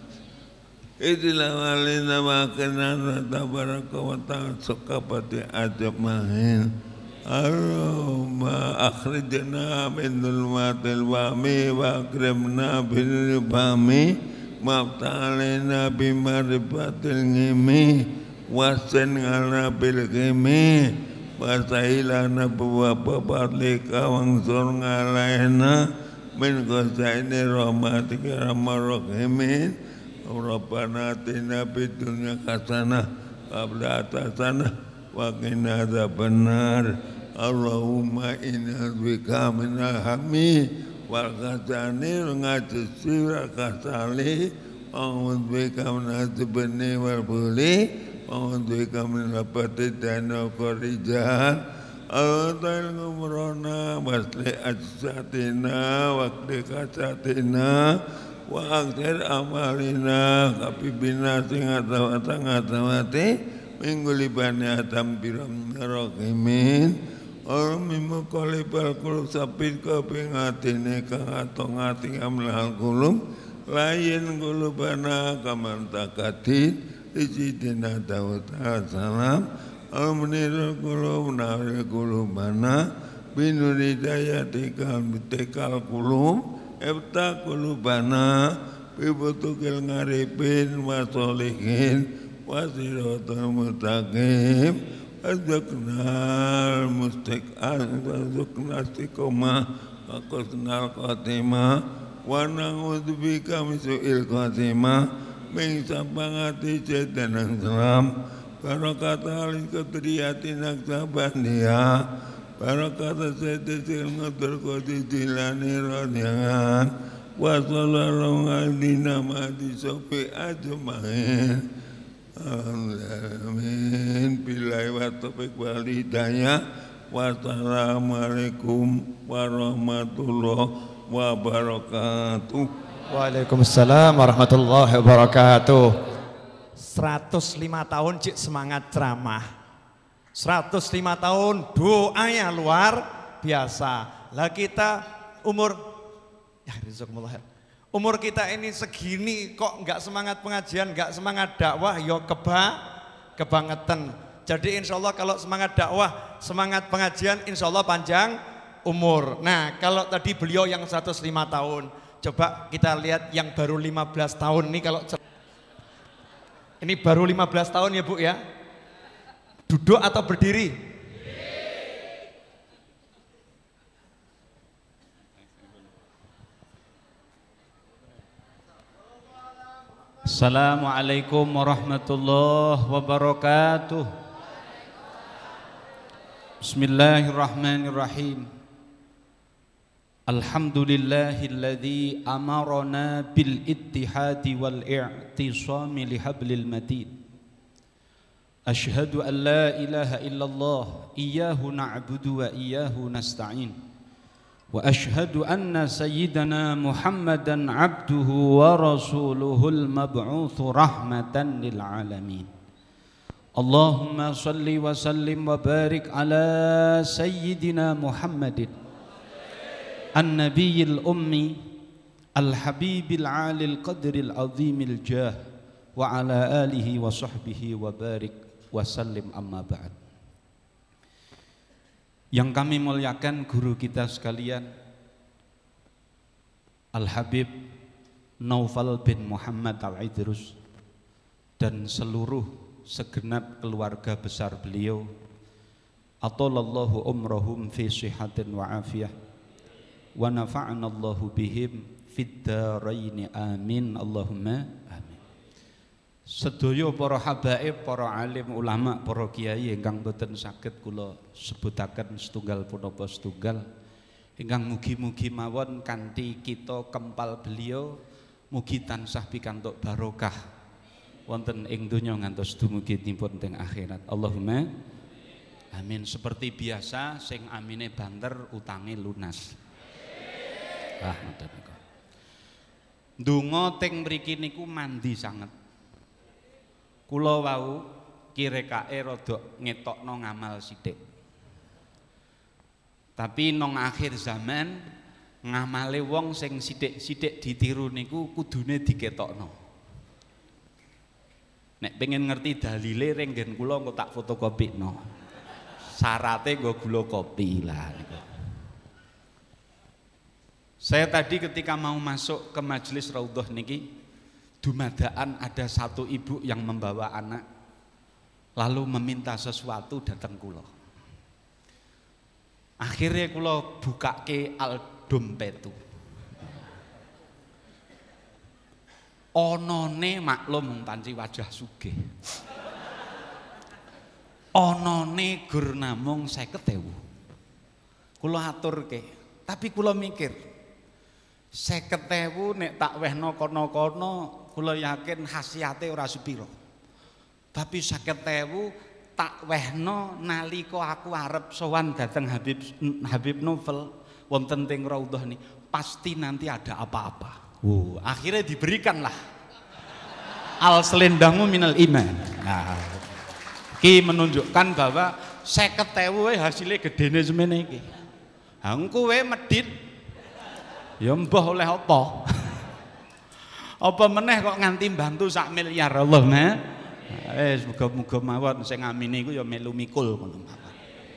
Idilah walina wa kana tabaraka wa ta'ala sukapati ajmain. Allahumma akhrijna min dhulmatil wahmi wa akrimna bil fahmi mabtalina bimarifatil ngimi wasin ala bil ngimi wasahilana buwa babalika wangsur ngalaina min qasaini rahmatika rahmarrahimin Rabbana atina fid dunya hasanah wa fil hasanah wa qina adzabannar. Allahumma inna bika minal hammi wal ghazani ngajisi wal kasali wa bika minal zubni wal buli wa bika minal batidana qorijan Allahul ngumrona wasli ajsatina waqti kasatina wa akhir amalina kapibina sing atawat-atawati minggu libani atam biram rahimin Almimu qalibal qulub sapit kaping atine kang atong ati amlal qulub lain qulubana kaman takadin ijidina Daud salam almunir qulub nawir qulubana binuri dayatika bitekal qulub ebta qulubana bibutukil ngaripin wasolihin wasiratul mustaqim Azaknal mustaqal azaknal istiqomah Akusnal khatimah Wa na'udzubika min su'il khatimah Min sabangati setanang salam Barakata alin ketriyatin aksabandiya Barakata setesil ngatur kodi dilani radyangan Wa sallallahu alina mati sopi ajmain Amin. Billahi wa taufiq wal hidayah. Wassalamualaikum warahmatullahi wabarakatuh. Waalaikumsalam warahmatullahi wabarakatuh. seratus lima tahun cik semangat ceramah. seratus lima tahun doanya luar biasa. Lah kita umur ya jazakumullah khair. Umur kita ini segini kok nggak semangat pengajian, nggak semangat dakwah, yo keba, kebangetan. Jadi insya Allah kalau semangat dakwah, semangat pengajian, insya Allah panjang umur. Nah kalau tadi beliau yang seratus lima tahun, coba kita lihat yang baru lima belas tahun ini kalau ini baru lima belas tahun ya Bu ya. Duduk atau berdiri? Assalamualaikum warahmatullahi wabarakatuh. Bismillahirrahmanirrahim. Alhamdulillahilladzi amarna bil ittihadi wal i'tisami lihablil matin. Ashhadu an la ilaha illallah iyyahu na'budu wa iyyahu nasta'in. Wa ashhadu anna sayyidana Muhammadan abduhu wa rasuluhul mab'utsu rahmatan lil alamin. Allahumma salli wa sallim wa barik ala sayyidina Muhammadin an-nabiyil ummi al-habibil alil qadril azimil jah wa ala alihi wa sahbihi wa barik wa sallim amma ba'd. Yang kami muliakan guru kita sekalian Al-Habib Naufal bin Muhammad Al-Idrus dan seluruh segenap keluarga besar beliau, atalallahu umrahum fi sihatin wa afiyah wa nafa'ana Allahu bihim fid dharain amin Allahumma amin. Sedaya para habaib, para alim ulama, para kiai ingkang boten saged kula sebutaken setunggal punapa setunggal, ingkang mugi-mugi mawon kanthi kita kempal beliau mugi tansah pikantuk barokah wonten ing donya ngantos dumugi dipun teng akhirat. Allahumma amin. Seperti biasa sing amine banter utange lunas. Ah, ngoten niku. Ndonga teng mriki niku mandi sanget. Kula wau kirekae rada ngetokno ngamal sithik. Tapi nang akhir zaman ngamale wong sing sithik-sithik ditiru niku kudune diketokno. Nek pengen ngerti dalile renggen kula engko tak fotokopikno. Syarate nggo gula kopi lah niku. Saya tadi ketika mau masuk ke majelis Raudhah niki, dumadaan ada satu ibu yang membawa anak lalu meminta sesuatu datang kula. Akhirnya kula bukake al-dompetu. Onone maklum panci wajah sugih. Onone gur namung seket ewu. Kula aturke, tapi kula mikir seket ewu nek tak wehno kono-kono kula yakin khasiate ora sepiro. Tapi seket ewu tak wehno nalika aku arep sowan dateng Habib Habib Naufal wonten teng Raudhah ni pasti nanti ada apa-apa. Wow, akhirnya diberikanlah al selendangmu minal iman. Nah, ki menunjukkan bahwa seket ewu hasilnya gedene semene iki. Ha engko kowe medhit ya mbah oleh apa? Apa meneh kok nganti bantu sak miliar Allah nah. Eh muga-muga mawon sing ngamini iku ya melu mikul ngono mawon.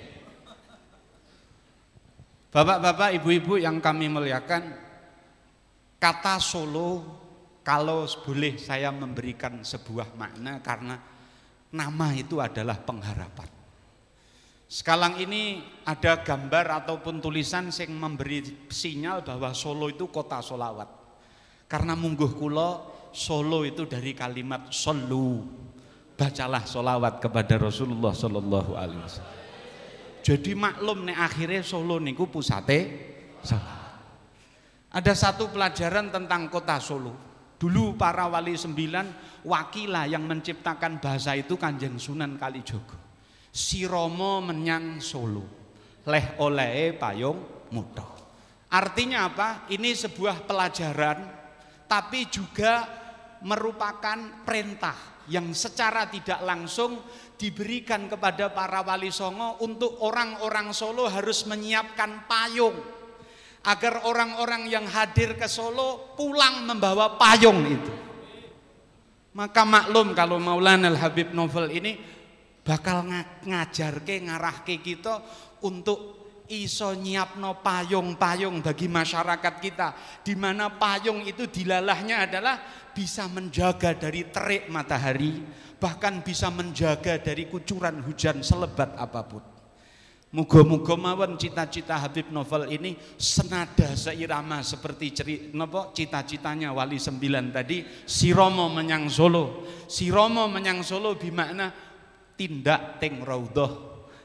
Bapak-bapak, ibu-ibu yang kami muliakan, kata Solo kalau boleh saya memberikan sebuah makna karena nama itu adalah pengharapan. Sekarang ini ada gambar ataupun tulisan yang memberi sinyal bahwa Solo itu kota solawat. Karena mungguh kula Solo itu dari kalimat solu, bacalah solawat kepada Rasulullah Sallallahu Alaihi Wasallam. Jadi maklum nih akhirnya Solo niku pusate solawat. Ada satu pelajaran tentang kota Solo. Dulu para wali sembilan wakilah yang menciptakan bahasa itu Kanjeng Sunan Kalijogo. Si Romo menyang Solo, leh oleh payung muda. Artinya apa? Ini sebuah pelajaran, tapi juga merupakan perintah yang secara tidak langsung diberikan kepada para wali songo untuk orang-orang Solo harus menyiapkan payung agar orang-orang yang hadir ke Solo pulang membawa payung itu. Maka maklum kalau Maulana Al-Habib Naufal ini bakal ngajarke ngarahke kita untuk iso nyiapno payung-payung bagi masyarakat kita, di mana payung itu dilalahnya adalah bisa menjaga dari terik matahari, bahkan bisa menjaga dari kucuran hujan selebat apapun. Muga-muga mawon cita-cita Habib Naufal ini senada seirama seperti cita-citanya wali sembilan tadi, si Romo menyang Solo. Si Romo menyang Solo bimakna tindak teng Raudhah,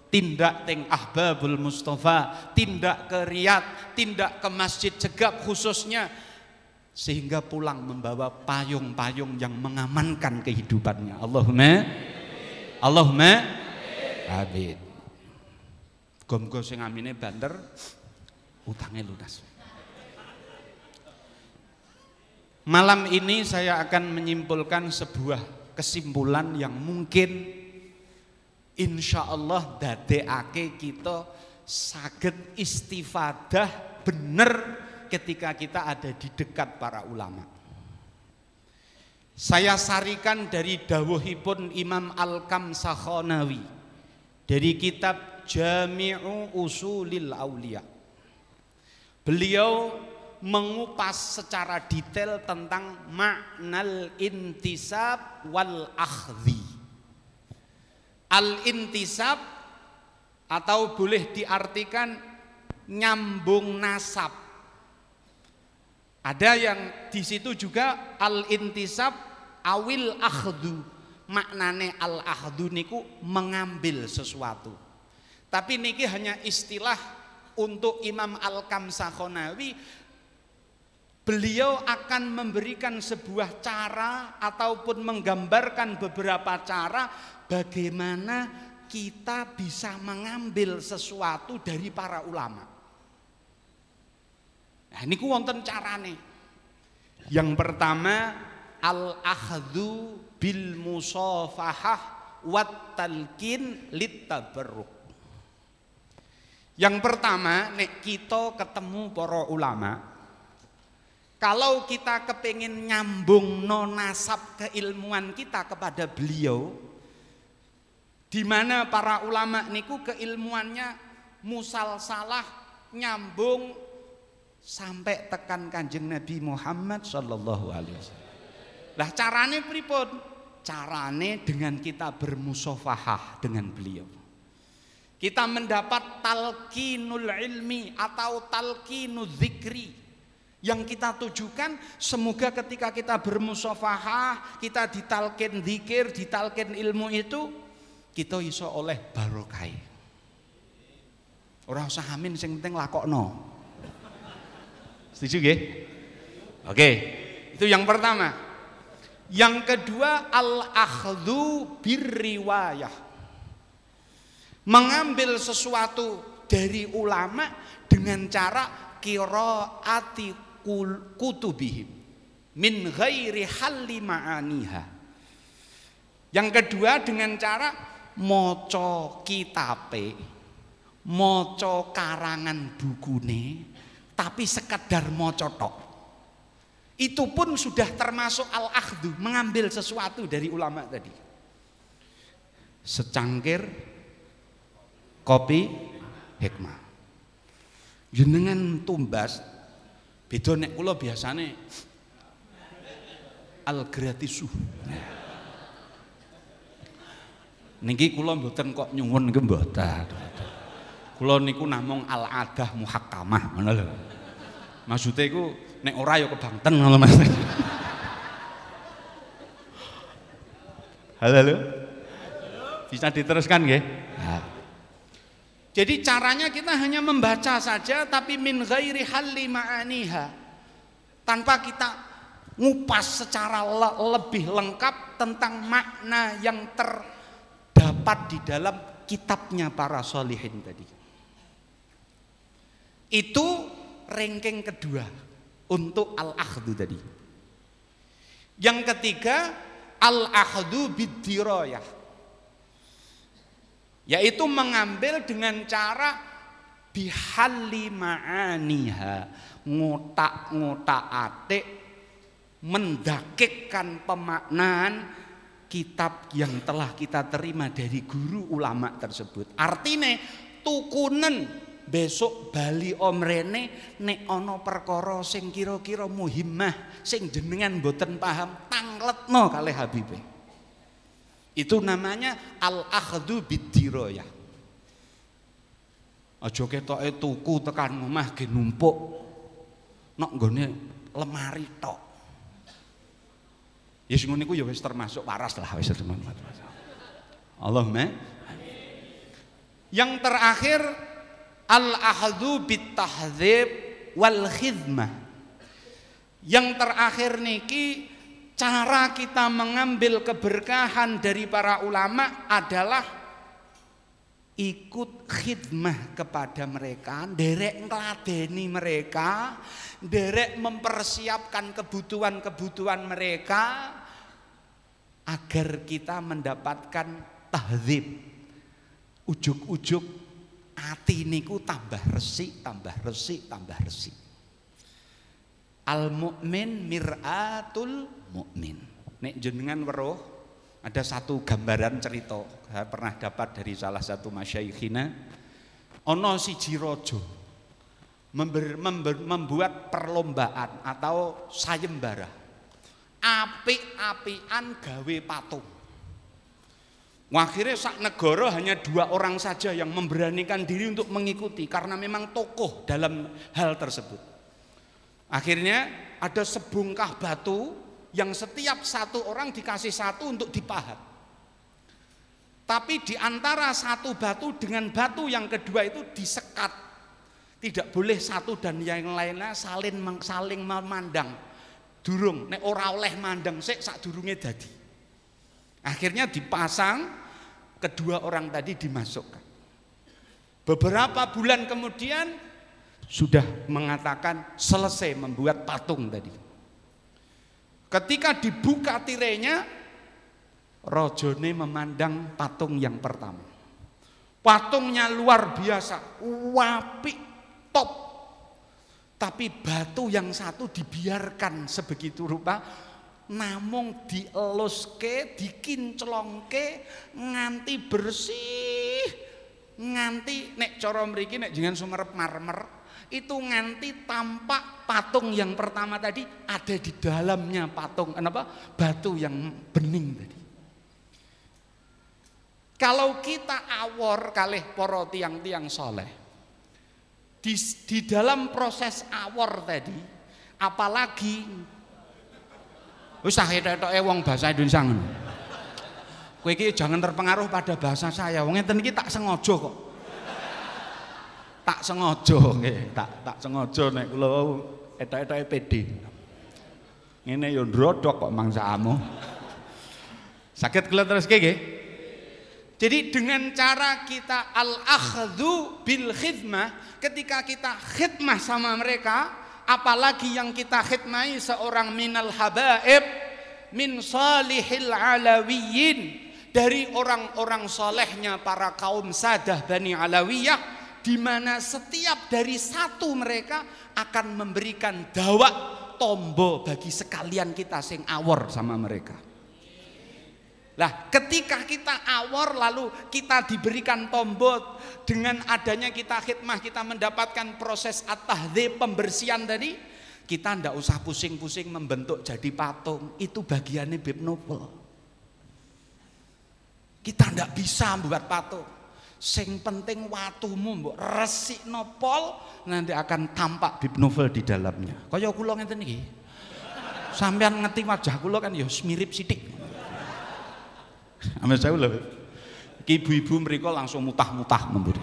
tindak teng Ahbabul Mustafa, tindak ke Riyadh, tindak ke Masjid Jegab khususnya, sehingga pulang membawa payung-payung yang mengamankan kehidupannya. Allahumma Allahumma amin. Gom-gom sing amine banter, utangnya lunas. Malam ini saya akan menyimpulkan sebuah kesimpulan yang mungkin insya Allah dadekake kita saged istifadah bener ketika kita ada di dekat para ulama. Saya sarikan dari dawuhipun Imam Al-Kamsakhonawi dari kitab Jami'u Usulil Aulia. Beliau mengupas secara detail tentang maknal intisab wal akhdhi. Al-intisab atau boleh diartikan nyambung nasab. Ada yang di situ juga al-intisab awil akhdhu. Maknane al-akhdhu niku mengambil sesuatu. Tapi niki hanya istilah untuk Imam Al-Kamsakhonawi. Beliau akan memberikan sebuah cara ataupun menggambarkan beberapa cara bagaimana kita bisa mengambil sesuatu dari para ulama. Nah, ini ku wonten carane. Yang pertama al-akhdhu bil musafahah wat talqin littabarruk. Yang pertama nek kita ketemu para ulama, kalau kita kepingin nyambung no nasab keilmuan kita kepada beliau, di mana para ulama niku keilmuannya musalsalah nyambung sampai tekan Kanjeng Nabi Muhammad sallallahu alaihi wasallam. Lah carane pripun? Carane dengan kita bermusafahah dengan beliau. Kita mendapat talqinul ilmi atau talqinul dzikri. Yang kita tujukan semoga ketika kita bermusafahah, kita ditalkin dzikir, ditalkin ilmu itu, kita iso oleh barokah. Ora usah amin, sing penting lakokno. Setuju nggih? Oke, itu yang pertama. Yang kedua al-akhdhu birriwayah. Mengambil sesuatu dari ulama dengan cara qiraati kutubihim min ghairi halli ma'aniha. Yang kedua dengan cara maca kitabe, maca karangan bukune, tapi sekedar maca tok. Itu pun sudah termasuk al-akhdhu, mengambil sesuatu dari ulama tadi. Secangkir kopi hikmah. Jenengan tumbas beda nek kula biasane al gratisu. Niki kula mboten kok nyuwun nggih mboten. Kula niku namung al adah muhakkamah ngono lho. Maksude iku nek ora ya kebanten ngono Mas. Halo halo. Bisa diteruskan nggih? Ya. Jadi caranya kita hanya membaca saja tapi min ghairi halli ma'aniha, tanpa kita ngupas secara le lebih lengkap tentang makna yang terdapat di dalam kitabnya para sholihin tadi. Itu ranking kedua untuk al-akhdhu tadi. Yang ketiga al-akhdhu bid-dirayah, yaitu mengambil dengan cara bihalli ma'aniha, ngotak-ngotak atik, mendakikkan pemaknaan kitab yang telah kita terima dari guru ulama tersebut. Artinya tukunen besok bali omrene nek ana perkara sing kira-kira muhimmah sing jenengan mboten paham, tangletno kalih Habibe. Itu namanya al-akhdhu bid-dirayah. Aja ketoke tuku tekan omah ge numpuk nok nggone lemari tok. Ya sing ngene iku ya wis termasuk waras lah wis teman-teman. Allahumma. Yang terakhir al-ahdhu bit-tahdzib wal khidmah. Yang terakhir niki cara kita mengambil keberkahan dari para ulama adalah ikut khidmah kepada mereka, nderek ngladeni mereka, nderek mempersiapkan kebutuhan-kebutuhan mereka agar kita mendapatkan tahdzib. Ujuk-ujuk ati niku tambah resik, tambah resik, tambah resik. Al mukmin mir'atul mukmin. Nek jenengan weruh ada satu gambaran cerita saya pernah dapat dari salah satu masyayikhina. Ono siji raja member, member, membuat perlombaan atau sayembara apik-apian gawe patung. Akhirnya sak negara hanya dua orang saja yang memberanikan diri untuk mengikuti karena memang tokoh dalam hal tersebut. Akhirnya ada sebungkah batu yang setiap satu orang dikasih satu untuk dipahat. Tapi di antara satu batu dengan batu yang kedua itu disekat. Tidak boleh satu dan yang lainnya saling saling memandang. Durung nek ora oleh mandang sik sak durunge dadi. Akhirnya dipasang, kedua orang tadi dimasukkan. Beberapa bulan kemudian sudah mengatakan selesai membuat patung tadi. Ketika dibuka tirainya, rajane memandang patung yang pertama. Patungnya luar biasa, apik, top. Tapi batu yang satu dibiarkan sebegitu rupa, namung dieluske, dikinclongke nganti bersih, nganti nek cara mriki nek jenengan sumerep marmer itu nganti tampak patung yang pertama tadi ada di dalamnya patung apa batu yang bening tadi. Kalau kita awor kalih para tiang-tiang soleh di, di dalam proses awor tadi, apalagi wis tak etok-etoke wong bahasa Indonesia ngono. Kowe iki jangan terpengaruh pada bahasa saya. Wong ngeten iki tak sengaja kok. Tak sengaja nggih, tak tak sengaja nek kula etok-etoke P D. Ngene yo ndrodok kok mangsamu. Saged kula teruske nggih. Jadi dengan cara kita al-akhdhu bil khidmah, ketika kita khidmah sama mereka, apalagi yang kita khidmai seorang minal habaib min salihil alawiyin, dari orang-orang solehnya para kaum Sadah Bani Alawiyah, di mana setiap dari satu mereka akan memberikan dawak tombo bagi sekalian kita sing awor sama mereka. Lah, ketika kita awor lalu kita diberikan tombol dengan adanya kita khidmah, kita mendapatkan proses at-tahdzib, pembersihan tadi, kita ndak usah pusing-pusing membentuk jadi patung, itu bagiannya Bib Novel. Kita ndak bisa membuat patung. Sing penting watumu mbok resikno pol, nanti akan tampak Bib Novel di dalamnya. Kaya kula ngeten iki. Sampeyan ngerti wajah kula kan ya mirip sithik. Amin saya lho. Ibu-ibu mereka langsung mutah-mutah memberi.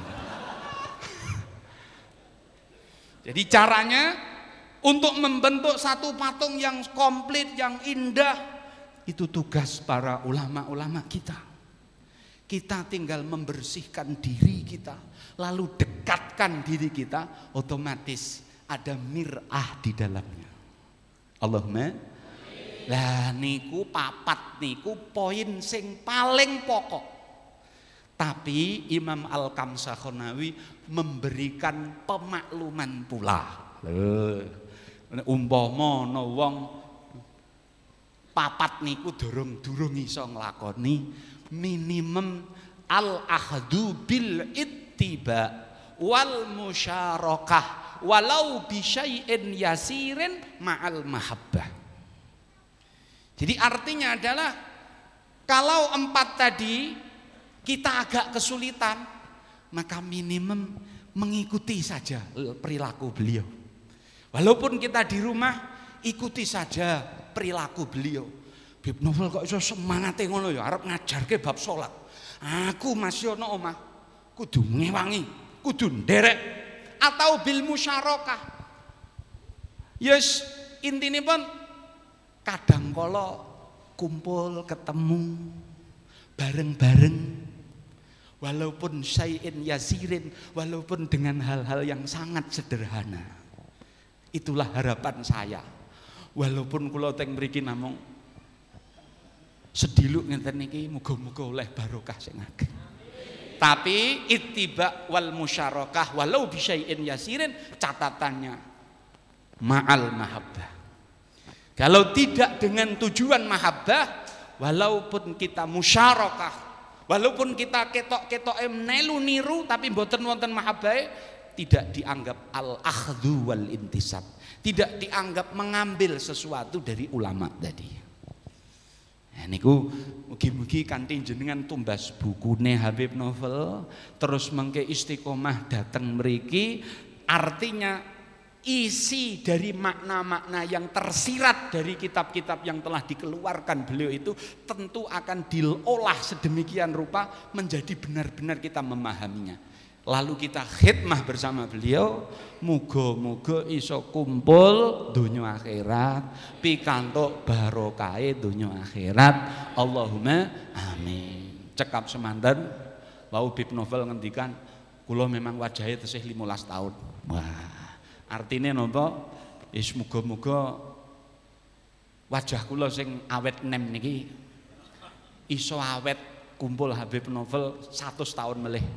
Jadi caranya untuk membentuk satu patung yang komplit, yang indah, itu tugas para ulama-ulama kita. Kita tinggal membersihkan diri kita, lalu dekatkan diri kita, otomatis ada mir'ah di dalamnya. Allahumma. Lah niku papat niku poin sing paling pokok. Tapi Imam Al-Kamsakhonawi memberikan pemakluman pula. Lho, umpama ana wong papat niku durung-durung iso nglakoni, minimum al-ahdu bil ittiba wal musyarakah walau bi syai'in yasirin ma'al mahabbah. Jadi artinya adalah kalau empat tadi kita agak kesulitan, maka minimum mengikuti saja perilaku beliau. Walaupun kita di rumah, ikuti saja perilaku beliau. Bib Novel kok iso semangate ngono ya, arep ngajarke bab salat. Aku masih ono omah, kudu ngewangi, kudu nderek atau bil musyarakah. Yes, intine pun kadang kala kumpul ketemu bareng-bareng walaupun syai'in yasirin, walaupun dengan hal-hal yang sangat sederhana. Itulah harapan saya. Walaupun kula teng mriki namung sediluk ngenten niki muga-muga oleh barokah sing akeh. Tapi ittiba wal musyarakah walau bi syai'in yasirin, catatannya ma'al mahabbah. Kalau tidak dengan tujuan mahabbah, walaupun kita musyarakah, walaupun kita ketok-ketok melu niru tapi mboten wonten mahabbah, tidak dianggap al-akhdhu wal intisab, tidak dianggap mengambil sesuatu dari ulama tadi. Nah, niku mugi-mugi kanthi jenengan tumbas bukune Habib Novel terus mengke istiqomah dateng mriki, artinya isi dari makna-makna yang tersirat dari kitab-kitab yang telah dikeluarkan beliau itu tentu akan diolah sedemikian rupa menjadi benar-benar kita memahaminya. Lalu kita khidmah bersama beliau, muga-muga iso kumpul dunia akhirat, pikantuk barokahe dunia akhirat. Allahumma amin. Cekap semanten wau Habib Novel ngendikan kula memang wajahnya tesih limolas tahun. Wah, artinya napa? Wis muga-muga wajah kula sing awet nem niki iso awet kumpul Habib Novel seratus tahun melih.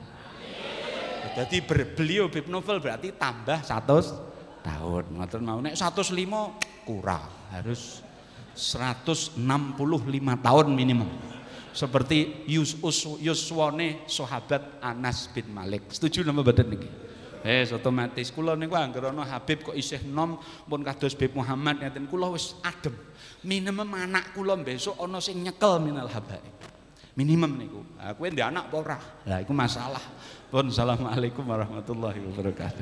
Jadi beliau Habib Novel berarti tambah seratus tahun. Ngoten mau nek seratus lima kurang, harus seratus enam puluh lima tahun minimum. Seperti Yus Yuswane sahabat Anas bin Malik. Setuju napa mboten niki? Eh otomatis kula niku anggere ana Habib kok isih nom pun kados Habib Muhammad ngaten kula wis adem. Minimum anak kula besok ana sing nyekel minal habaib. Minimum niku. Ha kowe ndek anak apa ora? Lah iku masalah. Pun assalamualaikum warahmatullahi wabarakatuh.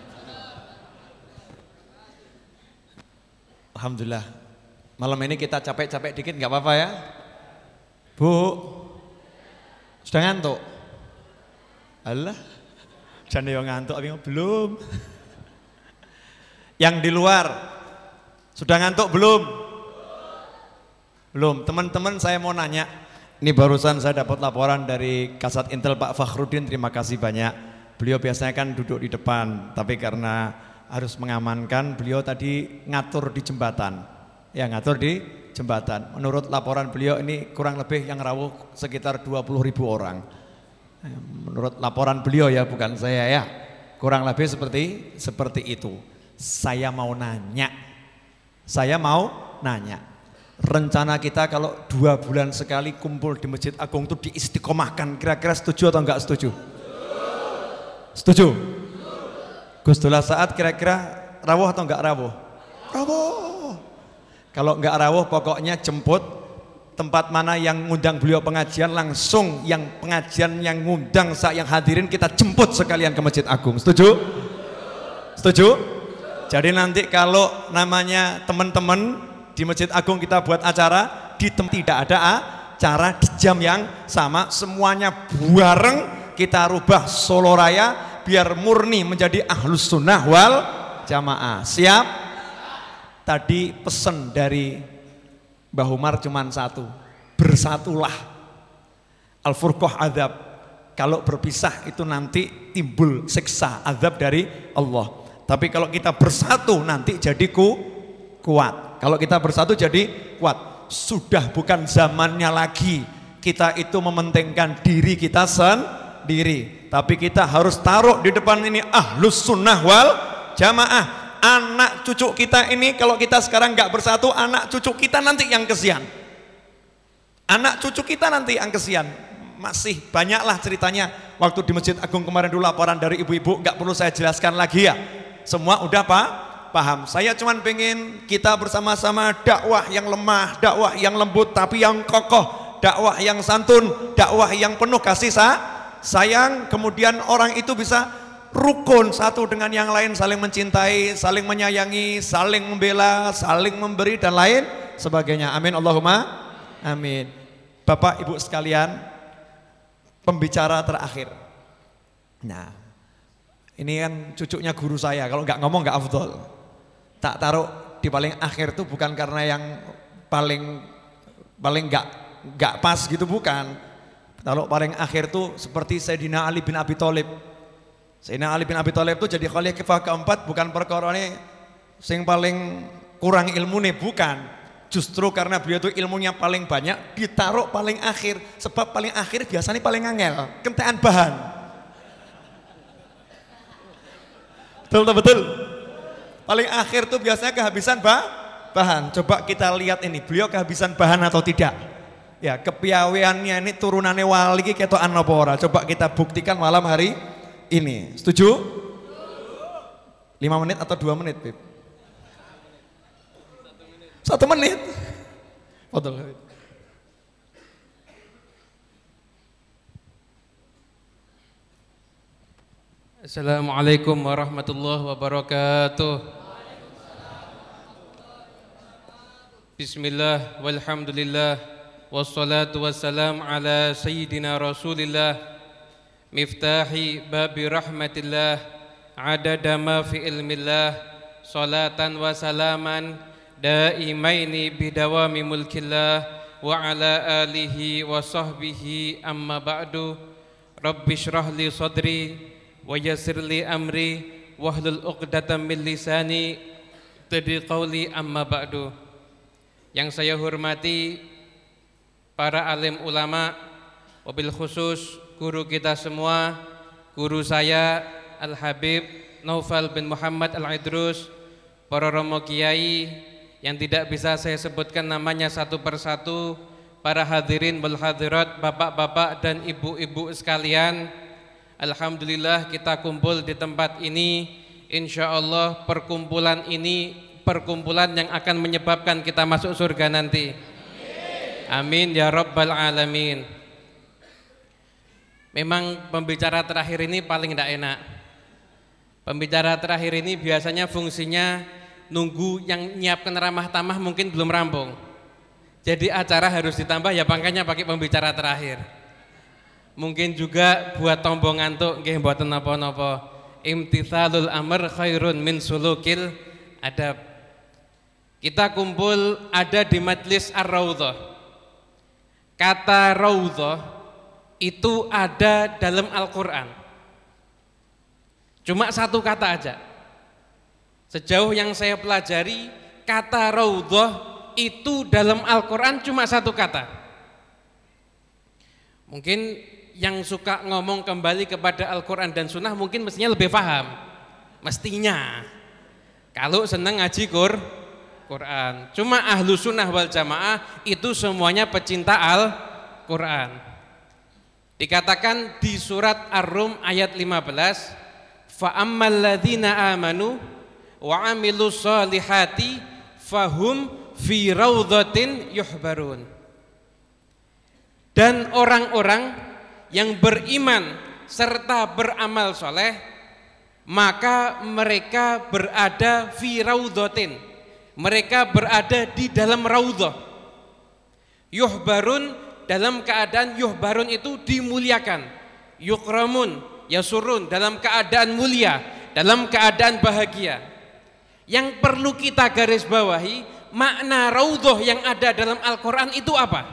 Alhamdulillah. Malam ini kita capek-capek dikit nggak apa-apa ya? Bu, sudah ngantuk? Alah, jangan yang ngantuk, tapi belum. Yang di luar, sudah ngantuk belum? Belum. Teman-teman saya mau nanya. Ini barusan saya dapat laporan dari Kasat Intel Pak Fakhrudin, terima kasih banyak. Beliau biasanya kan duduk di depan, tapi karena harus mengamankan, beliau tadi ngatur di jembatan. Ya, ngatur di jembatan. Menurut laporan beliau ini kurang lebih yang rawuh sekitar dua puluh ribu orang. Menurut laporan beliau ya, bukan saya ya. Kurang lebih seperti seperti itu. Saya mau nanya. Saya mau nanya. Rencana kita kalau dua bulan sekali kumpul di Masjid Agung itu diistiqomahkan, kira-kira setuju atau enggak setuju? Setuju? Gus Dullah Saat kira-kira rawuh atau enggak rawuh? Rawuh. Kalau enggak rawuh pokoknya jemput tempat mana yang ngundang beliau pengajian, langsung yang pengajian yang ngundang saya yang hadirin kita jemput sekalian ke Masjid Agung. Setuju? Setuju? Jadi nanti kalau namanya teman-teman di Masjid Agung kita buat acara, di tempat tidak ada acara di jam yang sama, semuanya bareng kita rubah Solo Raya biar murni menjadi Ahlus Sunnah wal Jamaah. Siap? Tadi pesan dari Mbah Umar cuman satu, bersatulah. Al-Furqah azab, kalau berpisah itu nanti timbul siksa azab dari Allah. Tapi kalau kita bersatu nanti jadi ku, kuat. Kalau kita bersatu jadi kuat. Sudah bukan zamannya lagi kita itu mementingkan diri kita sendiri, tapi kita harus taruh di depan ini Ahlus Sunnah wal Jamaah. Anak cucu kita ini kalau kita sekarang nggak bersatu, anak cucu kita nanti yang kesian. Anak cucu kita nanti yang kesian. Masih banyaklah ceritanya. Waktu di Masjid Agung kemarin dulu laporan dari ibu-ibu, nggak perlu saya jelaskan lagi ya. Semua udah pak paham. Saya cuman pengen kita bersama-sama dakwah yang lemah, dakwah yang lembut tapi yang kokoh, dakwah yang santun, dakwah yang penuh kasih sayang. Kemudian orang itu bisa rukun satu dengan yang lain, saling mencintai, saling menyayangi, saling membela, saling memberi dan lain sebagainya. Amin Allahumma amin. Bapak Ibu sekalian, pembicara terakhir. Nah, ini kan cucunya guru saya, kalau nggak ngomong nggak afdol. Tak taruh di paling akhir tuh bukan karena yang paling paling nggak nggak pas gitu, bukan. Taruh paling akhir tuh seperti Sayyidina Ali bin Abi Thalib. Sayyidina Ali bin Abi Thalib tuh jadi khalifah keempat bukan perkara ini sing paling kurang ilmu nih, bukan. Justru karena beliau itu ilmunya paling banyak ditaruh paling akhir, sebab paling akhir biasanya paling angel, kentekan bahan. Betul betul. Paling akhir tuh biasanya kehabisan bah, bahan. Coba kita lihat ini, beliau kehabisan bahan atau tidak? Ya, kepiaweannya ini turunannya wali iki ketokan apa ora? Coba kita buktikan malam hari ini. Setuju? Lima menit atau dua menit, Bib? Satu menit. Betul. Assalamualaikum warahmatullahi wabarakatuh. Bismillah walhamdulillah wassalatu wassalam ala sayyidina rasulillah miftahi babi rahmatillah adada ma fi ilmillah salatan wa salaman daimaini bidawami mulkillah wa ala alihi wa sahbihi amma ba'du. Rabbi shrah li sadri wa yassir li amri wahlul uqdatam min lisani tadi qauli amma ba'du. Yang saya hormati para alim ulama, wabil khusus guru kita semua, guru saya Al-Habib Naufal bin Muhammad Al-Idrus, para romo kiai yang tidak bisa saya sebutkan namanya satu persatu, para hadirin wal hadirat, bapak-bapak dan ibu-ibu sekalian. Alhamdulillah kita kumpul di tempat ini. Insya Allah perkumpulan ini perkumpulan yang akan menyebabkan kita masuk surga nanti. Amin ya rabbal alamin. Memang pembicara terakhir ini paling tidak enak. Pembicara terakhir ini biasanya fungsinya nunggu yang nyiapkan ramah tamah mungkin belum rampung. Jadi acara harus ditambah, ya makanya pakai pembicara terakhir. Mungkin juga buat tombong ngantuk nggih mboten napa-napa. Imtithalul amr khairun min sulukil adab. Kita kumpul ada di Majlis Ar-Raudhah. Kata raudhah itu ada dalam Al-Qur'an. Cuma satu kata aja. Sejauh yang saya pelajari, kata raudhah itu dalam Al-Qur'an cuma satu kata. Mungkin yang suka ngomong kembali kepada Al-Qur'an dan Sunnah mungkin mestinya lebih paham. Mestinya. Kalau senang ngaji Qur'an. Cuma ahlu sunnah wal jamaah itu semuanya pecinta Al-Qur'an. Dikatakan di surat Ar-Rum ayat lima belas, fa ammal ladzina amanu wa amilus solihati fahum fi raudhatin yuhbarun. Dan orang-orang yang beriman serta beramal soleh, maka mereka berada fi raudhatin, mereka berada di dalam raudhah. Yuhbarun, dalam keadaan yuhbarun itu dimuliakan. Yukramun, yasurun, dalam keadaan mulia, dalam keadaan bahagia. Yang perlu kita garis bawahi, makna raudhah yang ada dalam Al-Qur'an itu apa?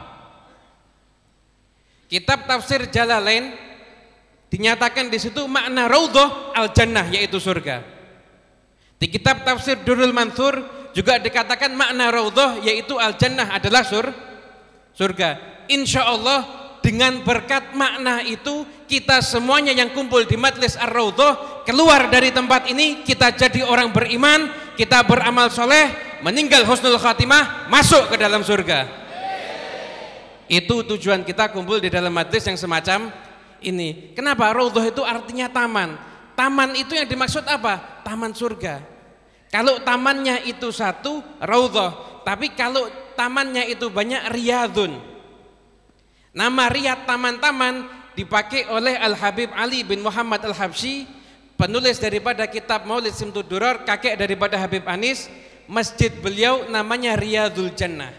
Kitab tafsir Jalalain dinyatakan di situ makna raudhah al-jannah, yaitu surga. Di kitab tafsir Durrul Mansur juga dikatakan makna raudhah yaitu al-jannah adalah sur, surga. Insya Allah dengan berkat makna itu kita semuanya yang kumpul di Majlis Ar-Raudhah keluar dari tempat ini, kita jadi orang beriman, kita beramal soleh, meninggal husnul khatimah, masuk ke dalam surga. Itu tujuan kita kumpul di dalam majlis yang semacam ini. Kenapa? Raudhah itu artinya taman. Taman itu yang dimaksud apa? Taman surga. Kalau tamannya itu satu, raudhah. Tapi kalau tamannya itu banyak, riyadun. Nama riyad taman-taman dipakai oleh Al-Habib Ali bin Muhammad Al-Habsyi, penulis daripada kitab Maulid Simtud Duror, kakek daripada Habib Anis. Masjid beliau namanya Riyadul Jannah.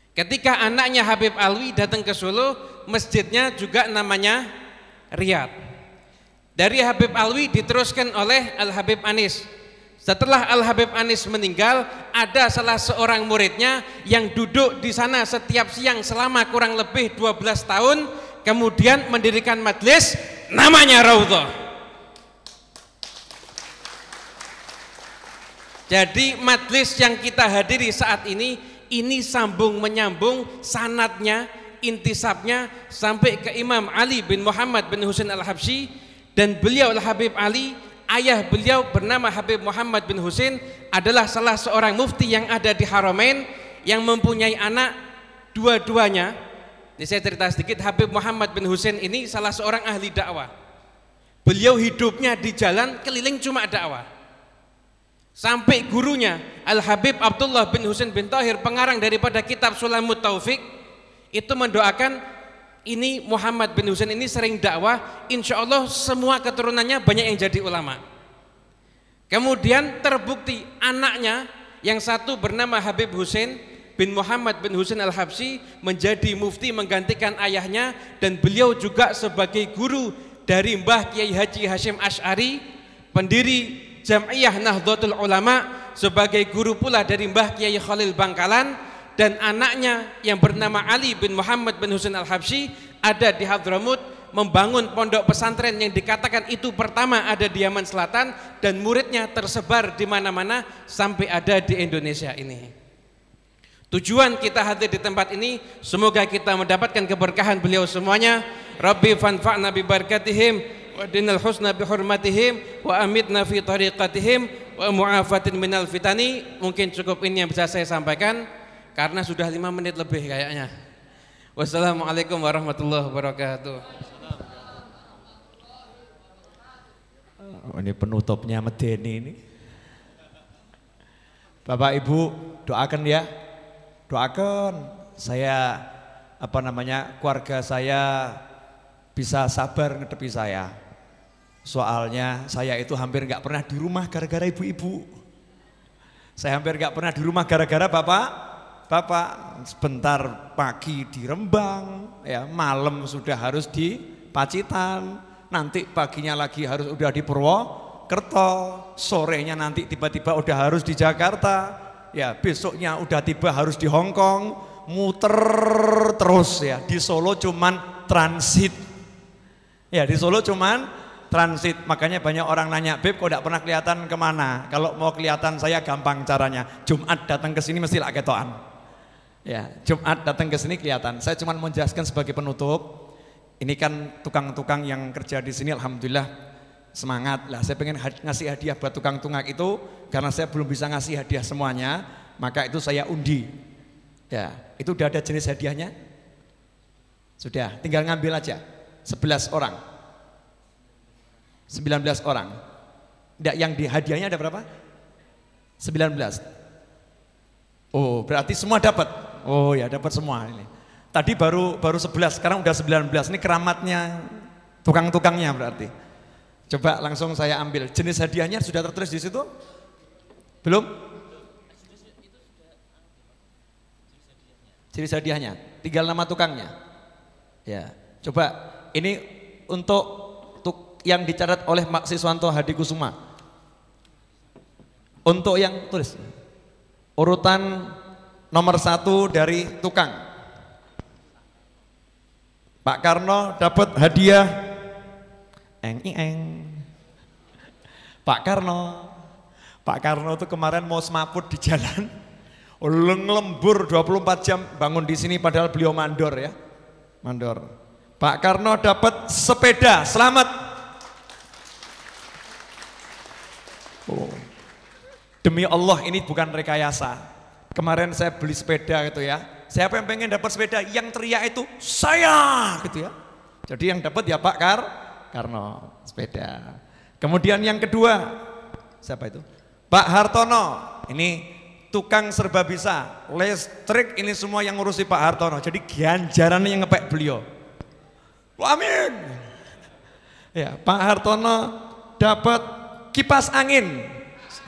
Ketika anaknya Habib Alwi datang ke Solo, masjidnya juga namanya Riyad. Dari Habib Alwi diteruskan oleh Al-Habib Anis. Setelah Al-Habib Anis meninggal, ada salah seorang muridnya yang duduk di sana setiap siang selama kurang lebih dua belas tahun, kemudian mendirikan majelis namanya Raudhah. Jadi majelis yang kita hadiri saat ini, ini sambung menyambung sanadnya, intisabnya sampai ke Imam Ali bin Muhammad bin Husain Al-Habsyi, dan beliau Al-Habib Ali, ayah beliau bernama Habib Muhammad bin Husain, adalah salah seorang mufti yang ada di Haramain yang mempunyai anak dua-duanya. Ini saya cerita sedikit, Habib Muhammad bin Husain ini salah seorang ahli dakwah. Beliau hidupnya di jalan keliling cuma dakwah. Sampai gurunya Al-Habib Abdullah bin Husain bin Tahir, pengarang daripada kitab Sulamut Taufik, itu mendoakan ini Muhammad bin Husain ini sering dakwah, insya Allah semua keturunannya banyak yang jadi ulama. Kemudian terbukti anaknya yang satu bernama Habib Husain bin Muhammad bin Husain Al-Habsyi menjadi mufti menggantikan ayahnya, dan beliau juga sebagai guru dari Mbah Kiai Haji Hashim Asy'ari, pendiri Jam'iyah Nahdlatul Ulama, sebagai guru pula dari Mbah Kiai Khalil Bangkalan, dan anaknya yang bernama Ali bin Muhammad bin Husain Al-Habsyi ada di Hadramut membangun pondok pesantren yang dikatakan itu pertama ada di Yaman Selatan, dan muridnya tersebar di mana-mana sampai ada di Indonesia ini. Tujuan kita hadir di tempat ini, semoga kita mendapatkan keberkahan beliau semuanya. Rabbi fanfa'na bi barakatihim wa dinal husna bi hurmatihim wa amitna fi tariqatihim wa mu'afatin minal fitani. Mungkin cukup ini yang bisa saya sampaikan karena sudah lima menit lebih kayaknya. Wassalamualaikum warahmatullahi wabarakatuh. Oh, ini penutupnya medeni ini. Bapak Ibu doakan ya, doakan saya apa namanya keluarga saya bisa sabar ngedepi saya. Soalnya saya itu hampir nggak pernah di rumah gara-gara ibu-ibu. Saya hampir nggak pernah di rumah gara-gara bapak. Bapak sebentar pagi di Rembang, ya malam sudah harus di Pacitan, nanti paginya lagi harus udah di Purwokerto, sorenya nanti tiba-tiba udah harus di Jakarta, ya besoknya udah tiba harus di Hong Kong, muter terus ya. Di Solo cuman transit, ya di Solo cuman transit. Makanya banyak orang nanya, Beb kok tidak pernah kelihatan kemana? Kalau mau kelihatan saya gampang caranya, Jumat datang ke sini mesti lah ketoan. Ya, Jumat datang ke sini kelihatan. Saya cuma mau menjelaskan sebagai penutup. Ini kan tukang-tukang yang kerja di sini, alhamdulillah semangat lah. Saya pengen ngasih hadiah buat tukang tungak itu, karena saya belum bisa ngasih hadiah semuanya, maka itu saya undi. Ya, itu udah ada jenis hadiahnya. Sudah, tinggal ngambil aja. sebelas orang, sembilan belas orang. Nggak, yang di hadiahnya ada berapa? sembilan belas. Oh, berarti semua dapat. Oh ya, dapat semua ini. Tadi baru baru sebelas, sekarang udah sembilan belas. Ini keramatnya tukang-tukangnya berarti. Coba langsung saya ambil. Jenis hadiahnya sudah tertulis di situ? Belum? Jenis hadiahnya, tinggal nama tukangnya. Ya, coba ini untuk, untuk yang dicatat oleh Mak Siswanto Hadikusuma. Untuk yang tulis urutan nomor satu dari tukang, Pak Karno dapat hadiah eng eng. Pak Karno, Pak Karno itu kemarin mau semaput di jalan, lembur dua puluh empat jam bangun di sini padahal beliau mandor ya, mandor. Pak Karno dapat sepeda, selamat. Oh. Demi Allah ini bukan rekayasa. Kemarin saya beli sepeda gitu ya. Siapa yang pengen dapat sepeda? Yang teriak itu saya gitu ya. Jadi yang dapat ya Pak Kar Karno sepeda. Kemudian yang kedua siapa itu? Pak Hartono. Ini tukang serba bisa, listrik ini semua yang ngurusi Pak Hartono. Jadi ganjarannya yang ngepek beliau. Amin. Ya, Pak Hartono dapat kipas angin.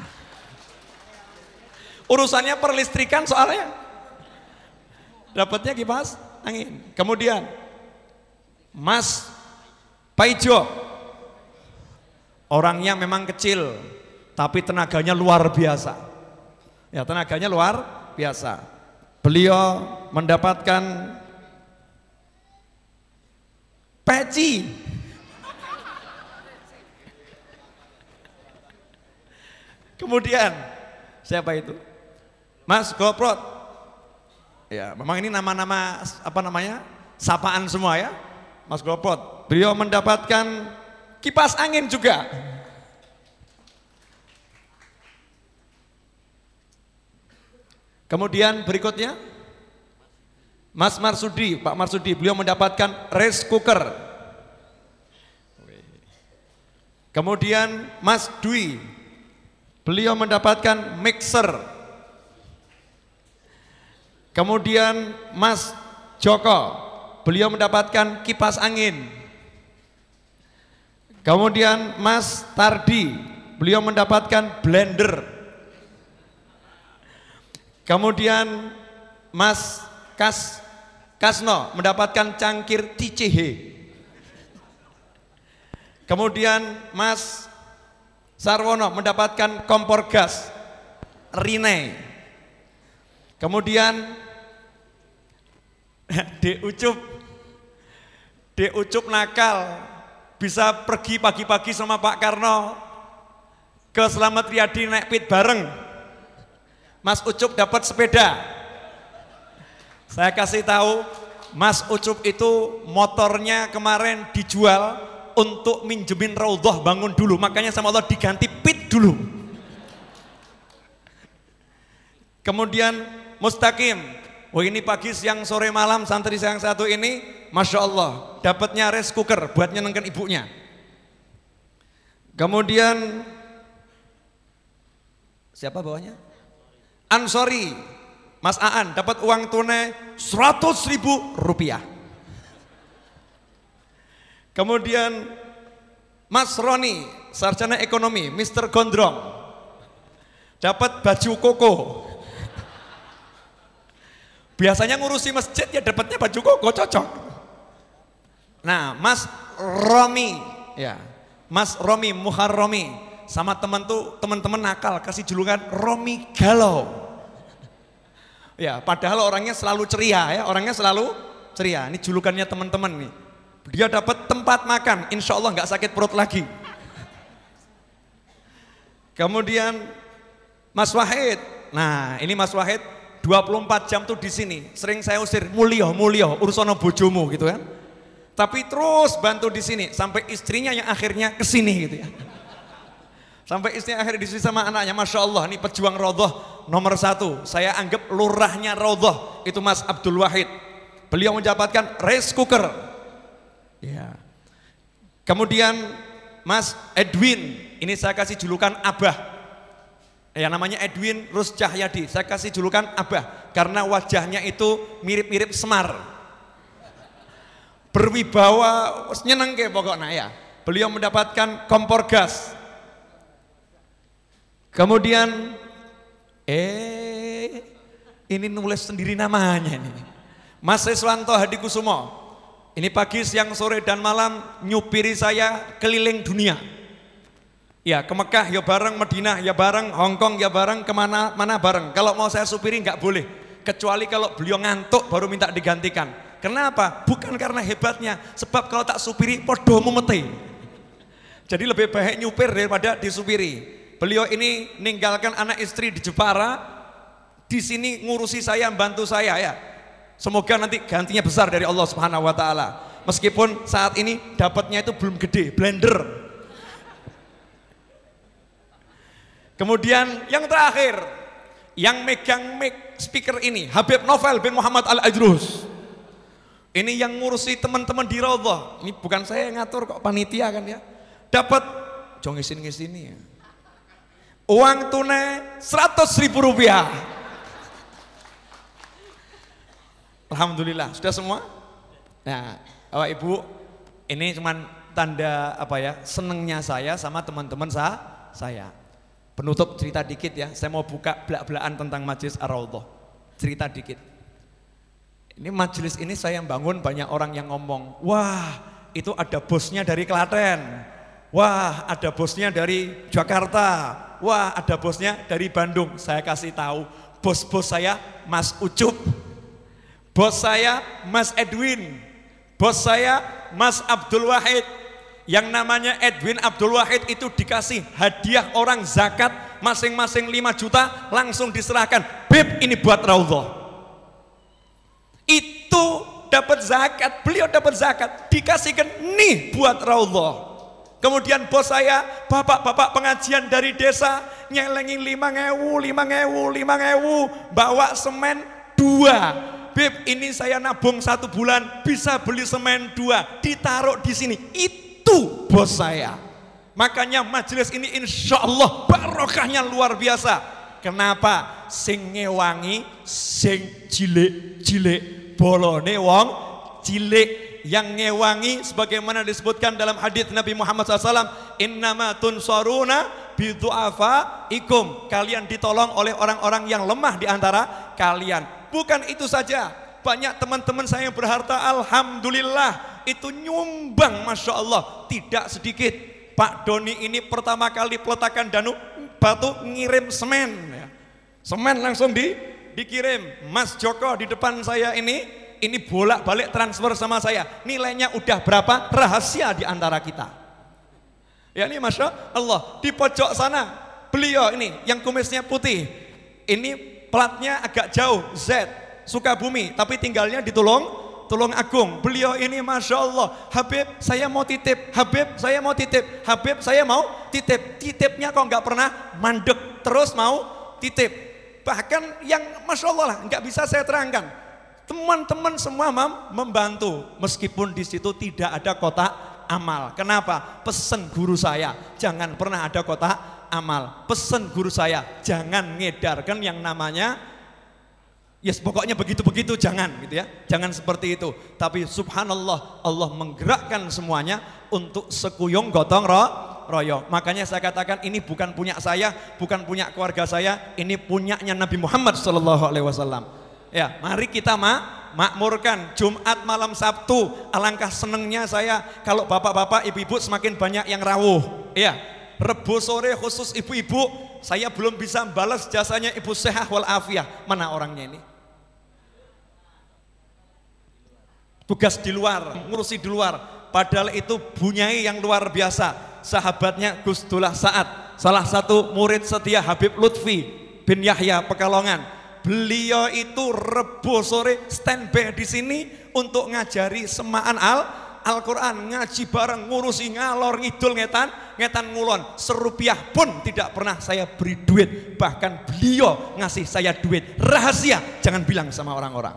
Urusannya perlistrikan soalnya. Dapatnya kipas angin. Kemudian Mas Paijo Orangnya memang kecil, tapi tenaganya luar biasa. Ya, tenaganya luar biasa. Beliau mendapatkan peci. Kemudian siapa itu? Mas Goprot. Ya, memang ini nama-nama apa namanya? Sapaan semua ya. Mas Goprot. Beliau mendapatkan kipas angin juga. Kemudian berikutnya Mas Marsudi, Pak Marsudi, beliau mendapatkan rice cooker. Kemudian Mas Dwi, beliau mendapatkan mixer. Kemudian Mas Joko, beliau mendapatkan kipas angin. Kemudian Mas Tardi, beliau mendapatkan blender. Kemudian Mas Kas Kasno mendapatkan cangkir T C H. Kemudian Mas Sarwono mendapatkan kompor gas Rine. Kemudian D Ucup D Ucup nakal bisa pergi pagi-pagi sama Pak Karno ke Slamet Riyadi naik pit bareng. Mas Ucup dapat sepeda. Saya kasih tahu, Mas Ucup itu motornya kemarin dijual untuk minjemin Raudhah bangun dulu, makanya sama Allah diganti pit dulu. Kemudian Mustaqim, wah ini pagi siang sore malam santri saya yang satu ini, Masya Allah, dapatnya rice cooker buat nyenengkan ibunya. Kemudian siapa bawahnya? Ansori, Mas Aan dapat uang tunai seratus ribu rupiah. Kemudian Mas Roni, sarjana ekonomi, Mister Gondrong, dapat baju koko. Biasanya ngurusi masjid ya dapatnya baju koko, cocok. Nah, Mas Romi, ya, Mas Romi Muharromi. Sama teman tuh teman-teman nakal kasih julukan Romi Galau. Ya, padahal orangnya selalu ceria ya, orangnya selalu ceria. Ini julukannya teman-teman nih. Dia dapat tempat makan, insya Allah nggak sakit perut lagi. Kemudian Mas Wahid. Nah, ini Mas Wahid dua puluh empat jam tuh di sini. Sering saya usir, mulio, mulio, urusono bojomu gitu kan. Tapi terus bantu di sini sampai istrinya yang akhirnya ke sini gitu ya. Sampai istrinya akhirnya disuruh sama anaknya, Masya Allah, ini pejuang Raudhah nomor satu. Saya anggap lurahnya Raudhah, itu Mas Abdul Wahid. Beliau mendapatkan rice cooker. Ya. Kemudian Mas Edwin, ini saya kasih julukan Abah. Ya, namanya Edwin Rus Cahyadi, saya kasih julukan Abah. Karena wajahnya itu mirip-mirip Semar. Berwibawa, nyeneng ke pokoknya ya. Beliau mendapatkan kompor gas. Kemudian eh ini nulis sendiri namanya nih. Mas Siswanto Hadikusumo. Ini pagi, siang, sore dan malam nyupiri saya keliling dunia. Ya, ke Mekah ya bareng, Madinah ya bareng, Hongkong ya bareng, kemana mana bareng. Kalau mau saya supiri nggak boleh, kecuali kalau beliau ngantuk baru minta digantikan. Kenapa? Bukan karena hebatnya, sebab kalau tak supiri podo mumete. Jadi lebih baik nyupir daripada disupiri. Beliau ini ninggalkan anak istri di Jepara, di sini ngurusi saya, bantu saya ya. Semoga nanti gantinya besar dari Allah Subhanahu wa taala. Meskipun saat ini dapatnya itu belum gede, blender. Kemudian yang terakhir, yang megang mic speaker ini, Habib Novel bin Muhammad Al-Ajrus. Ini yang ngurusi teman-teman di Raudhah. Ini bukan saya yang ngatur kok, panitia kan ya. Dapat jong ngisin-ngisini ya. Uang tunai seratus ribu rupiah. Alhamdulillah, sudah semua? Nah, Bapak Ibu, ini cuman tanda apa ya, senengnya saya sama teman-teman saya. Penutup cerita dikit ya, saya mau buka belak-belakan tentang Majelis Ar-Raudhah. Cerita dikit. Ini majelis ini saya yang bangun, banyak orang yang ngomong, wah itu ada bosnya dari Klaten. Wah, ada bosnya dari Jakarta. Wah, ada bosnya dari Bandung. Saya kasih tahu, bos-bos saya Mas Ucup. Bos saya Mas Edwin. Bos saya Mas Abdul Wahid. Yang namanya Edwin Abdul Wahid itu dikasih hadiah orang zakat masing-masing lima juta, langsung diserahkan. Beb, ini buat Raudhah. Itu dapat zakat, beliau dapat zakat, dikasihkan nih buat Raudhah. Kemudian bos saya, bapak-bapak pengajian dari desa, nyelengin lima ngewu, lima ngewu, lima ngewu, bawa semen dua. Beb, ini saya nabung satu bulan, bisa beli semen dua, ditaruh di sini. Itu bos saya. Makanya majelis ini insya Allah barokahnya luar biasa. Kenapa? Sing ngewangi, sing cilik-cilik, bolone wong cilik. Yang ngewangi sebagaimana disebutkan dalam hadits Nabi Muhammad shallallahu alaihi wasallam, innama tunsaruna bidu'afaikum, kalian ditolong oleh orang-orang yang lemah di antara kalian. Bukan itu saja, banyak teman-teman saya yang berharta, alhamdulillah itu nyumbang, masya Allah, tidak sedikit. Pak Doni ini pertama kali peletakan Danu Batu ngirim semen, ya. Semen langsung di, dikirim. Mas Joko di depan saya ini ini bolak-balik transfer sama saya, nilainya udah berapa, rahasia di antara kita. Ya, ini masya Allah. Di pojok sana beliau ini yang kumisnya putih, ini platnya agak jauh, Z, Sukabumi, tapi tinggalnya di Tulung Tulung Agung. Beliau ini masya Allah, Habib saya mau titip, Habib saya mau titip, Habib saya mau titip. Titipnya kok nggak pernah mandek, terus mau titip. Bahkan yang masya Allah lah, nggak bisa saya terangkan. Teman-teman semua membantu, meskipun di situ tidak ada kotak amal. Kenapa? Pesan guru saya, jangan pernah ada kotak amal. Pesan guru saya, jangan ngedarkan yang namanya, yes pokoknya begitu-begitu, jangan gitu ya, jangan seperti itu. Tapi subhanallah, Allah menggerakkan semuanya untuk sekuyung gotong royong. Makanya saya katakan ini bukan punya saya, bukan punya keluarga saya, ini punyanya Nabi Muhammad shallallahu alaihi wasallam. Ya, mari kita mak makmurkan. Jumat malam Sabtu, alangkah senengnya saya kalau bapak-bapak, ibu-ibu semakin banyak yang rawuh. Ya, Rebo sore khusus ibu-ibu, saya belum bisa balas jasanya Ibu Sehah wal Afiyah. Mana orangnya ini? Tugas di luar, ngurusi di luar. Padahal itu bunyai yang luar biasa. Sahabatnya Gus Dullah Saad, salah satu murid setia Habib Lutfi bin Yahya Pekalongan. Beliau itu Rebo sore standby di sini untuk ngajari semaan al Al-Quran, ngaji bareng, ngurusi ngalor ngidul ngetan ngetan ngulon. Serupiah pun tidak pernah saya beri duit, bahkan beliau ngasih saya duit rahasia, jangan bilang sama orang-orang.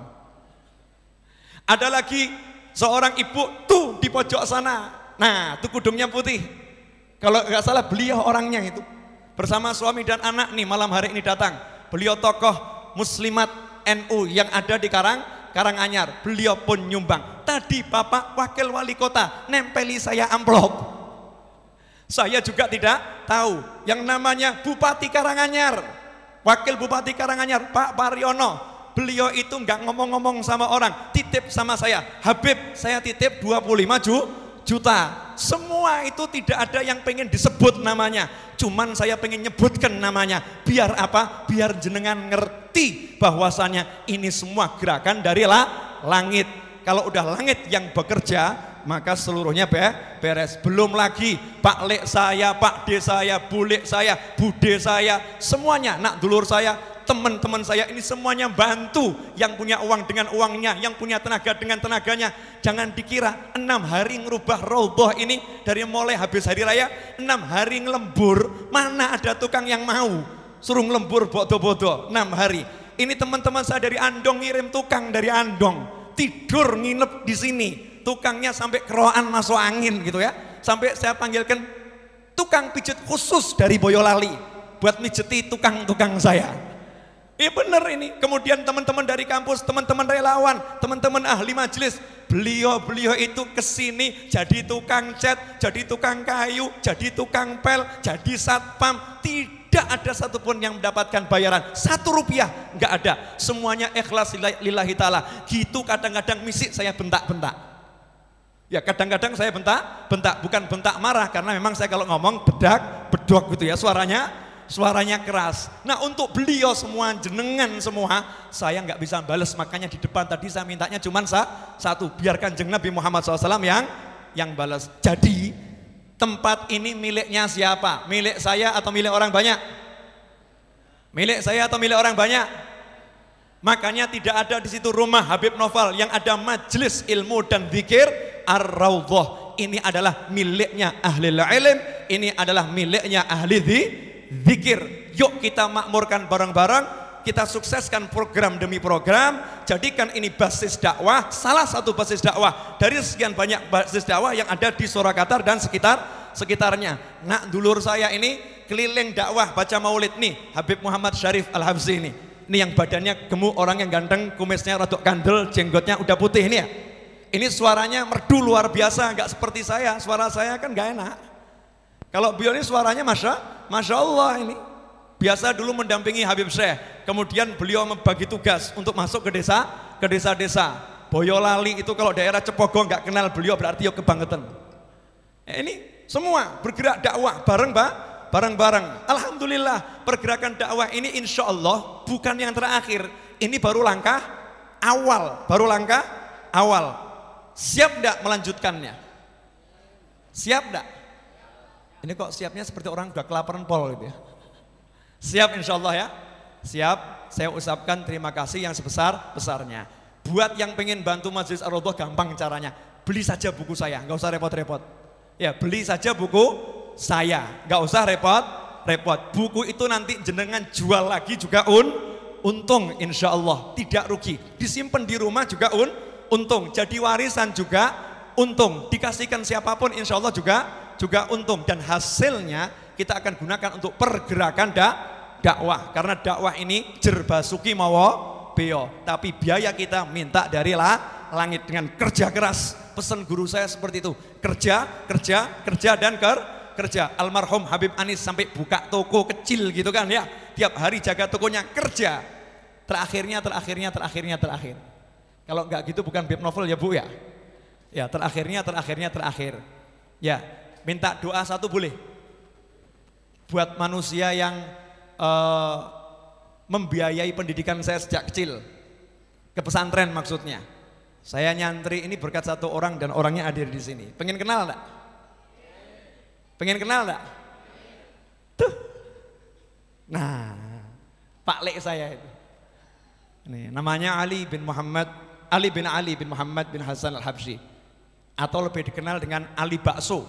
Ada lagi seorang ibu tuh di pojok sana, nah tuh kudungnya putih, kalau nggak salah beliau orangnya itu, bersama suami dan anak nih malam hari ini datang. Beliau tokoh Muslimat N U yang ada di Karang Karanganyar, beliau pun nyumbang. Tadi Bapak Wakil Wali Kota nempeli saya amplop. Saya juga tidak tahu yang namanya Bupati Karanganyar, Wakil Bupati Karanganyar Pak Pariono. Beliau itu nggak ngomong-ngomong sama orang, titip sama saya, Habib saya titip dua puluh lima juta. Semua itu tidak ada yang pengen disebut namanya, cuman saya pengen nyebutkan namanya. Biar apa? Biar jenengan ngerti bahwasannya ini semua gerakan dari la, langit. Kalau udah langit yang bekerja, maka seluruhnya be, beres. Belum lagi Pak Lek saya, Pak D saya, Bu Lek saya, Bude saya, semuanya, nak dulur saya, teman-teman saya, ini semuanya bantu. Yang punya uang dengan uangnya, yang punya tenaga dengan tenaganya. Jangan dikira enam hari ngerubah Raudhah ini, dari mulai habis hari raya enam hari ngelembur, mana ada tukang yang mau suruh ngelembur bodoh-bodoh enam hari. Ini teman-teman saya dari Andong ngirim tukang dari Andong, tidur nginep di sini, tukangnya sampai keroan masuk angin gitu ya. Sampai saya panggilkan tukang pijet khusus dari Boyolali buat mijeti tukang-tukang saya. Iya bener ini. Kemudian teman-teman dari kampus, teman-teman relawan, teman-teman ahli majelis, beliau-beliau itu kesini jadi tukang cat, jadi tukang kayu, jadi tukang pel, jadi satpam. Tidak ada satupun yang mendapatkan bayaran satu rupiah, nggak ada. Semuanya ikhlas lillahi ta'ala. Gitu kadang-kadang misi saya bentak-bentak. Ya kadang-kadang saya bentak, bentak bukan bentak marah karena memang saya kalau ngomong bedak, bedok gitu ya suaranya, suaranya keras. Nah untuk beliau semua jenengan semua saya nggak bisa balas, makanya di depan tadi saya mintanya cuma sa, satu, biarkan Kanjeng Nabi Muhammad shallallahu alaihi wasallam yang yang balas. Jadi tempat ini miliknya siapa? Milik saya atau milik orang banyak? Milik saya atau milik orang banyak? Makanya tidak ada di situ rumah Habib Novel, yang ada majelis ilmu dan zikir Ar-Raudhah. Ini adalah miliknya ahli ilm, ini adalah miliknya ahli zikir. Yuk kita makmurkan bareng-bareng, kita sukseskan program demi program, jadikan ini basis dakwah, salah satu basis dakwah dari sekian banyak basis dakwah yang ada di Surakarta dan sekitar sekitarnya. Nak dulur saya ini keliling dakwah baca maulid nih, Habib Muhammad Syarif Al-Habsyi ini. Ini yang badannya gemuk, orang yang ganteng, kumisnya rodok kandel, jenggotnya udah putih ini ya. Ini suaranya merdu luar biasa, nggak seperti saya. Suara saya kan nggak enak. Kalau beliau ini suaranya masya, masya Allah ini. Biasa dulu mendampingi Habib Syekh, kemudian beliau membagi tugas untuk masuk ke desa, ke desa-desa. Boyolali itu kalau daerah Cepogo nggak kenal beliau berarti yo kebangetan. Eh, ini semua bergerak dakwah bareng Pak. Bareng-bareng. Alhamdulillah pergerakan dakwah ini insya Allah bukan yang terakhir. Ini baru langkah awal. Baru langkah awal. Siap tidak melanjutkannya? Siap tidak? Ini kok siapnya seperti orang udah kelaparan pol gitu ya. Siap insya Allah ya. Siap. Saya ucapkan terima kasih yang sebesar-besarnya. Buat yang pengen bantu Majelis Ar-Raudhah gampang caranya. Beli saja buku saya, nggak usah repot-repot. Ya beli saja buku saya, nggak usah repot-repot. Buku itu nanti jenengan jual lagi juga un, untung insya Allah, tidak rugi. Disimpan di rumah juga un, untung. Jadi warisan juga untung. Dikasihkan siapapun insya Allah juga juga untung. Dan hasilnya kita akan gunakan untuk pergerakan dak, dakwah. Karena dakwah ini jerbasuki mawa beo. Tapi biaya kita minta dari lah, langit dengan kerja keras. Pesan guru saya seperti itu. Kerja, kerja, kerja dan ker. kerja. Almarhum Habib Anis sampai buka toko kecil gitu kan ya, tiap hari jaga tokonya, kerja. Terakhirnya, terakhirnya, terakhirnya, terakhir. Kalau enggak gitu bukan Habib Novel ya Bu ya. Ya terakhirnya, terakhirnya, terakhir. Ya minta doa satu boleh. Buat manusia yang uh, membiayai pendidikan saya sejak kecil, ke pesantren maksudnya. Saya nyantri ini berkat satu orang dan orangnya hadir di sini. Pengen kenal enggak? Pengen kenal enggak? Tuh. Nah, Pak Lek saya itu. Ini namanya Ali bin Muhammad, Ali bin Ali bin Muhammad bin Hasan Al-Habsyi, atau lebih dikenal dengan Ali Bakso.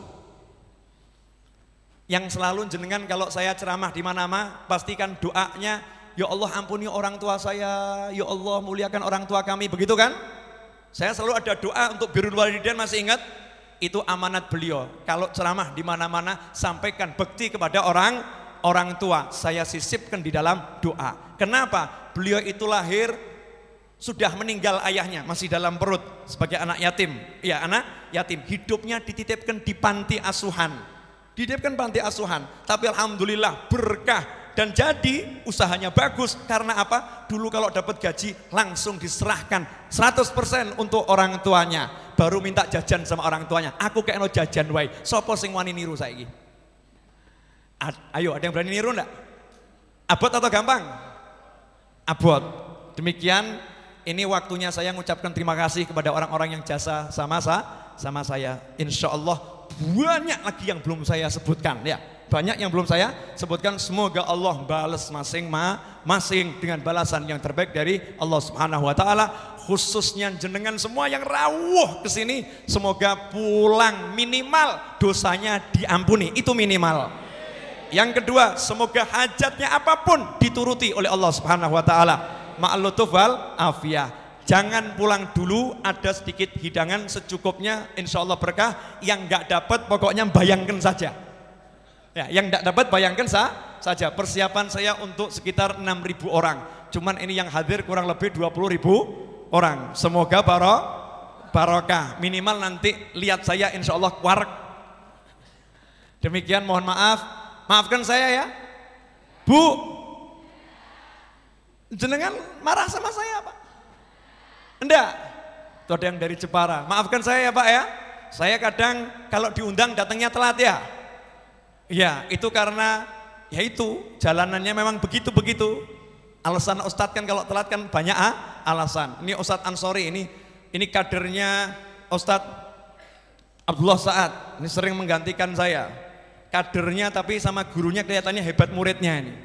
Yang selalu jenengan kalau saya ceramah di mana-mana pastikan doanya, ya Allah ampuni orang tua saya, ya Allah muliakan orang tua kami, begitu kan? Saya selalu ada doa untuk birrul walidain, masih ingat? Itu amanat beliau. Kalau ceramah di mana-mana sampaikan bekti kepada orang orang tua. Saya sisipkan di dalam doa. Kenapa? Beliau itu lahir sudah meninggal ayahnya, masih dalam perut sebagai anak yatim. Ya, anak yatim. Hidupnya dititipkan di panti asuhan. Dititipkan panti asuhan. Tapi alhamdulillah berkah. Dan jadi usahanya bagus. Karena apa? Dulu kalau dapat gaji langsung diserahkan seratus persen untuk orang tuanya. Baru minta jajan sama orang tuanya. Aku kayak no jajan wae. Sopo sing wani niru saiki? Ayo, ada yang berani niru enggak? Abot atau gampang? Abot. Demikian, ini waktunya saya mengucapkan terima kasih kepada orang-orang yang jasa sama sama saya. Insya Allah banyak lagi yang belum saya sebutkan ya. Banyak yang belum saya sebutkan. Semoga Allah balas masing-masing dengan balasan yang terbaik dari Allah Subhanahu wa taala. Khususnya jenengan semua yang rawuh ke sini, semoga pulang minimal dosanya diampuni. Itu minimal. Yang kedua, semoga hajatnya apapun dituruti oleh Allah Subhanahu wa taala. Ma'al lutuf wal afiyah. Jangan pulang dulu, ada sedikit hidangan secukupnya, insya Allah berkah. Yang enggak dapat pokoknya bayangkan saja. Ya, yang tidak dapat bayangkan sah, saja. Persiapan saya untuk sekitar enam ribu orang. Cuman ini yang hadir kurang lebih dua puluh ribu orang. Semoga barok, barokah. Minimal nanti lihat saya insya Allah kuarek. Demikian, mohon maaf. Maafkan saya ya. Bu, jenengan marah sama saya Pak? Enggak. Itu ada yang dari Jepara. Maafkan saya ya Pak ya. saya kadang kalau diundang datangnya telat ya. Ya, itu karena ya itu jalanannya memang begitu-begitu. Alasan Ustadz kan kalau telat kan banyak ah, alasan. Ini Ustadz Ansori ini ini kadernya Ustadz Abdullah Saad. Ini sering menggantikan saya. Kadernya tapi sama gurunya kelihatannya hebat muridnya ini.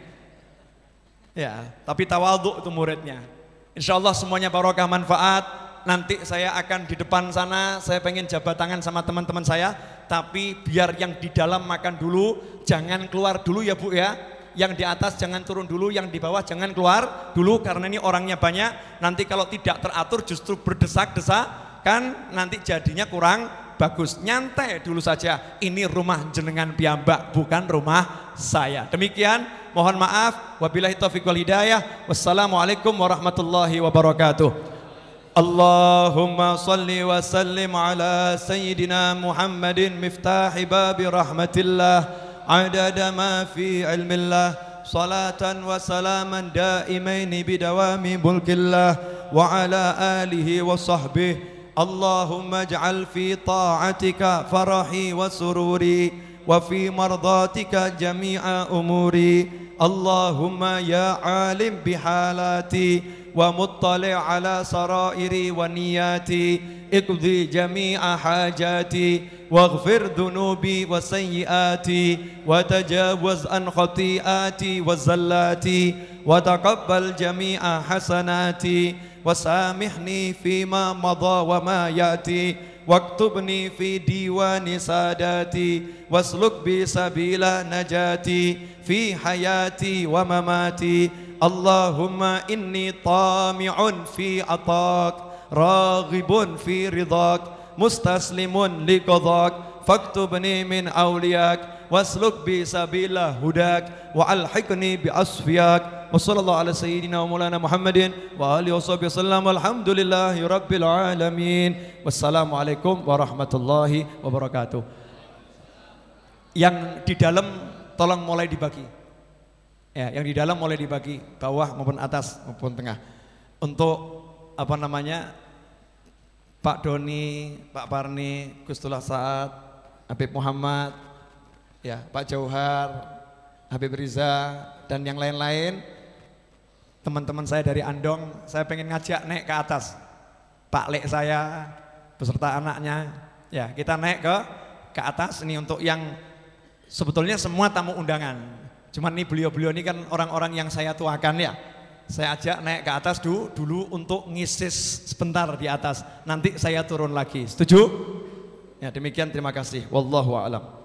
Ya, tapi tawadhu itu muridnya. Insya Allah semuanya barokah manfaat. Nanti saya akan di depan sana, saya pengen jabat tangan sama teman-teman saya, tapi biar yang di dalam makan dulu, jangan keluar dulu ya Bu ya. Yang di atas jangan turun dulu, yang di bawah jangan keluar dulu karena ini orangnya banyak. Nanti kalau tidak teratur justru berdesak-desak, kan nanti jadinya kurang bagus. Nyantai dulu saja, ini rumah jenengan piyambak, bukan rumah saya. Demikian, mohon maaf, wabillahi taufiq wal hidayah. Wassalamualaikum warahmatullahi wabarakatuh. Allahumma salli wa sallim ala sayyidina Muhammadin miftahi babi rahmatillah adada ma fi ilmillah salatan wa salaman daimaini bidawami mulkillah wa ala alihi wa sahbihi Allahumma ij'al fi ta'atika farahi wa sururi wa fi mardatika jami'a umuri Allahumma ya alim bihalati ومطلع على سرائري ونياتي اقضي جميع حاجاتي واغفر ذنوبي وسيئاتي وتجاوز عن خطيئاتي وزلاتي وتقبل جميع حسناتي وسامحني فيما مضى وما يأتي واكتبني في ديوان ساداتي واسلك بي سبيل نجاتي في حياتي ومماتي Allahumma inni tami'un fi atak raghibun fi ridhak mustaslimun liqadak faktubni min awliyak wasluk bi sabila hudak wa alhiqni bi asfiyak wa sallallahu ala sayyidina wa maulana Muhammadin wa alihi wa sahbihi wasallam walhamdulillahi rabbil alamin. Wassalamualaikum warahmatullahi wabarakatuh. Yang di dalam tolong mulai dibagi. Ya, yang di dalam mulai dibagi, bawah maupun atas maupun tengah. Untuk apa namanya, Pak Doni, Pak Parni, Gustullah Saad, Habib Muhammad, ya, Pak Jauhar, Habib Riza dan yang lain-lain. Teman-teman saya dari Andong, saya pengen ngajak naik ke atas. Pak Lek saya beserta anaknya, ya kita naik ke ke atas ini untuk yang sebetulnya semua tamu undangan. Cuman nih beliau-beliau ini kan orang-orang yang saya tuakan ya. Saya ajak naik ke atas dulu, dulu untuk ngisis sebentar di atas. Nanti saya turun lagi. Setuju? Ya demikian, terima kasih. Wallahu a'lam.